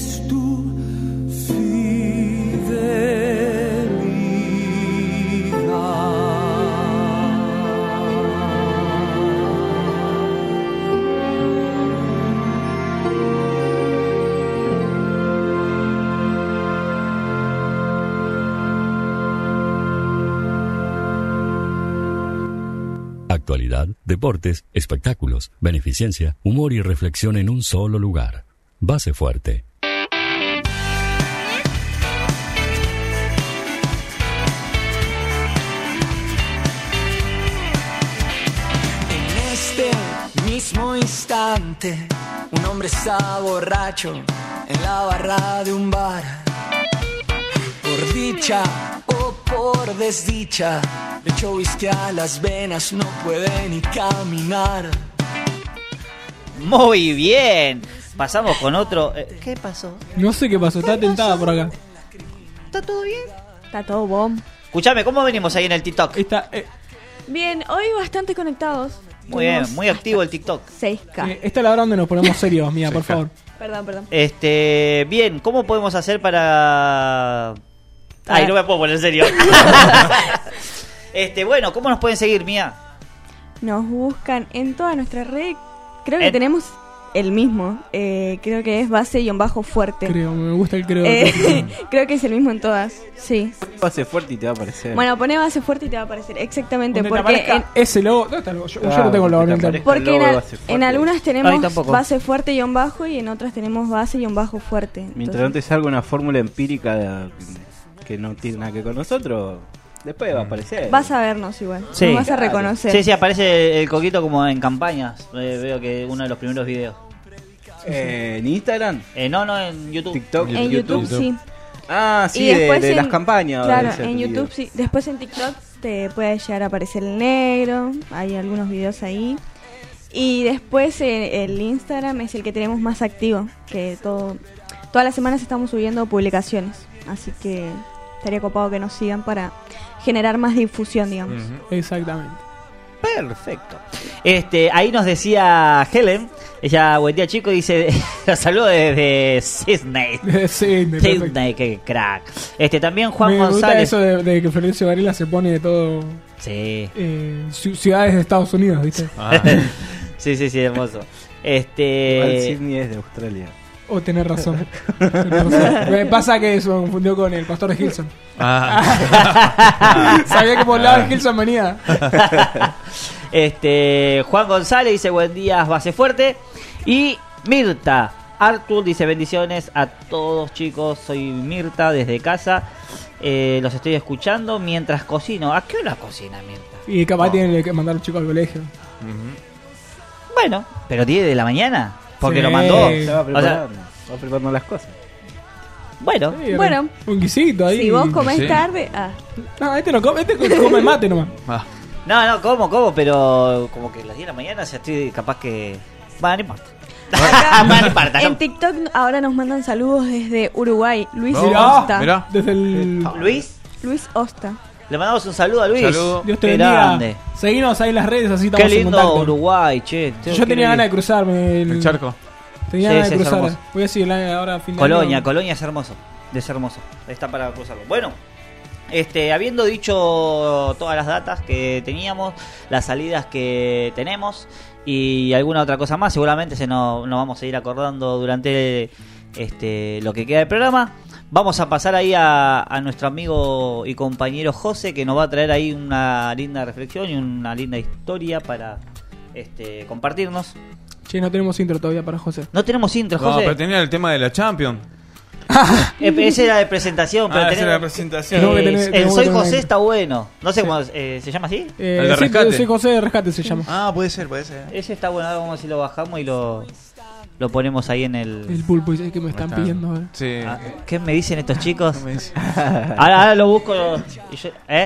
[SPEAKER 2] fidelidad.
[SPEAKER 1] actualidad, deportes, espectáculos, beneficencia, humor y reflexión en un solo lugar. Base Fuerte.
[SPEAKER 2] En este mismo instante, un hombre está borracho en la barra de un bar. Por dicha o por desdicha, le echó whisky a las venas, no puede ni caminar.
[SPEAKER 3] Muy bien. Pasamos con otro. eh, ¿Qué pasó?
[SPEAKER 4] No sé qué pasó, está tentada por acá.
[SPEAKER 3] ¿Está todo bien?
[SPEAKER 5] Está todo bomb.
[SPEAKER 3] Escuchame, ¿cómo venimos ahí en el TikTok?
[SPEAKER 4] Está, eh,
[SPEAKER 5] Bien, hoy bastante conectados.
[SPEAKER 3] Muy bien,
[SPEAKER 5] Tenemos
[SPEAKER 3] muy activo el TikTok.
[SPEAKER 5] seis K.
[SPEAKER 4] eh, esta es la hora donde nos ponemos serios, mía, por favor.
[SPEAKER 5] Perdón, perdón.
[SPEAKER 3] Este, bien, ¿cómo podemos hacer para...? Ay, no me puedo poner serio. Este, bueno, ¿cómo nos pueden seguir, Mía?
[SPEAKER 5] Nos buscan en todas nuestras redes. Creo que
[SPEAKER 3] En-
[SPEAKER 5] tenemos el mismo. Eh, creo que es base-fuerte.
[SPEAKER 4] Creo, me gusta el creo.
[SPEAKER 5] Eh, creo que es el mismo en todas. Sí.
[SPEAKER 6] Base Fuerte y te va a aparecer.
[SPEAKER 5] Bueno, pone base fuerte y te va a aparecer. Exactamente.
[SPEAKER 4] Donde te
[SPEAKER 5] Porque
[SPEAKER 4] aparezca
[SPEAKER 5] en,
[SPEAKER 4] ese logo. ¿Dónde está el logo? Yo, yo
[SPEAKER 6] Claro,
[SPEAKER 4] no tengo el logo.
[SPEAKER 6] que
[SPEAKER 4] no
[SPEAKER 6] te
[SPEAKER 4] tengo.
[SPEAKER 6] aparezca.
[SPEAKER 5] porque
[SPEAKER 6] el
[SPEAKER 5] en,
[SPEAKER 6] logo de
[SPEAKER 5] al-
[SPEAKER 6] base fuerte.
[SPEAKER 5] en algunas
[SPEAKER 3] Ay,
[SPEAKER 5] tenemos
[SPEAKER 3] tampoco.
[SPEAKER 5] base fuerte y bajo y en otras tenemos base y bajo fuerte.
[SPEAKER 6] Mientras no
[SPEAKER 5] Entonces,
[SPEAKER 6] te salga una fórmula empírica de- que no tiene nada que ver con nosotros, después va a aparecer.
[SPEAKER 5] vas a vernos igual.
[SPEAKER 3] Sí.
[SPEAKER 5] Nos vas a
[SPEAKER 6] Claro.
[SPEAKER 5] reconocer.
[SPEAKER 3] Sí, sí, aparece el coquito como en campañas. Eh, veo que uno de los primeros videos.
[SPEAKER 6] Eh, ¿En Instagram?
[SPEAKER 3] Eh, no, no, en YouTube.
[SPEAKER 6] TikTok.
[SPEAKER 5] En YouTube, sí.
[SPEAKER 6] Ah, sí,
[SPEAKER 5] Y
[SPEAKER 6] de,
[SPEAKER 5] después
[SPEAKER 6] de
[SPEAKER 5] en-
[SPEAKER 6] las campañas.
[SPEAKER 5] Claro,
[SPEAKER 6] debe ser
[SPEAKER 5] en
[SPEAKER 6] el
[SPEAKER 5] YouTube
[SPEAKER 6] video.
[SPEAKER 5] sí. Después en TikTok te puede llegar a aparecer el negro. Hay algunos videos ahí. Y después eh, el Instagram es el que tenemos más activo. Que todo, todas las semanas estamos subiendo publicaciones. Así que estaría copado que nos sigan para generar más difusión, digamos.
[SPEAKER 4] Exactamente.
[SPEAKER 3] Perfecto. Este, ahí nos decía Helen, ella, buen día chico, dice, los saludo desde Sydney.
[SPEAKER 4] Sí, me perfecto.
[SPEAKER 3] Sydney, qué crack. Este, también Juan
[SPEAKER 4] Me gusta
[SPEAKER 3] González.
[SPEAKER 4] eso de, de que Florencio Varela se pone de todo
[SPEAKER 3] Sí.
[SPEAKER 4] eh, ci- ciudades de Estados Unidos, ¿viste?
[SPEAKER 7] Ah.
[SPEAKER 3] Sí, sí, sí, hermoso.
[SPEAKER 6] Igual
[SPEAKER 3] Este,
[SPEAKER 6] Sydney es de Australia.
[SPEAKER 4] O oh, tenés razón. Tenés razón. Me pasa que se me confundió con el pastor de Hilson.
[SPEAKER 7] Ah.
[SPEAKER 4] Sabía que por el lado de Hilson venía.
[SPEAKER 3] este, Juan González dice, buen día, base fuerte. Y Mirta Artur dice, bendiciones a todos chicos, soy Mirta desde casa. Eh, los estoy escuchando mientras cocino. ¿A qué hora cocina Mirta?
[SPEAKER 4] Y capaz tiene que mandar a los chicos al colegio.
[SPEAKER 3] Bueno, pero diez de la mañana, porque
[SPEAKER 4] Sí.
[SPEAKER 3] lo mandó.
[SPEAKER 6] Se va
[SPEAKER 3] O sea,
[SPEAKER 6] preparando, va preparando las cosas.
[SPEAKER 3] bueno,
[SPEAKER 4] Sí,
[SPEAKER 5] Bueno.
[SPEAKER 4] un guisito ahí.
[SPEAKER 5] Si vos comés
[SPEAKER 7] Sí.
[SPEAKER 5] tarde, ah,
[SPEAKER 4] No, este no come, este come mate nomás.
[SPEAKER 7] Ah.
[SPEAKER 3] no, no, como, como, pero como que a las diez de la mañana, o sea, estoy capaz que... Bueno, no importa.
[SPEAKER 5] acá,
[SPEAKER 3] Bueno, no importa.
[SPEAKER 5] en TikTok ahora nos mandan saludos desde Uruguay. Luis
[SPEAKER 7] No,
[SPEAKER 5] Osta.
[SPEAKER 7] mirá.
[SPEAKER 4] Desde el.
[SPEAKER 3] Luis,
[SPEAKER 5] Luis Osta.
[SPEAKER 3] le mandamos un saludo a Luis.
[SPEAKER 7] Saludo.
[SPEAKER 4] Dios te
[SPEAKER 3] Qué
[SPEAKER 4] bendiga.
[SPEAKER 3] grande.
[SPEAKER 4] Seguinos ahí en las redes, así
[SPEAKER 3] Qué
[SPEAKER 4] estamos en
[SPEAKER 3] lindo
[SPEAKER 4] contacto.
[SPEAKER 3] Uruguay, che. tengo
[SPEAKER 4] Yo
[SPEAKER 3] que
[SPEAKER 4] tenía
[SPEAKER 3] ir.
[SPEAKER 4] ganas de cruzarme el,
[SPEAKER 7] El charco.
[SPEAKER 4] Tenía
[SPEAKER 3] Sí,
[SPEAKER 4] ganas
[SPEAKER 3] sí,
[SPEAKER 4] de
[SPEAKER 3] es
[SPEAKER 4] cruzar.
[SPEAKER 3] hermoso.
[SPEAKER 4] Voy a decir ahora a fin de
[SPEAKER 3] Colonia,
[SPEAKER 4] año.
[SPEAKER 3] Colonia es hermoso. Es hermoso. Está para cruzarlo. Bueno, este, habiendo dicho todas las datas que teníamos, las salidas que tenemos y alguna otra cosa más, seguramente se nos, nos vamos a ir acordando durante este lo que queda del programa. Vamos a pasar ahí a, a nuestro amigo y compañero José, que nos va a traer ahí una linda reflexión y una linda historia para este compartirnos.
[SPEAKER 4] Che, no tenemos intro todavía para José.
[SPEAKER 3] No tenemos intro,
[SPEAKER 7] No,
[SPEAKER 3] José.
[SPEAKER 7] pero tenía el tema de la Champions.
[SPEAKER 3] Eh, ese era de presentación, pero
[SPEAKER 7] Ah, esa
[SPEAKER 3] tenemos-
[SPEAKER 7] era la presentación.
[SPEAKER 3] Eh,
[SPEAKER 4] Tenemos que tener-
[SPEAKER 3] el
[SPEAKER 4] tenemos
[SPEAKER 3] Soy
[SPEAKER 4] que tener-
[SPEAKER 3] José está bueno. No sé cómo eh, se llama así.
[SPEAKER 4] Eh,
[SPEAKER 7] El de
[SPEAKER 4] sí,
[SPEAKER 7] rescate.
[SPEAKER 4] soy José de Rescate se llama.
[SPEAKER 7] Ah, puede ser, puede ser.
[SPEAKER 3] Ese está bueno. Ahora vamos a ver si lo bajamos y lo, lo ponemos ahí en el.
[SPEAKER 4] El pulpo dice que me están
[SPEAKER 7] Está.
[SPEAKER 4] pidiendo ahora.
[SPEAKER 7] Sí.
[SPEAKER 3] Ah, ¿Qué me dicen estos chicos?
[SPEAKER 7] No me dice.
[SPEAKER 3] Ahora, ahora lo busco. y yo- ¿Eh?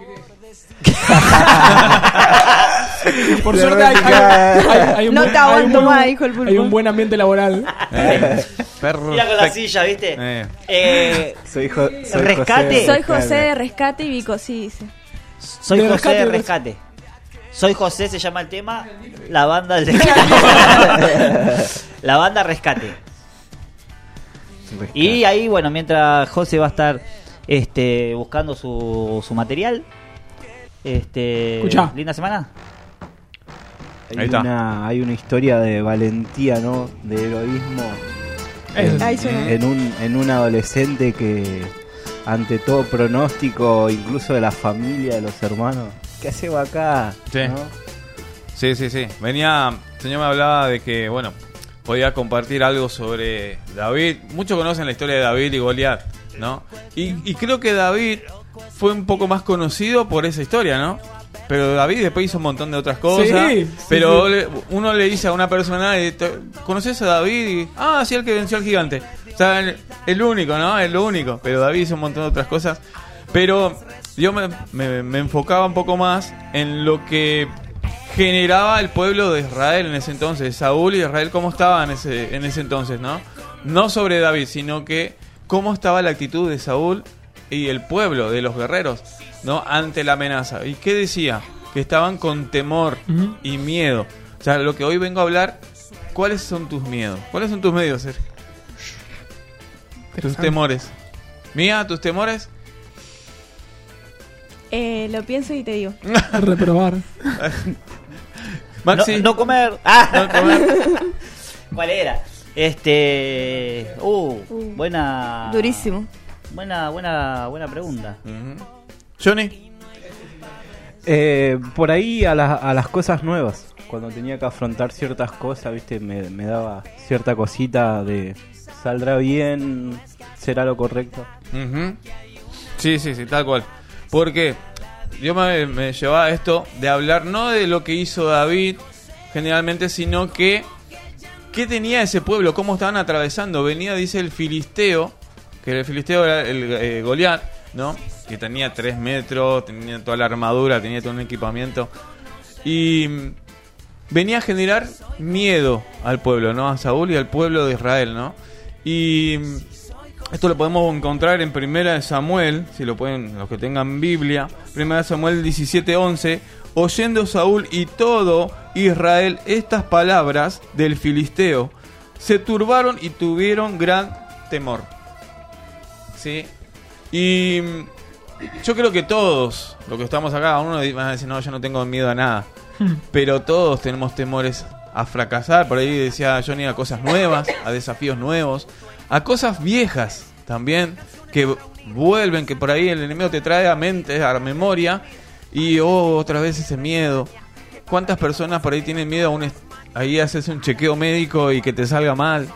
[SPEAKER 4] Por suerte hay, hay- hay- hay un
[SPEAKER 5] No
[SPEAKER 4] buen-
[SPEAKER 5] te
[SPEAKER 4] hay un
[SPEAKER 5] aguanto
[SPEAKER 4] buen-
[SPEAKER 5] más, dijo el pulpo.
[SPEAKER 4] Hay un buen ambiente laboral.
[SPEAKER 7] Eh, perro.
[SPEAKER 3] Mira con la silla, ¿viste?
[SPEAKER 7] Eh.
[SPEAKER 3] Eh,
[SPEAKER 6] Soy, jo- soy
[SPEAKER 3] Rescate.
[SPEAKER 6] José.
[SPEAKER 5] Soy José de Rescate y Vico, sí, dice.
[SPEAKER 3] soy
[SPEAKER 4] De
[SPEAKER 3] José
[SPEAKER 4] rescate,
[SPEAKER 3] de
[SPEAKER 4] de-
[SPEAKER 3] rescate. Soy José, se llama el tema. La banda del rescate. La banda rescate.
[SPEAKER 6] Rescate.
[SPEAKER 3] Y ahí, bueno, mientras José va a estar este, buscando su, su material. Este,
[SPEAKER 4] Escuchá.
[SPEAKER 3] linda semana.
[SPEAKER 6] Hay,
[SPEAKER 7] Ahí está.
[SPEAKER 6] una, hay una historia de valentía, ¿no? De heroísmo.
[SPEAKER 4] Eso.
[SPEAKER 6] En,
[SPEAKER 5] Ahí suena.
[SPEAKER 6] en un, en un adolescente que, ante todo pronóstico, incluso de la familia, de los hermanos, ¿qué hacemos acá?
[SPEAKER 7] Sí.
[SPEAKER 6] ¿No?
[SPEAKER 7] Sí, sí, sí. Venía, el señor me hablaba de que, bueno, podía compartir algo sobre David. Muchos conocen la historia de David y Goliat, ¿no? Y, y creo que David fue un poco más conocido por esa historia, ¿no? Pero David después hizo un montón de otras cosas. Sí, pero sí, sí. Le, uno le dice a una persona, ¿conoces a David? Y, ah, sí, el que venció al gigante. O sea, el, el único, ¿no? Es lo único. Pero David hizo un montón de otras cosas. Pero yo me, me, me enfocaba un poco más en lo que generaba el pueblo de Israel en ese entonces. Saúl y Israel, ¿cómo estaban en ese, en ese entonces, no? No sobre David, sino que cómo estaba la actitud de Saúl y el pueblo, de los guerreros, ¿no? Ante la amenaza. ¿Y qué decía? Que estaban con temor uh-huh. y miedo. O sea, lo que hoy vengo a hablar, ¿cuáles son tus miedos? ¿Cuáles son tus miedos, Sergio? Tus temores. Mía, ¿tus temores?
[SPEAKER 5] Eh, lo pienso y te digo.
[SPEAKER 4] Reprobar.
[SPEAKER 3] Maxi. No, no comer. Ah. No comer. ¿Cuál era? Este. Uh, uh, buena.
[SPEAKER 5] Durísimo.
[SPEAKER 3] Buena, buena, buena pregunta.
[SPEAKER 7] Uh-huh. Johnny.
[SPEAKER 6] Eh, por ahí a, la, a las cosas nuevas. Cuando tenía que afrontar ciertas cosas, viste, me, me daba cierta cosita de ¿saldrá bien? ¿Será lo correcto?
[SPEAKER 7] Uh-huh. Sí, sí, sí, tal cual. Porque yo me, me llevaba a esto de hablar no de lo que hizo David generalmente, sino que qué tenía ese pueblo, cómo estaban atravesando. Venía, dice el filisteo, que el filisteo era el eh, Goliat, ¿no? Que tenía tres metros, tenía toda la armadura, tenía todo un equipamiento. Y venía a generar miedo al pueblo, ¿no? A Saúl y al pueblo de Israel, ¿no? Y esto lo podemos encontrar en Primera de Samuel, si lo pueden, los que tengan Biblia, Primera de Samuel diecisiete once. Oyendo Saúl y todo Israel estas palabras del filisteo, se turbaron y tuvieron gran temor. ¿Sí? Y yo creo que todos, los que estamos acá, uno van a decir, no, yo no tengo miedo a nada. Pero todos tenemos temores a fracasar. Por ahí decía Johnny, a cosas nuevas, a desafíos nuevos, a cosas viejas también, que vuelven, que por ahí el enemigo te trae a mente, a memoria, y oh, otra vez ese miedo. ¿Cuántas personas por ahí tienen miedo a un est- ahí haces un chequeo médico y que te salga mal?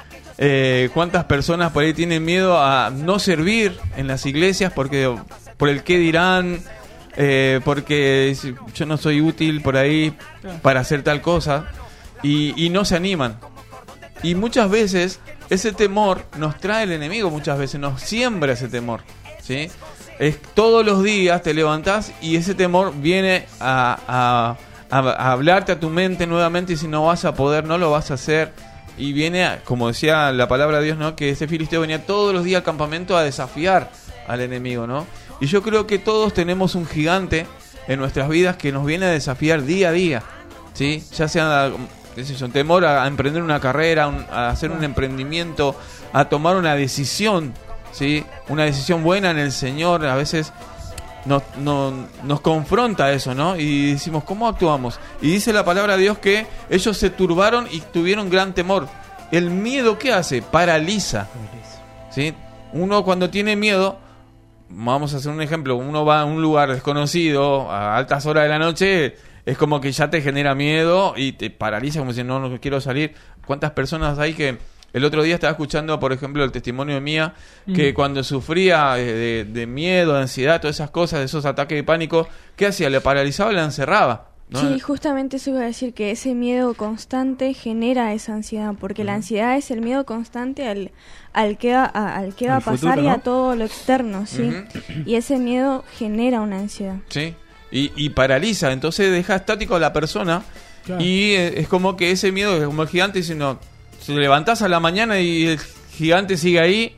[SPEAKER 7] Eh, ¿Cuántas personas por ahí tienen miedo a no servir en las iglesias porque por el qué dirán, eh, porque yo no soy útil por ahí para hacer tal cosa, y, y no se animan? Y muchas veces ese temor nos trae el enemigo, muchas veces nos siembra ese temor, ¿sí? Es todos los días te levantás y ese temor viene a, a, a, a hablarte a tu mente nuevamente, y si no vas a poder, no lo vas a hacer. Y viene, a, como decía la palabra de Dios, ¿no? Que ese filisteo venía todos los días al campamento a desafiar al enemigo, ¿no? Y yo creo que todos tenemos un gigante en nuestras vidas que nos viene a desafiar día a día, ¿sí? Ya sea un temor a, a emprender una carrera, un, a hacer un emprendimiento, a tomar una decisión, ¿sí? Una decisión buena en el Señor. A veces nos, nos, nos confronta eso, ¿no? Y decimos, ¿cómo actuamos? Y dice la palabra de Dios que ellos se turbaron y tuvieron gran temor. El miedo, ¿qué hace? Paraliza, ¿sí? Uno cuando tiene miedo, vamos a hacer un ejemplo, uno va a un lugar desconocido a altas horas de la noche, es como que ya te genera miedo y te paraliza, como si no, no quiero salir. ¿Cuántas personas hay que... El otro día estaba escuchando, por ejemplo, el testimonio de Mía, que mm. cuando sufría de, de miedo, de ansiedad, todas esas cosas, de esos ataques de pánico, ¿qué hacía? Le paralizaba y la encerraba, ¿no?
[SPEAKER 5] Sí, justamente eso iba a decir, que ese miedo constante genera esa ansiedad, porque uh-huh. la ansiedad es el miedo constante al, al que va a, al que va a pasar futuro, y ¿no? a todo lo externo, ¿sí? Uh-huh. Y ese miedo genera una ansiedad.
[SPEAKER 7] Sí, y, y paraliza, entonces deja estático a la persona, claro. Y es como que ese miedo es como el gigante diciendo... Te levantás a la mañana y el gigante sigue ahí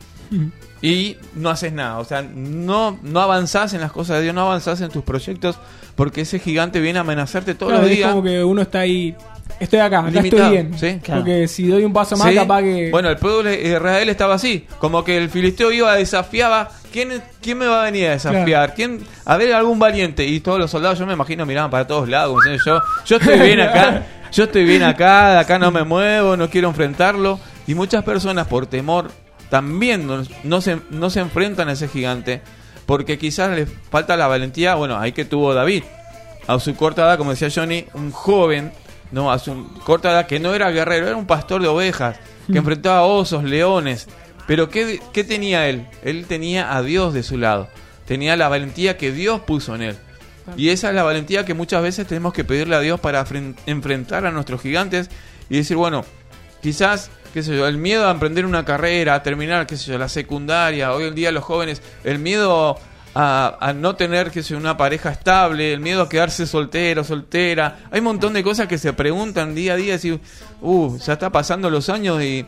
[SPEAKER 7] y no haces nada. O sea, no, no avanzás en las cosas de Dios, no avanzás en tus proyectos, porque ese gigante viene a amenazarte todos
[SPEAKER 4] claro,
[SPEAKER 7] los días.
[SPEAKER 4] Es como que uno está ahí, estoy acá, acá
[SPEAKER 7] limitado,
[SPEAKER 4] estoy bien.
[SPEAKER 7] ¿sí?
[SPEAKER 4] Claro. Porque si doy un paso más, ¿sí? Capaz que...
[SPEAKER 7] Bueno, el pueblo de Israel estaba así, como que el filisteo iba, desafiaba. ¿Quién, quién me va a venir a desafiar? Claro. ¿Quién? A ver, algún valiente. Y todos los soldados, yo me imagino, miraban para todos lados, como diciendo, yo, yo estoy bien acá, yo estoy bien acá, de acá no me muevo, no quiero enfrentarlo. Y muchas personas por temor también no, no, se, no se enfrentan a ese gigante, porque quizás les falta la valentía, bueno, ahí que tuvo David, a su corta edad, como decía Johnny, un joven, no, a su corta edad, que no era guerrero, era un pastor de ovejas, que enfrentaba osos, leones. Pero ¿qué, qué tenía él? Él tenía a Dios de su lado. Tenía la valentía que Dios puso en él. Y esa es la valentía que muchas veces tenemos que pedirle a Dios para fren- enfrentar a nuestros gigantes y decir, bueno, quizás, qué sé yo, el miedo a emprender una carrera, a terminar, qué sé yo, la secundaria, hoy en día los jóvenes, el miedo a, a no tener, qué sé yo, una pareja estable, el miedo a quedarse soltero, soltera. Hay un montón de cosas que se preguntan día a día, y uh, ya está pasando los años y...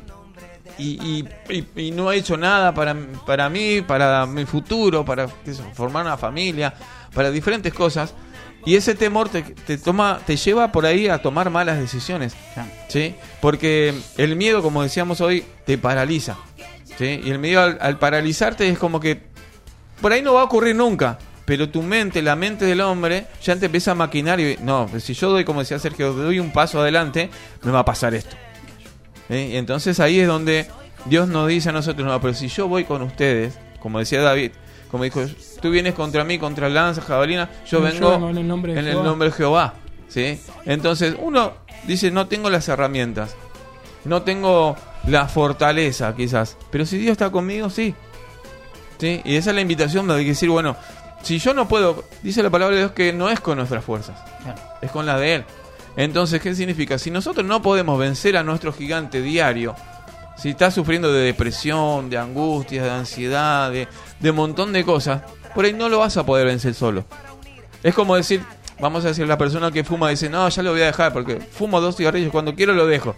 [SPEAKER 7] Y, y, y, y no he hecho nada para, para mí, para mi futuro, para qué sé, formar una familia, para diferentes cosas. Y ese temor te, te toma, te lleva por ahí a tomar malas decisiones, ¿sí? Porque el miedo, como decíamos hoy, te paraliza, ¿sí? Y el miedo al, al paralizarte es como que por ahí no va a ocurrir nunca, pero tu mente, la mente del hombre, ya te empieza a maquinar y no, si yo doy, como decía Sergio, doy un paso adelante, me va a pasar esto. ¿Eh? Y entonces ahí es donde Dios nos dice a nosotros, no, pero si yo voy con ustedes, como decía David, como dijo, tú vienes contra mí, contra lanza, jabalina, yo
[SPEAKER 4] No,
[SPEAKER 7] vengo
[SPEAKER 4] yo vengo en el nombre de
[SPEAKER 7] en el
[SPEAKER 4] Jehová.
[SPEAKER 7] nombre de Jehová, ¿sí? Entonces uno dice, no tengo las herramientas, no tengo la fortaleza quizás, pero si Dios está conmigo, sí, ¿sí? Y esa es la invitación de decir, bueno, si yo no puedo, dice la palabra de Dios que no es con nuestras fuerzas, es con la de Él. Entonces, ¿qué significa? Si nosotros no podemos vencer a nuestro gigante diario, si estás sufriendo de depresión, de angustia, de ansiedad, de, de un montón de cosas, por ahí no lo vas a poder vencer solo. Es como decir, vamos a decir, la persona que fuma dice, no, ya lo voy a dejar porque fumo dos cigarrillos, cuando quiero lo dejo.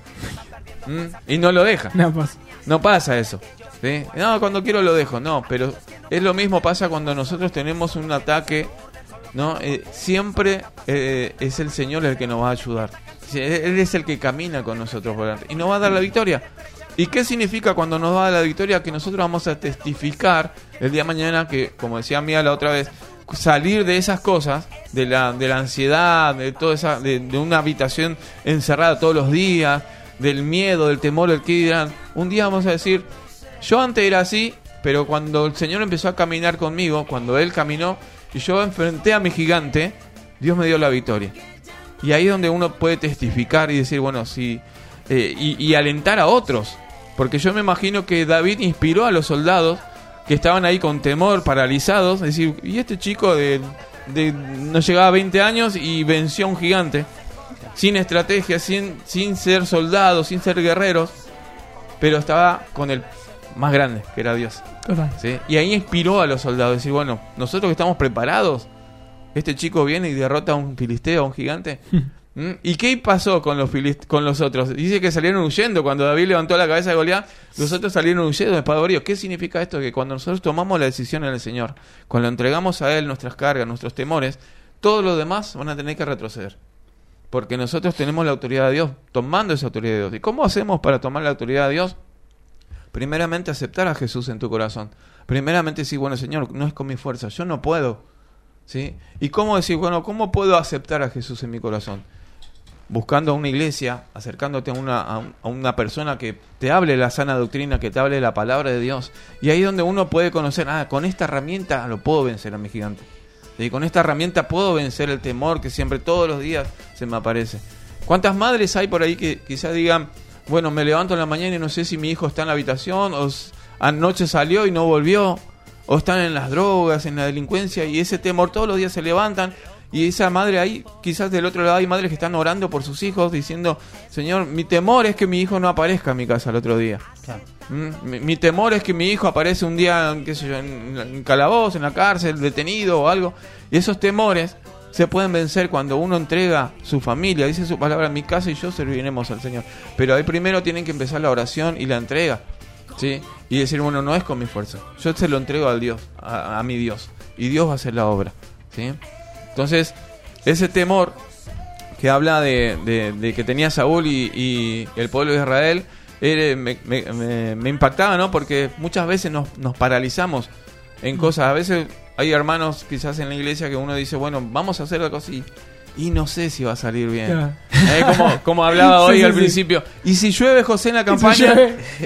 [SPEAKER 7] ¿Mm? Y no lo deja.
[SPEAKER 4] No pasa.
[SPEAKER 7] No pasa eso, ¿sí? No, cuando quiero lo dejo. No, pero es lo mismo pasa cuando nosotros tenemos un ataque, ¿no? Eh, siempre eh, es el Señor el que nos va a ayudar. Él es el que camina con nosotros por delante y nos va a dar la victoria. ¿Y qué significa cuando nos va a dar la victoria? Que nosotros vamos a testificar el día de mañana que, como decía Mía la otra vez, salir de esas cosas, de la, de la ansiedad, de toda esa, de, de una habitación encerrada todos los días, del miedo, del temor, del que dirán. Un día vamos a decir, yo antes era así, pero cuando el Señor empezó a caminar conmigo, cuando Él caminó y yo enfrenté a mi gigante, Dios me dio la victoria. Y ahí es donde uno puede testificar y decir, bueno, sí, eh, y, y alentar a otros. Porque yo me imagino que David inspiró a los soldados que estaban ahí con temor, paralizados. Es decir, y este chico de, de no llegaba a veinte años y venció a un gigante. Sin estrategia, sin, sin ser soldados, sin ser guerreros. Pero estaba con el más grande, que era Dios.
[SPEAKER 4] Total.
[SPEAKER 7] ¿Sí? Y ahí inspiró a los soldados. Decir, bueno, nosotros que estamos preparados, este chico viene y derrota a un filisteo, a un gigante. ¿Mm? ¿Y qué pasó con los filist- con los otros? Dice que salieron huyendo. Cuando David levantó la cabeza de Goliat, los otros salieron huyendo despavoridos. ¿Qué significa esto? Que cuando nosotros tomamos la decisión en el Señor, cuando entregamos a Él nuestras cargas, nuestros temores, todos los demás van a tener que retroceder. Porque nosotros tenemos la autoridad de Dios, tomando esa autoridad de Dios. ¿Y cómo hacemos para tomar la autoridad de Dios? Primeramente, aceptar a Jesús en tu corazón. Primeramente, decir, bueno, Señor, no es con mi fuerza, yo no puedo. ¿Sí? ¿Y cómo decir, bueno, cómo puedo aceptar a Jesús en mi corazón? Buscando a una iglesia, acercándote a una, a, un, a una persona que te hable la sana doctrina, que te hable la palabra de Dios. Y ahí es donde uno puede conocer, ah, con esta herramienta lo puedo vencer a mi gigante. Y con esta herramienta puedo vencer el temor que siempre todos los días se me aparece. ¿Cuántas madres hay por ahí que quizás digan, bueno, me levanto en la mañana y no sé si mi hijo está en la habitación, o anoche salió y no volvió, o están en las drogas, en la delincuencia, y ese temor todos los días se levantan? Y esa madre ahí, quizás del otro lado hay madres que están orando por sus hijos, diciendo, Señor, mi temor es que mi hijo no aparezca en mi casa el otro día. Claro. ¿Mm? Mi, mi temor es que mi hijo aparece un día, qué sé yo, en, en calabozo, en la cárcel, detenido o algo. Y esos temores se pueden vencer cuando uno entrega su familia, dice su palabra, mi casa y yo serviremos al Señor. Pero ahí primero tienen que empezar la oración y la entrega, ¿sí? Y decir, bueno, no es con mi fuerza, yo se lo entrego al Dios, a, a mi Dios, y Dios va a hacer la obra, ¿sí? Entonces, ese temor que habla de, de, de que tenía Saúl y, y el pueblo de Israel, era, me, me, me, me impactaba, ¿no? Porque muchas veces nos, nos paralizamos en cosas. A veces hay hermanos quizás en la iglesia que uno dice, bueno, vamos a hacer la cosa y, y no sé si va a salir bien. Yeah. ¿Eh? Como, como hablaba hoy sí, al sí, principio. Sí. ¿Y si llueve, José, en la campaña?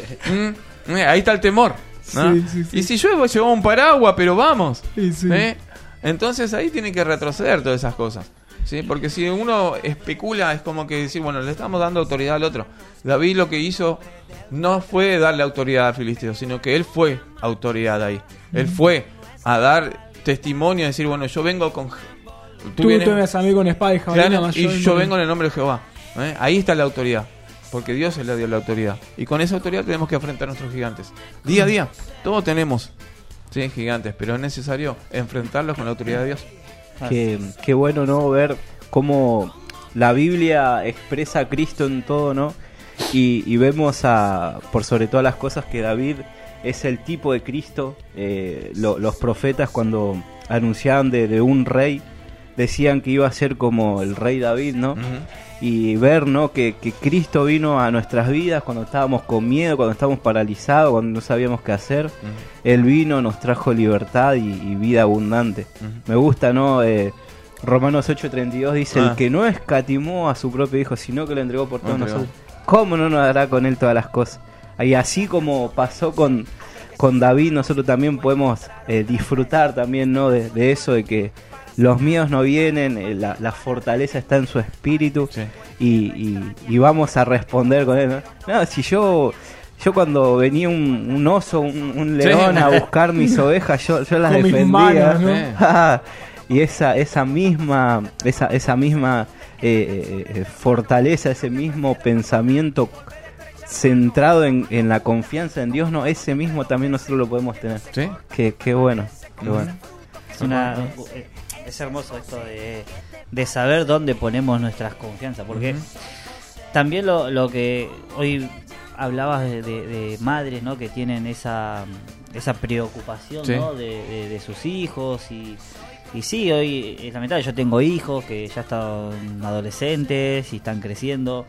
[SPEAKER 7] ¿Mm? Ahí está el temor, ¿no? Sí, sí, sí. Y si llueve, llevamos un paraguas, pero vamos. Sí, sí. ¿Eh? Entonces ahí tienen que retroceder todas esas cosas. ¿sí? Porque si uno especula, es como que decir, bueno, le estamos dando autoridad al otro. David lo que hizo no fue darle autoridad al filisteo, sino que él fue autoridad ahí. Él fue a dar testimonio, a decir, bueno, yo vengo con...
[SPEAKER 4] Tú, vienes, tú vienes a mí con espada y jabalina,
[SPEAKER 7] claro,
[SPEAKER 4] más
[SPEAKER 7] y
[SPEAKER 4] yo,
[SPEAKER 7] yo vengo en el nombre de Jehová. ¿eh? Ahí está la autoridad, porque Dios le dio la autoridad. Y con esa autoridad tenemos que enfrentar a nuestros gigantes. Día a día, todos tenemos, sí, gigantes, pero es necesario enfrentarlos con la autoridad de Dios.
[SPEAKER 6] Qué, qué bueno, ¿no? Ver cómo la Biblia expresa a Cristo en todo, ¿no? Y, y vemos a, por sobre todas las cosas, que David es el tipo de Cristo. Eh, lo, los profetas, cuando anunciaban de, de un rey, decían que iba a ser como el rey David, ¿no? Uh-huh. Y ver, ¿no? Que, que Cristo vino a nuestras vidas cuando estábamos con miedo, cuando estábamos paralizados, cuando no sabíamos qué hacer. Uh-huh. Él vino, nos trajo libertad y, y vida abundante. Uh-huh. Me gusta, ¿no? Eh, Romanos ocho treinta y dos dice, ah. el que no escatimó a su propio hijo, sino que lo entregó por todos nosotros, ¿cómo no nos dará con él todas las cosas? Y así como pasó con, con David, nosotros también podemos eh, disfrutar también, ¿no? de, de eso, de que los miedos no vienen, eh, la, la fortaleza está en su espíritu, sí. y, y, y vamos a responder con él, ¿no? No, si yo... Yo cuando venía un, un oso, un, un león, sí. a buscar mis ovejas, yo, yo las con defendía. Manos, ¿no? Y esa esa misma esa esa misma eh, eh, fortaleza, ese mismo pensamiento centrado en, en la confianza en Dios, no, ese mismo también nosotros lo podemos tener. ¿Sí? Qué, qué bueno, qué uh-huh. bueno.
[SPEAKER 3] Es, una, es hermoso esto de, de saber dónde ponemos nuestras confianzas, porque uh-huh. también lo, lo que hoy hablabas de, de, de madres, ¿no? Que tienen esa esa preocupación, sí. ¿no? de, de, de sus hijos y Y sí, hoy es lamentable, yo tengo hijos que ya están adolescentes y están creciendo,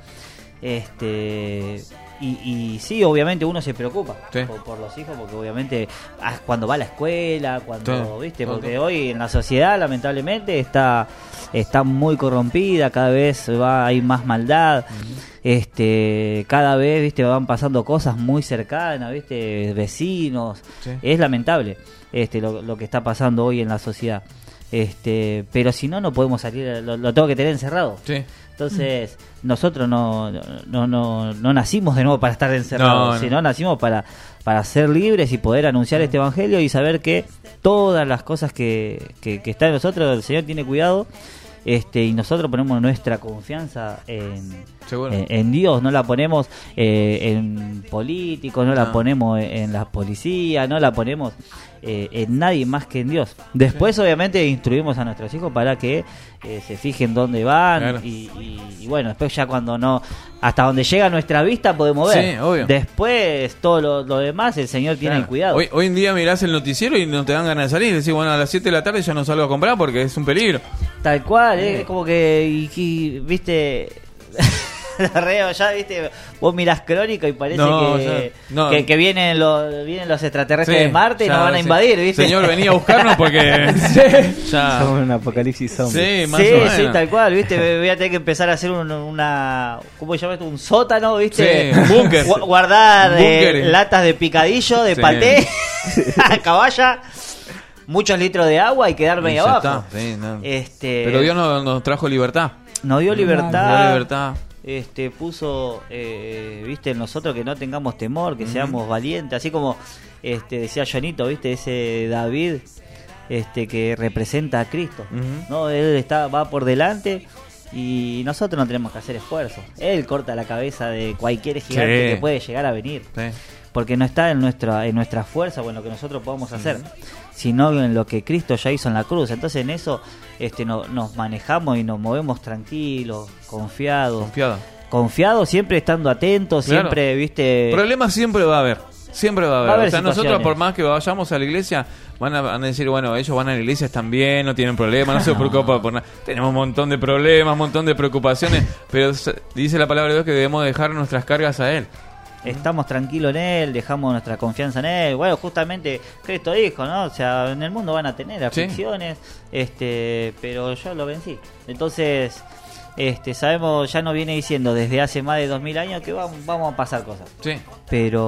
[SPEAKER 3] este y, y sí, obviamente uno se preocupa sí. por, por los hijos, porque obviamente cuando va a la escuela, cuando, todo, viste, todo, porque todo. Hoy en la sociedad lamentablemente está está muy corrompida, cada vez va hay más maldad, uh-huh. este cada vez, viste, van pasando cosas muy cercanas, viste, vecinos, sí. es lamentable este lo, lo que está pasando hoy en la sociedad. Este, pero si no, no podemos salir, lo, lo tengo que tener encerrado. Sí. Entonces, nosotros no, no, no, no nacimos de nuevo para estar encerrados, no, no. sino nacimos para, para ser libres y poder anunciar este evangelio y saber que todas las cosas que, que, que están en nosotros, el Señor tiene cuidado. Este, y nosotros ponemos nuestra confianza en, en, en Dios, no la ponemos eh, en políticos, no, no la ponemos en, en la policía, no la ponemos eh, en nadie más que en Dios. Después sí. obviamente instruimos a nuestros hijos para que eh, se fijen dónde van, claro. y, y, y bueno, después ya cuando no, hasta donde llega nuestra vista podemos ver. Sí, obvio. Después todo lo, lo demás el Señor tiene claro. cuidado.
[SPEAKER 7] Hoy, hoy en día mirás el noticiero y no te dan ganas de salir, decís, bueno, a las siete de la tarde ya no salgo a comprar porque es un peligro.
[SPEAKER 3] Tal cual, es eh, como que, y, y, viste, la reo ya, viste, vos mirás Crónica y parece no, que, ya, no. que, que vienen, los, vienen los extraterrestres sí, de Marte y nos van a invadir, sí. viste.
[SPEAKER 7] Señor, venía a buscarnos porque
[SPEAKER 6] sí. ya. Somos un apocalipsis zombie.
[SPEAKER 3] Sí, más sí, o menos. Sí, tal cual, viste, voy a tener que empezar a hacer un, una, ¿cómo se llama esto? Un sótano, viste.
[SPEAKER 7] Sí, un búnker.
[SPEAKER 3] Gu- guardar eh, latas de picadillo, de sí. paté, caballa. Muchos litros de agua y quedarme ahí abajo. Sí, no. este,
[SPEAKER 7] Pero Dios nos, nos trajo libertad.
[SPEAKER 3] Nos dio libertad.
[SPEAKER 7] Nos dio libertad.
[SPEAKER 3] Este, puso, eh, viste, en nosotros que no tengamos temor, que uh-huh. seamos valientes. Así como este, decía Jonito, viste, ese David este, que representa a Cristo. Uh-huh. ¿no? Él está, va por delante y nosotros no tenemos que hacer esfuerzo. Él corta la cabeza de cualquier gigante sí. que puede llegar a venir. Sí. Porque no está en nuestra, en nuestra fuerza o en lo que nosotros podamos hacer, uh-huh. sino en lo que Cristo ya hizo en la cruz. Entonces en eso este, no, nos manejamos y nos movemos tranquilos, confiados.
[SPEAKER 7] Confiado.
[SPEAKER 3] Confiados, siempre estando atentos, claro. siempre, viste...
[SPEAKER 7] Problemas siempre va a haber, siempre va a haber. Va a haber o sea, nosotros por más que vayamos a la iglesia, van a, van a decir, bueno, ellos van a la iglesia, están bien, no tienen problemas, no se preocupan por nada. Tenemos un montón de problemas, un montón de preocupaciones, pero dice la palabra de Dios que debemos dejar nuestras cargas a Él.
[SPEAKER 3] Estamos tranquilos en Él, dejamos nuestra confianza en Él. Bueno, justamente Cristo dijo, ¿no? O sea, en el mundo van a tener aflicciones, sí. este, pero yo lo vencí. Entonces, este, sabemos, ya nos viene diciendo desde hace más de dos mil años que vamos, vamos a pasar cosas.
[SPEAKER 7] Sí.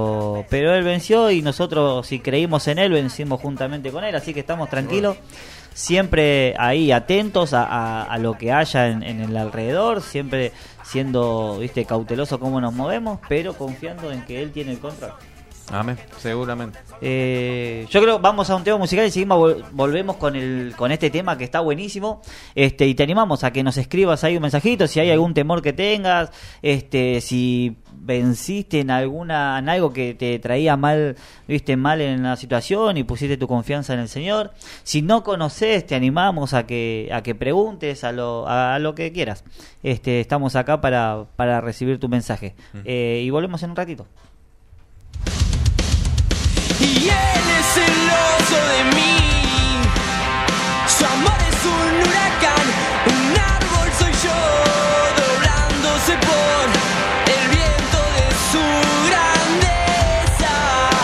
[SPEAKER 3] Pero, pero Él venció y nosotros, si creímos en Él, vencimos juntamente con Él. Así que estamos tranquilos. Bueno. siempre ahí atentos a, a, a lo que haya en, en el alrededor, siempre siendo, viste, cauteloso cómo nos movemos, pero confiando en que él tiene el control.
[SPEAKER 7] Amén, seguramente.
[SPEAKER 3] Eh, yo creo vamos a un tema musical y seguimos vol- volvemos con el con este tema que está buenísimo. Este y te animamos a que nos escribas ahí un mensajito si hay algún temor que tengas, este si venciste en alguna en algo que te traía mal, viste mal en la situación y pusiste tu confianza en el Señor. Si no conoces, te animamos a que a que preguntes a lo a, a lo que quieras. Este estamos acá para para recibir tu mensaje. Mm. Eh, y volvemos en un ratito.
[SPEAKER 2] Y él es celoso de mí. Su amor es un huracán, un árbol soy yo, doblándose por el viento de su grandeza.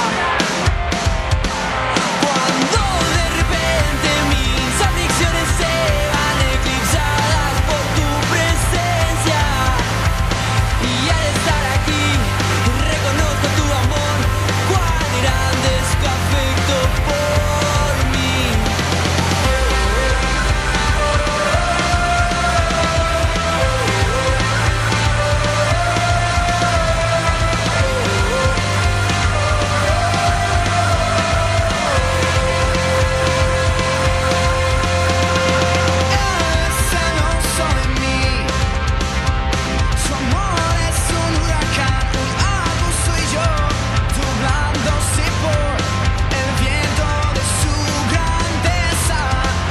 [SPEAKER 2] Cuando de repente mis aflicciones se van eclipsadas por tu presencia, y al estar aquí reconozco tu amor, cuán grande es tu afecto por mí. Es celoso de mí. Su amor es un huracán, un árbol soy yo, doblándose por el viento de su grandeza.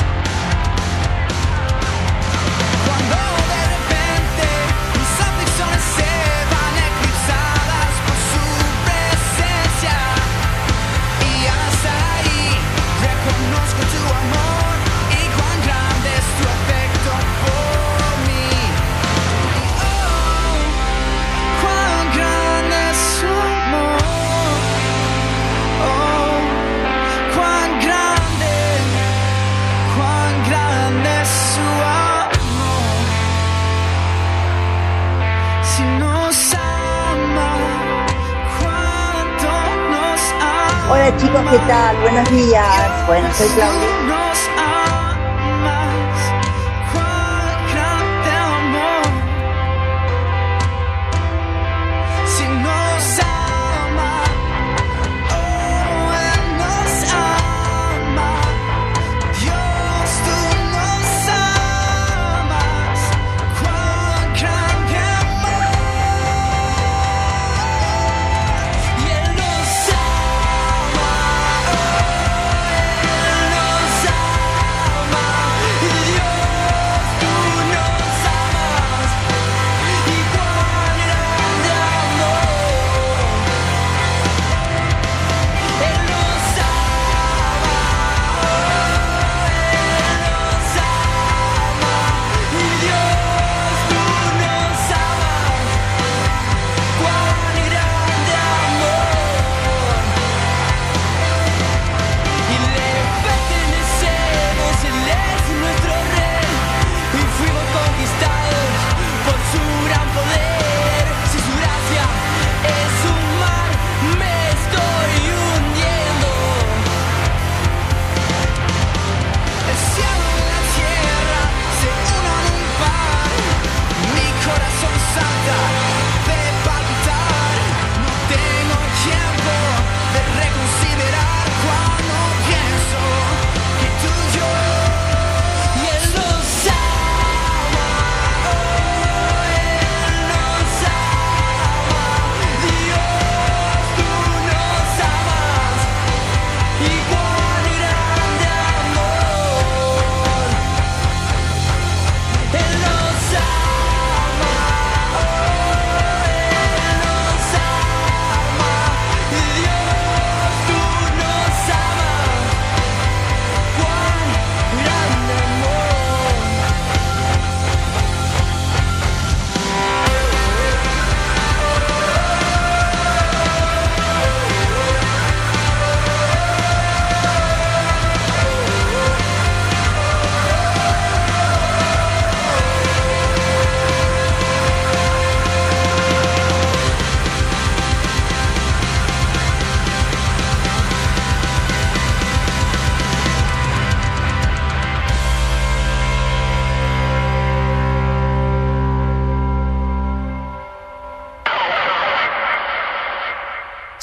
[SPEAKER 2] Cuando de repente mis aflicciones se van eclipsadas por su presencia, y al estar ahí reconozco tu amor y cuán grande es tu afecto por mí. Oh, cuán grande es su amor. Oh, cuán grande, cuán grande es su amor. Si nos ama, cuánto nos ama.
[SPEAKER 12] Hola chicos, ¿qué tal? Buenos días. Bueno, soy Claudia.
[SPEAKER 2] Nos amas, cuán grande amor. Si nos ama, oh, Él nos ama. Dios, tú nos amas, cuán grande amor. Y Él nos ama, oh, Él nos ama.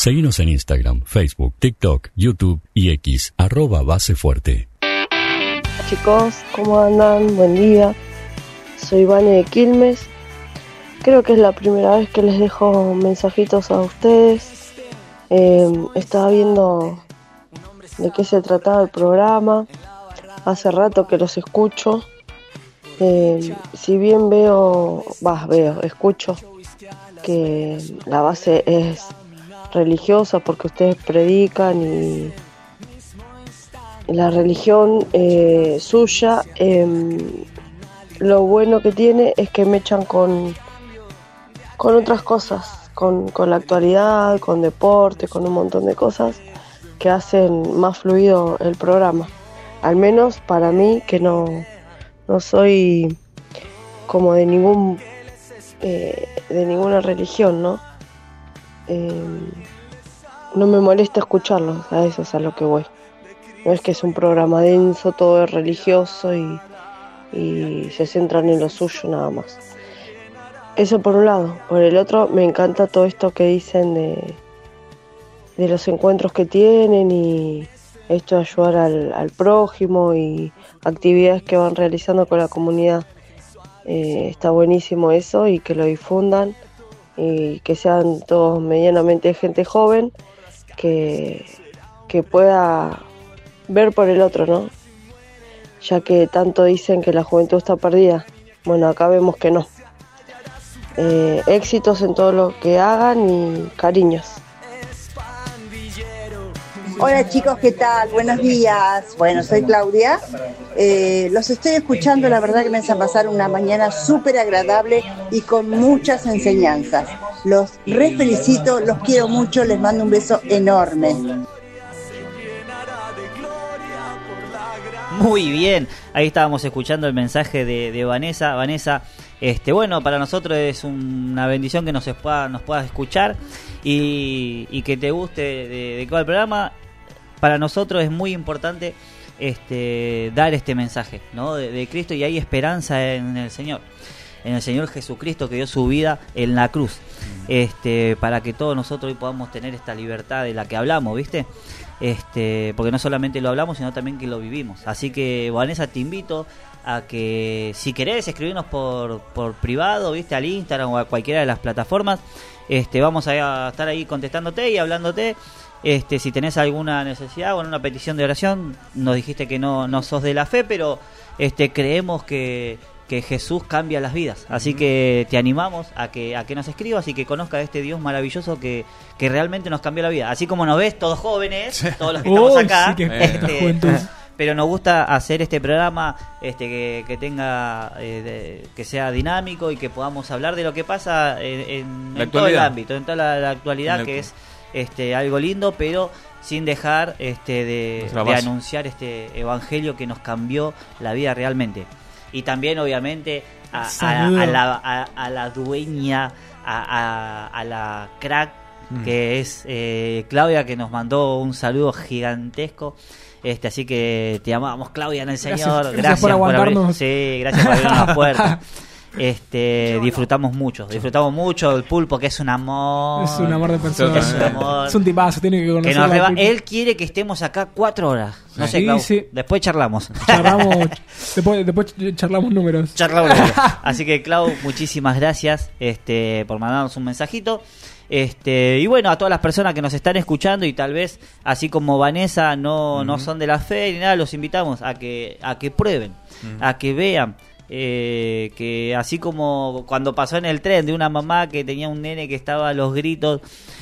[SPEAKER 1] Seguinos en Instagram, Facebook, TikTok, YouTube y X, arroba Base Fuerte.
[SPEAKER 13] Chicos, ¿cómo andan? Buen día. Soy Vane de Quilmes. Creo que es la primera vez que les dejo mensajitos a ustedes. Eh, estaba viendo de qué se trataba el programa. Hace rato que los escucho. Eh, si bien veo, bah, veo, escucho que la base es religiosa porque ustedes predican y la religión eh, suya, eh, lo bueno que tiene es que me echan con, con otras cosas, con, con la actualidad, con deporte, con un montón de cosas que hacen más fluido el programa. Al menos para mí, que no, no soy como de ningún eh, de ninguna religión, ¿no? Eh, no me molesta escucharlos, a eso es a lo que voy. No es que es un programa denso, todo es religioso y, y se centran en lo suyo nada más. Eso por un lado. Por el otro, me encanta todo esto que dicen de, de los encuentros que tienen y esto de ayudar al, al prójimo y actividades que van realizando con la comunidad. Eh, está buenísimo eso y que lo difundan y que sean todos medianamente gente joven que, que pueda ver por el otro, ¿no? Ya que tanto dicen que la juventud está perdida. Bueno, acá vemos que no. Eh, éxitos en todo lo que hagan y cariños.
[SPEAKER 12] Hola chicos, ¿qué tal? Buenos días. Bueno, soy Claudia. Eh, los estoy escuchando, la verdad que me hacen pasar una mañana súper agradable y con muchas enseñanzas. Los re felicito, los quiero mucho, les mando un beso enorme.
[SPEAKER 3] Muy bien, ahí estábamos escuchando el mensaje de, de Vanessa. Vanessa, este, bueno, para nosotros es una bendición que nos pueda, nos puedas escuchar y, y que te guste de, de todo el programa. Para nosotros es muy importante este, dar este mensaje, ¿no? de, de Cristo, y hay esperanza en el Señor, en el Señor Jesucristo que dio su vida en la cruz, este, para que todos nosotros hoy podamos tener esta libertad de la que hablamos, ¿viste? Este, porque no solamente lo hablamos, sino también que lo vivimos. Así que, Vanessa, te invito a que, si querés escribirnos por, por privado, ¿viste? Al Instagram o a cualquiera de las plataformas, este, vamos a estar ahí contestándote y hablándote. Este, si tenés alguna necesidad o una petición de oración, nos dijiste que no, no sos de la fe, pero este, creemos que, que Jesús cambia las vidas. Así que te animamos a que, a que nos escribas y que conozcas a este Dios maravilloso que, que realmente nos cambió la vida. Así como nos ves, todos jóvenes, todos los que estamos acá, sí, que este, pero nos gusta hacer este programa este, que, que tenga eh, de, que sea dinámico y que podamos hablar de lo que pasa en, en, en todo el ámbito, en toda la, la actualidad, que es Este, algo lindo, pero sin dejar este, de, de anunciar este evangelio que nos cambió la vida realmente. Y también, obviamente, a, a, a, la, a, a la dueña, a, a, a la crack, mm. que es eh, Claudia, que nos mandó un saludo gigantesco. Este, así que te amamos, Claudia, en el Señor. Gracias, gracias, gracias por aguantarnos. Por abrir, sí, gracias por abrirnos la puerta. Este, disfrutamos mucho, disfrutamos mucho el Pulpo, que es un amor.
[SPEAKER 4] Es un amor de persona.
[SPEAKER 3] Es un amor.
[SPEAKER 4] Es un tipazo, tiene que conocerlo.
[SPEAKER 3] Que nos reba- él quiere que estemos acá cuatro horas. No sé, sí, Clau, sí. Después charlamos.
[SPEAKER 4] Charlamos, después, después charlamos números.
[SPEAKER 3] Charlamos números. Así que, Clau, muchísimas gracias este, por mandarnos un mensajito. Este, y bueno, a todas las personas que nos están escuchando y tal vez, así como Vanessa, no, uh-huh. no son de la fe ni nada, los invitamos a que, a que prueben, uh-huh. a que vean. Eh, que así como cuando pasó en el tren de una mamá que tenía un nene que estaba a los gritos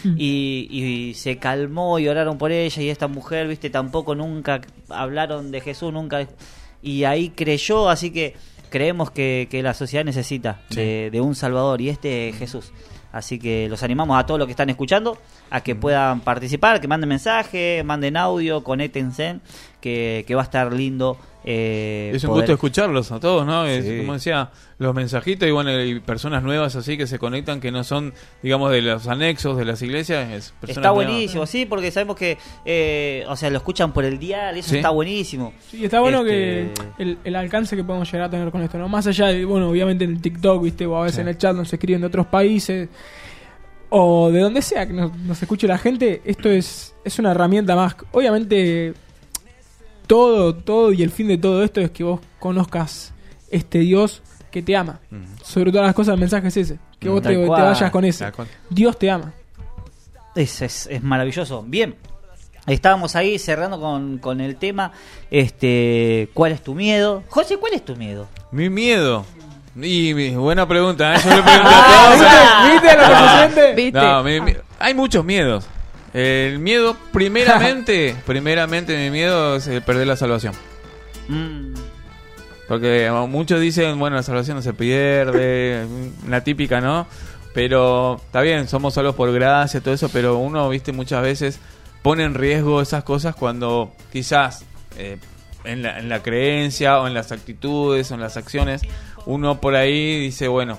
[SPEAKER 3] y, y se calmó y oraron por ella, y esta mujer, viste, tampoco nunca hablaron de Jesús, nunca, y ahí creyó. Así que creemos que, que la sociedad necesita sí. de, de un Salvador, y este es Jesús. Así que los animamos a todos los que están escuchando a que puedan participar, que manden mensaje, manden audio, conéctense, que, que va a estar lindo. Eh,
[SPEAKER 7] es un
[SPEAKER 3] poder...
[SPEAKER 7] gusto escucharlos a todos, ¿no?
[SPEAKER 3] Sí.
[SPEAKER 7] Es, como decía, los mensajitos y bueno, hay personas nuevas así que se conectan, que no son, digamos, de los anexos de las iglesias. Es
[SPEAKER 3] está buenísimo, nuevas. Sí, porque sabemos que, eh, o sea, lo escuchan por el dial, eso ¿sí? está buenísimo.
[SPEAKER 4] Sí, está bueno
[SPEAKER 3] este...
[SPEAKER 4] que el, el alcance que podemos llegar a tener con esto, ¿no? Más allá de, bueno, obviamente en el TikTok, viste, o a veces sí. en el chat nos escriben de otros países. o de donde sea que nos, nos escuche la gente, esto es, es una herramienta más. Obviamente, todo, todo y el fin de todo esto es que vos conozcas este Dios que te ama. Uh-huh. Sobre todas las cosas, el mensaje es ese. Que vos te, te vayas con ese. Dios te ama.
[SPEAKER 3] Es, es, es maravilloso. Bien. Estábamos ahí cerrando con, con el tema. Este, ¿cuál es tu miedo? José, ¿cuál es tu miedo?
[SPEAKER 7] Mi miedo. Y mi, buena pregunta, ¿eh? Yo le pregunté a
[SPEAKER 4] todos. ¿Viste lo que se siente?
[SPEAKER 7] ¿Viste? No, mi, mi, hay muchos miedos. El miedo, primeramente, primeramente mi miedo es perder la salvación. Mm. Porque muchos dicen, bueno, la salvación no se pierde, la típica, ¿no? Pero está bien, somos salvos por gracia, todo eso, pero uno, viste, muchas veces pone en riesgo esas cosas cuando quizás eh, en, la, en la creencia o en las actitudes o en las acciones, uno por ahí dice, bueno,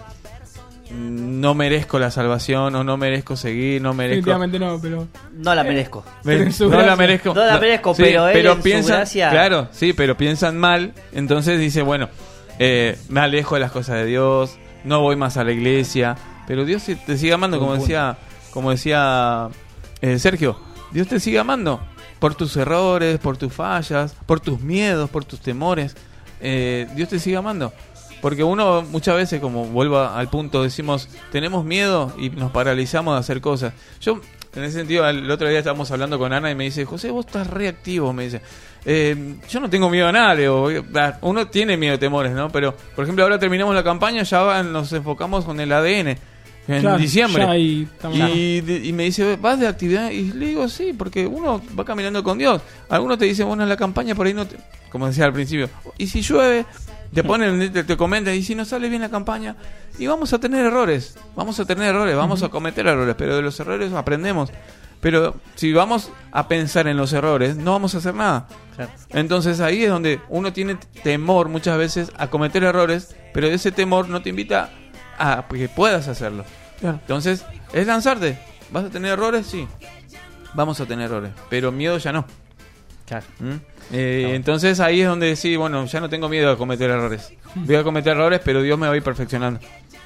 [SPEAKER 7] no merezco la salvación o no merezco seguir, no merezco...
[SPEAKER 4] Definitivamente no, pero...
[SPEAKER 3] No la merezco.
[SPEAKER 7] Me, no la merezco.
[SPEAKER 3] No la merezco,
[SPEAKER 7] sí,
[SPEAKER 3] pero él
[SPEAKER 7] pero
[SPEAKER 3] en
[SPEAKER 7] piensan,
[SPEAKER 3] su gracia...
[SPEAKER 7] Claro, sí, pero piensan mal, entonces dice, bueno, eh, me alejo de las cosas de Dios, no voy más a la iglesia, pero Dios te sigue amando, como decía, como decía eh, Sergio, Dios te sigue amando por tus errores, por tus fallas, por tus miedos, por tus temores, eh, Dios te sigue amando. Porque uno muchas veces, como vuelvo al punto, decimos, tenemos miedo y nos paralizamos de hacer cosas. Yo, en ese sentido, el otro día estábamos hablando con Ana y me dice, José, vos estás reactivo, me dice. Eh, yo no tengo miedo a nada, Leo. Uno tiene miedo, temores, ¿no? Pero, por ejemplo, ahora terminamos la campaña, ya nos enfocamos con el A D N. En claro, diciembre. Y, y, y me dice, ¿vas de actividad? Y le digo, sí, porque uno va caminando con Dios. Algunos te dicen, bueno, en la campaña por ahí no te... Como decía al principio, y si llueve... Te ponen, te, te comentan, y si no sale bien la campaña, y vamos a tener errores, vamos a tener errores, vamos uh-huh. a cometer errores, pero de los errores aprendemos. Pero si vamos a pensar en los errores, no vamos a hacer nada. Claro. Entonces ahí es donde uno tiene temor muchas veces a cometer errores, pero ese temor no te invita a que puedas hacerlo. Claro. Entonces, es lanzarte. ¿Vas a tener errores? Sí. Vamos a tener errores, pero miedo ya no. Claro. ¿Mm? Eh, claro. Entonces ahí es donde sí, bueno, ya no tengo miedo a cometer errores. Voy a cometer errores, pero Dios me va a ir perfeccionando.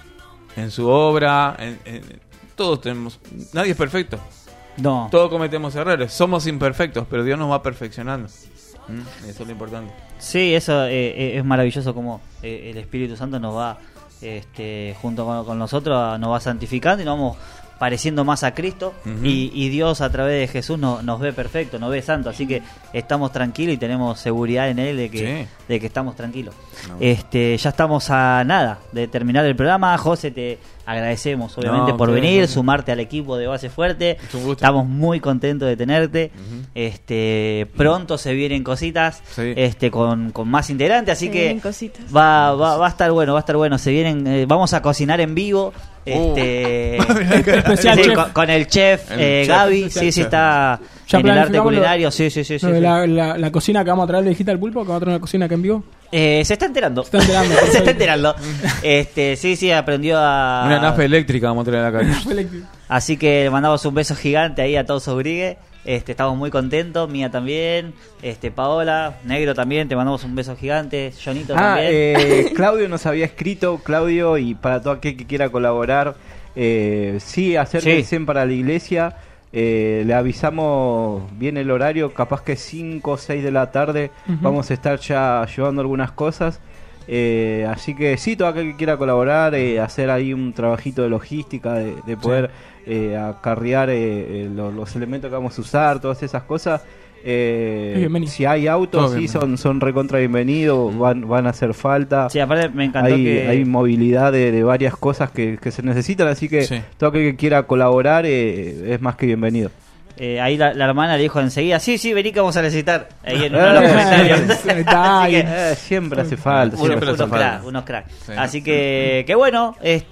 [SPEAKER 7] En su obra, en, en, todos tenemos... Nadie es perfecto.
[SPEAKER 3] No.
[SPEAKER 7] Todos cometemos errores. Somos imperfectos, pero Dios nos va perfeccionando. ¿Mm? Eso es lo importante.
[SPEAKER 3] Sí, eso eh, es maravilloso como eh, el Espíritu Santo nos va, este, junto con, con nosotros, nos va santificando y nos vamos... pareciendo más a Cristo uh-huh. y, y Dios a través de Jesús no, nos ve perfecto, nos ve santo, así que estamos tranquilos y tenemos seguridad en Él de que, sí. de que estamos tranquilos. No. Este, ya estamos a nada de terminar el programa. José, te agradecemos obviamente no, por venir, bien. sumarte al equipo de Base Fuerte. Estamos muy contentos de tenerte. Uh-huh. Este, pronto se vienen cositas sí. este, con, con más integrantes, así se que va, va, va a estar bueno, va a estar bueno. Se vienen, eh, vamos a cocinar en vivo. Este, uh. sí, con, con el chef el eh, chef, Gaby, sí, sí, está ya en el arte culinario, sí, sí, sí, sí, sí.
[SPEAKER 4] La, la, la cocina que vamos a traer de Digital Pulpo, que va a traer una cocina que envió.
[SPEAKER 3] Eh, se está enterando.
[SPEAKER 4] Se está enterando.
[SPEAKER 3] se está enterando. Este, sí, sí, aprendió a...
[SPEAKER 7] Una nafta eléctrica vamos a traer acá.
[SPEAKER 3] Así que le mandamos un beso gigante ahí a todos Obrigue. Este, estamos muy contentos, Mía también, este, Paola, Negro también, te mandamos un beso gigante, Jonito
[SPEAKER 6] ah,
[SPEAKER 3] también.
[SPEAKER 6] Eh, Claudio nos había escrito, Claudio, y para todo aquel que quiera colaborar, eh, sí, acérquense sí. para la iglesia, eh, le avisamos bien el horario, capaz que cinco o seis de la tarde uh-huh. vamos a estar ya llevando algunas cosas. Eh, así que sí, todo aquel que quiera colaborar, eh, hacer ahí un trabajito de logística, de, de poder sí. eh, acarrear eh, eh, los, los elementos que vamos a usar, todas esas cosas. Eh, si hay autos, sí, son, son recontra bienvenidos, van, van a hacer falta.
[SPEAKER 3] Sí, aparte me encantó
[SPEAKER 6] hay,
[SPEAKER 3] que...
[SPEAKER 6] hay movilidad de, de varias cosas que, que se necesitan, así que sí. todo aquel que quiera colaborar eh, es más que bienvenido.
[SPEAKER 3] Eh, ahí la, la hermana le dijo enseguida, sí, sí, vení que vamos a necesitar. Ahí en uno de los comentarios.
[SPEAKER 6] que, eh, siempre hace falta.
[SPEAKER 3] Uno,
[SPEAKER 6] siempre
[SPEAKER 3] unos
[SPEAKER 6] hace
[SPEAKER 3] crack,
[SPEAKER 6] falta.
[SPEAKER 3] unos crack. Sí. Así que, que bueno,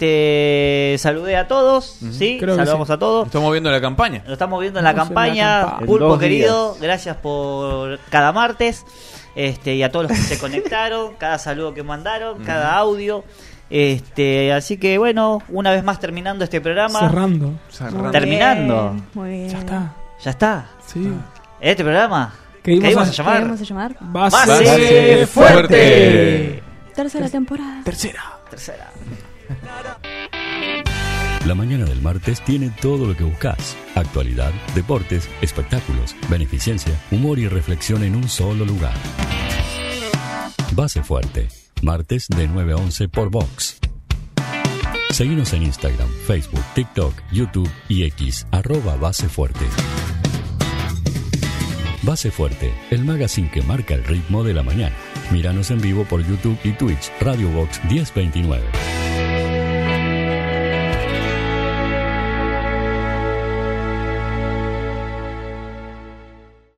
[SPEAKER 3] este saludé a todos, uh-huh. ¿sí? Creo saludamos sí. a todos.
[SPEAKER 7] Estamos viendo la campaña.
[SPEAKER 3] Lo estamos viendo en la Vamos campaña. En la campa- Pulpo querido, días. Gracias por cada martes. Este, y a todos los que se conectaron, cada saludo que mandaron, uh-huh. cada audio. Este, así que bueno, una vez más terminando este programa.
[SPEAKER 4] Cerrando.
[SPEAKER 3] Cerrando. Terminando.
[SPEAKER 5] Bien, muy bien.
[SPEAKER 4] Ya está.
[SPEAKER 3] Ya está.
[SPEAKER 4] Sí.
[SPEAKER 3] Este programa.
[SPEAKER 4] ¿Qué íbamos
[SPEAKER 3] a, a llamar?
[SPEAKER 5] ¿Qué íbamos a llamar?
[SPEAKER 3] Base,
[SPEAKER 4] Base
[SPEAKER 3] Fuerte.
[SPEAKER 4] Fuerte.
[SPEAKER 5] Tercera temporada.
[SPEAKER 4] Tercera.
[SPEAKER 3] Tercera.
[SPEAKER 1] La mañana del martes tiene todo lo que buscas. Actualidad, deportes, espectáculos, beneficencia, humor y reflexión en un solo lugar. Base Fuerte. Martes de nueve a once por Vox. Seguinos en Instagram, Facebook, TikTok, YouTube y X, arroba Base Fuerte. Base Fuerte, el magazine que marca el ritmo de la mañana. Míranos en vivo por YouTube y Twitch, Radio Vox diez veintinueve.